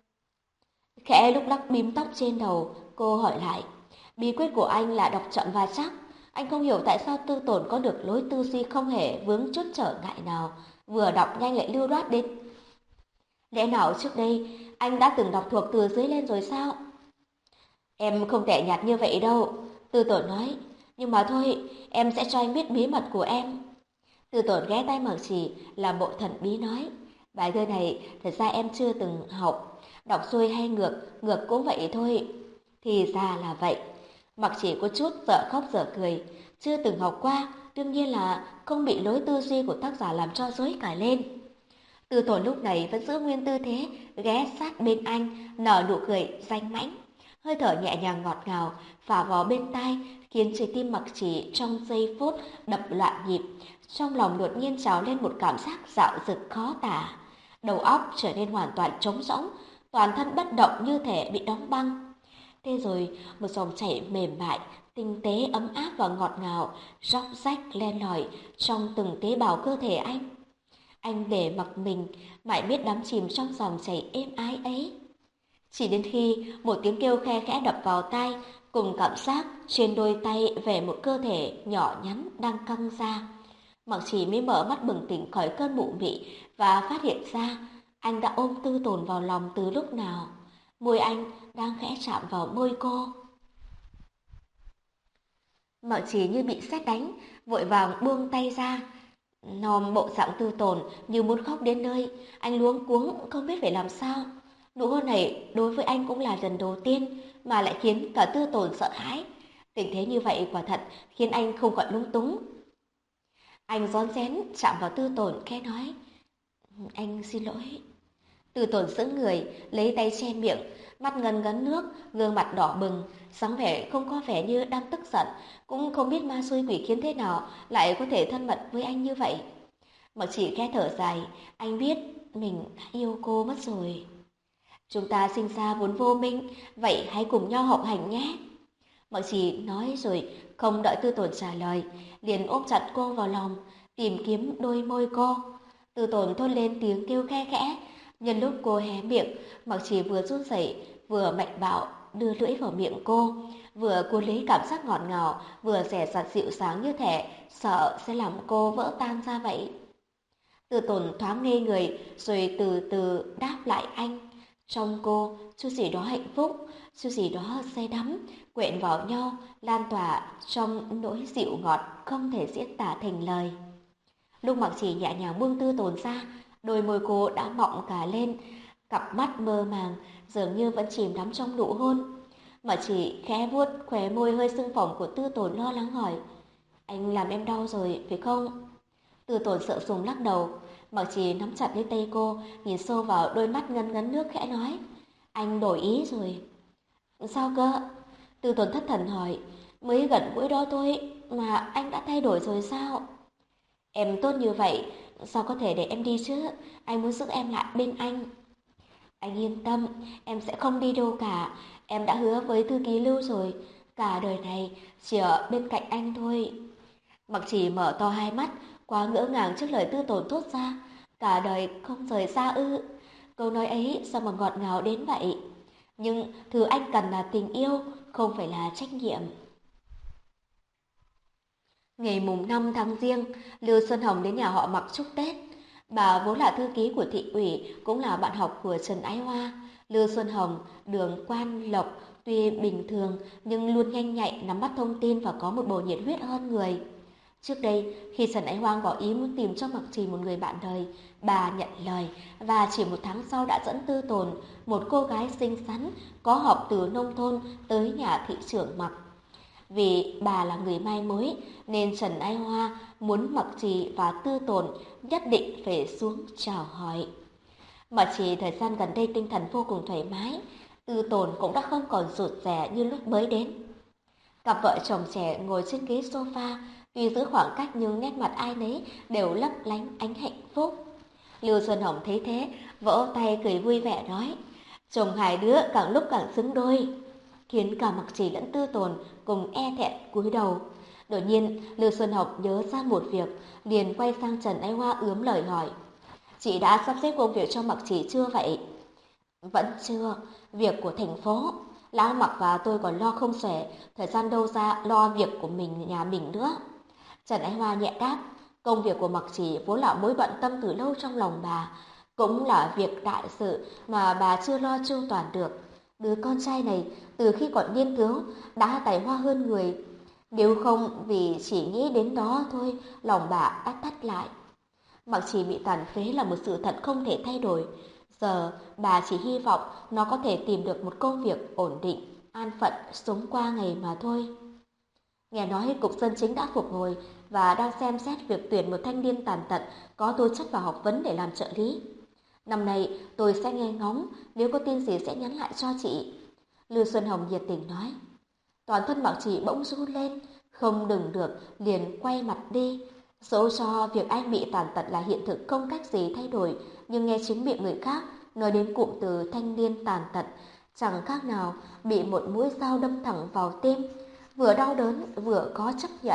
Khẽ lúc lắc bím tóc trên đầu, cô hỏi lại. Bí quyết của anh là đọc chậm và chắc. Anh không hiểu tại sao Tư Tồn có được lối tư duy không hề vướng chút trở ngại nào, vừa đọc nhanh lại lưu loát đến. Lẽ nào trước đây anh đã từng đọc thuộc từ dưới lên rồi sao? Em không tẻ nhạt như vậy đâu, Tư Tồn nói. Nhưng mà thôi, em sẽ cho anh biết bí mật của em. Tư Tồn ghé tay Mặc Chỉ làm bộ thần bí nói. Bài thơ này thật ra em chưa từng học, đọc xuôi hay ngược, ngược cũng vậy thôi. Thì ra là vậy. Mặc Chỉ có chút dở khóc dở cười, chưa từng học qua, đương nhiên là không bị lối tư duy của tác giả làm cho rối cả lên. Tư Tồn lúc này vẫn giữ nguyên tư thế, ghé sát bên anh, nở nụ cười danh mãnh. Hơi thở nhẹ nhàng ngọt ngào, phả vào bên tai, khiến trái tim Mặc Chỉ trong giây phút đập loạn nhịp. Trong lòng đột nhiên trào lên một cảm giác dạo dực khó tả. Đầu óc trở nên hoàn toàn trống rỗng, toàn thân bất động như thể bị đóng băng. Thế rồi, một dòng chảy mềm mại, tinh tế ấm áp và ngọt ngào, róc rách len lỏi trong từng tế bào cơ thể anh. Anh để mặc mình, mãi biết đắm chìm trong dòng chảy êm ái ấy. Chỉ đến khi một tiếng kêu khe khẽ đập vào tai, cùng cảm giác trên đôi tay về một cơ thể nhỏ nhắn đang căng ra, Mặc Chỉ mới mở mắt bừng tỉnh khỏi cơn mụ mị và phát hiện ra anh đã ôm Tư Tồn vào lòng từ lúc nào. môi anh đang khẽ chạm vào môi cô. Mợ Chỉ như bị sét đánh, vội vàng buông tay ra. Nom bộ dạng Tư Tồn như muốn khóc đến nơi, anh luống cuống không biết phải làm sao. Nụ hôn này đối với anh cũng là lần đầu tiên mà lại khiến cả Tư Tồn sợ hãi. Tình thế như vậy quả thật khiến anh không khỏi lung túng. Anh rón rén chạm vào Tư Tồn khẽ nói: "Anh xin lỗi." Tư Tồn sững người, lấy tay che miệng, mắt ngấn ngấn nước, gương mặt đỏ bừng, dáng vẻ không có vẻ như đang tức giận, cũng không biết ma xui quỷ khiến thế nào lại có thể thân mật với anh như vậy. Mặc Chỉ khẽ thở dài, anh biết mình đã yêu cô mất rồi. Chúng ta sinh ra vốn vô minh, vậy hãy cùng nhau học hành nhé. Mặc Chỉ nói rồi không đợi Tư Tồn trả lời, liền ôm chặt cô vào lòng, tìm kiếm đôi môi cô. Tư Tồn thốt lên tiếng kêu khe khẽ. Nhân lúc cô hé miệng, Mặc Chỉ vừa run rẩy vừa mạnh bạo đưa lưỡi vào miệng cô, vừa cuốn lấy cảm giác ngọt ngào, vừa dè dặt dịu dàng như thể sợ sẽ làm cô vỡ tan ra vậy. Tư Tồn thoáng ngây người rồi từ từ đáp lại anh. Trong cô, chút gì đó hạnh phúc, chút gì đó say đắm, quyện vào nhau, lan tỏa trong nỗi dịu ngọt không thể diễn tả thành lời. Lúc Mặc Chỉ nhẹ nhàng buông Tư Tồn ra, đôi môi cô đã mọng cả lên, cặp mắt mơ màng dường như vẫn chìm đắm trong nụ hôn. Mặc Chỉ khẽ vuốt khóe môi hơi sưng phồng của Tư Tồn, lo lắng hỏi: "Anh làm em đau rồi, phải không?" Tư Tồn sợ sùng lắc đầu. Mặc Chỉ nắm chặt lấy tay cô, nhìn sâu vào đôi mắt ngấn ngấn nước khẽ nói: "Anh đổi ý rồi." "Sao cơ?" Tư Tồn thất thần hỏi. "Mới gần gũi đó thôi mà anh đã thay đổi rồi sao?" "Em tốt như vậy, sao có thể để em đi chứ? Anh muốn giữ em lại bên anh." "Anh yên tâm, em sẽ không đi đâu cả. Em đã hứa với thư ký Lưu rồi, cả đời này chỉ ở bên cạnh anh thôi." Mặc Chỉ mở to hai mắt, quá ngỡ ngàng trước lời Tư Tồn thốt ra. Cả đời không rời xa ư? Câu nói ấy sao mà ngọt ngào đến vậy? Nhưng thứ anh cần là tình yêu, không phải là trách nhiệm. Ngày mùng 5 tháng Giêng, Lưu Xuân Hồng đến nhà họ Mặc chúc Tết. Bà vốn là thư ký của thị ủy, cũng là bạn học của Trần Ái Hoa. Lưu Xuân Hồng, đường Quan Lộc, tuy bình thường nhưng luôn nhanh nhạy nắm bắt thông tin và có một bầu nhiệt huyết hơn người. Trước đây, khi Trần Ái Hoang có ý muốn tìm cho Mặc Trì một người bạn đời, bà nhận lời và chỉ một tháng sau đã dẫn Tư Tồn, một cô gái xinh xắn, có học từ nông thôn tới nhà thị trưởng Mặc. Vì bà là người mai mối nên Trần Ái Hoa muốn Mặc Trì và Tư Tồn nhất định phải xuống chào hỏi. Mặc Trì thời gian gần đây tinh thần vô cùng thoải mái, Tư Tồn cũng đã không còn rụt rè như lúc mới đến. Cặp vợ chồng trẻ ngồi trên ghế sofa, tuy giữ khoảng cách nhưng nét mặt ai nấy đều lấp lánh ánh hạnh phúc. Lưu Xuân Hồng thấy thế, vỗ tay cười vui vẻ nói: "Chồng hai đứa càng lúc càng xứng đôi." Khiến cả Mặc Chỉ lẫn Tư Tồn cùng e thẹn cúi đầu. Đột nhiên, Lưu Xuân Hồng nhớ ra một việc, liền quay sang Trần Ái Hoa ướm lời hỏi: "Chị đã sắp xếp công việc cho Mặc Chỉ chưa vậy?" "Vẫn chưa, việc của thành phố. Lão Mặc và tôi còn lo không xuể, thời gian đâu ra lo việc của mình nhà mình nữa." Trần Ái Hoa nhẹ đáp, công việc của Mặc Chỉ vốn là mối bận tâm từ lâu trong lòng bà, cũng là việc đại sự mà bà chưa lo chu toàn được. Đứa con trai này từ khi còn niên thiếu đã tài hoa hơn người, nếu không vì chỉ nghĩ đến đó thôi, lòng bà đã thắt lại. Mặc Chỉ bị tàn phế là một sự thật không thể thay đổi. Giờ bà chỉ hy vọng nó có thể tìm được một công việc ổn định, an phận sống qua ngày mà thôi. Nghe nói Cục Dân Chính đã phục hồi và đang xem xét việc tuyển một thanh niên tàn tật có tố chất và học vấn để làm trợ lý. Năm nay tôi sẽ nghe ngóng, nếu có tin gì sẽ nhắn lại cho chị." Lưu Xuân Hồng nhiệt tình nói. Toàn thân Bảo Trì bỗng run lên, không đừng được liền quay mặt đi. Dẫu cho việc anh bị tàn tật là hiện thực không cách gì thay đổi, nhưng nghe chính miệng người khác nói đến cụm từ thanh niên tàn tật, chẳng khác nào bị một mũi dao đâm thẳng vào tim, vừa đau đớn vừa có chấp nhận.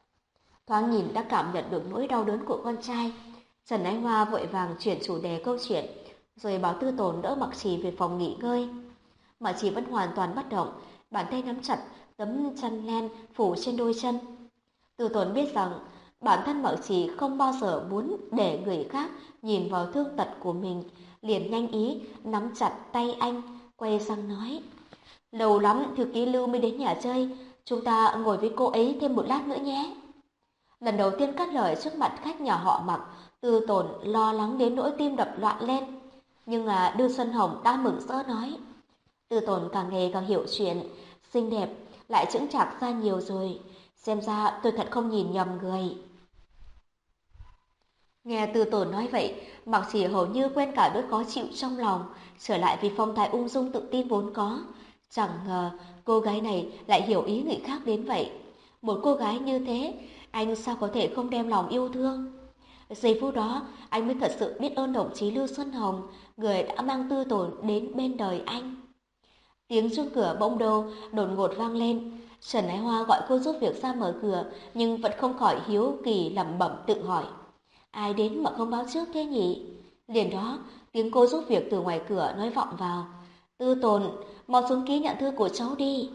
Thoáng nhìn đã cảm nhận được nỗi đau đớn của con trai, Trần Ái Hoa vội vàng chuyển chủ đề câu chuyện, rồi bảo Tư Tồn đỡ Mặc Trì về phòng nghỉ ngơi. Mặc Trì vẫn hoàn toàn bất động, bàn tay nắm chặt tấm chăn len phủ trên đôi chân. Tư Tồn biết rằng bản thân Mặc Trì không bao giờ muốn để người khác nhìn vào thương tật của mình, liền nhanh ý nắm chặt tay anh, quay sang nói, lâu lắm thư ký Lưu mới đến nhà chơi, chúng ta ngồi với cô ấy thêm một lát nữa nhé. Lần đầu tiên cắt lời trước mặt khách nhà họ Mặc, Tư Tồn lo lắng đến nỗi tim đập loạn lên. Nhưng Đưa Xuân Hồng đã mừng rỡ nói, Tư Tồn càng ngày càng hiểu chuyện, xinh đẹp, lại chững chạc ra nhiều rồi. Xem ra tôi thật không nhìn nhầm người. Nghe Tư Tồn nói vậy, Mặc Chỉ hầu như quên cả nỗi khó chịu trong lòng, trở lại vì phong thái ung dung tự tin vốn có. Chẳng ngờ cô gái này lại hiểu ý người khác đến vậy. Một cô gái như thế, anh sao có thể không đem lòng yêu thương? Giây phút đó, anh mới thật sự biết ơn đồng chí Lưu Xuân Hồng, người đã mang Tư Tồn đến bên đời anh. Tiếng chuông cửa bỗng đâu đột ngột vang lên. Trần Ái Hoa gọi cô giúp việc ra mở cửa, nhưng vẫn không khỏi hiếu kỳ lẩm bẩm tự hỏi. Ai đến mà không báo trước thế nhỉ? Liền đó, tiếng cô giúp việc từ ngoài cửa nói vọng vào. Tư Tồn, mau xuống ký nhận thư của cháu đi.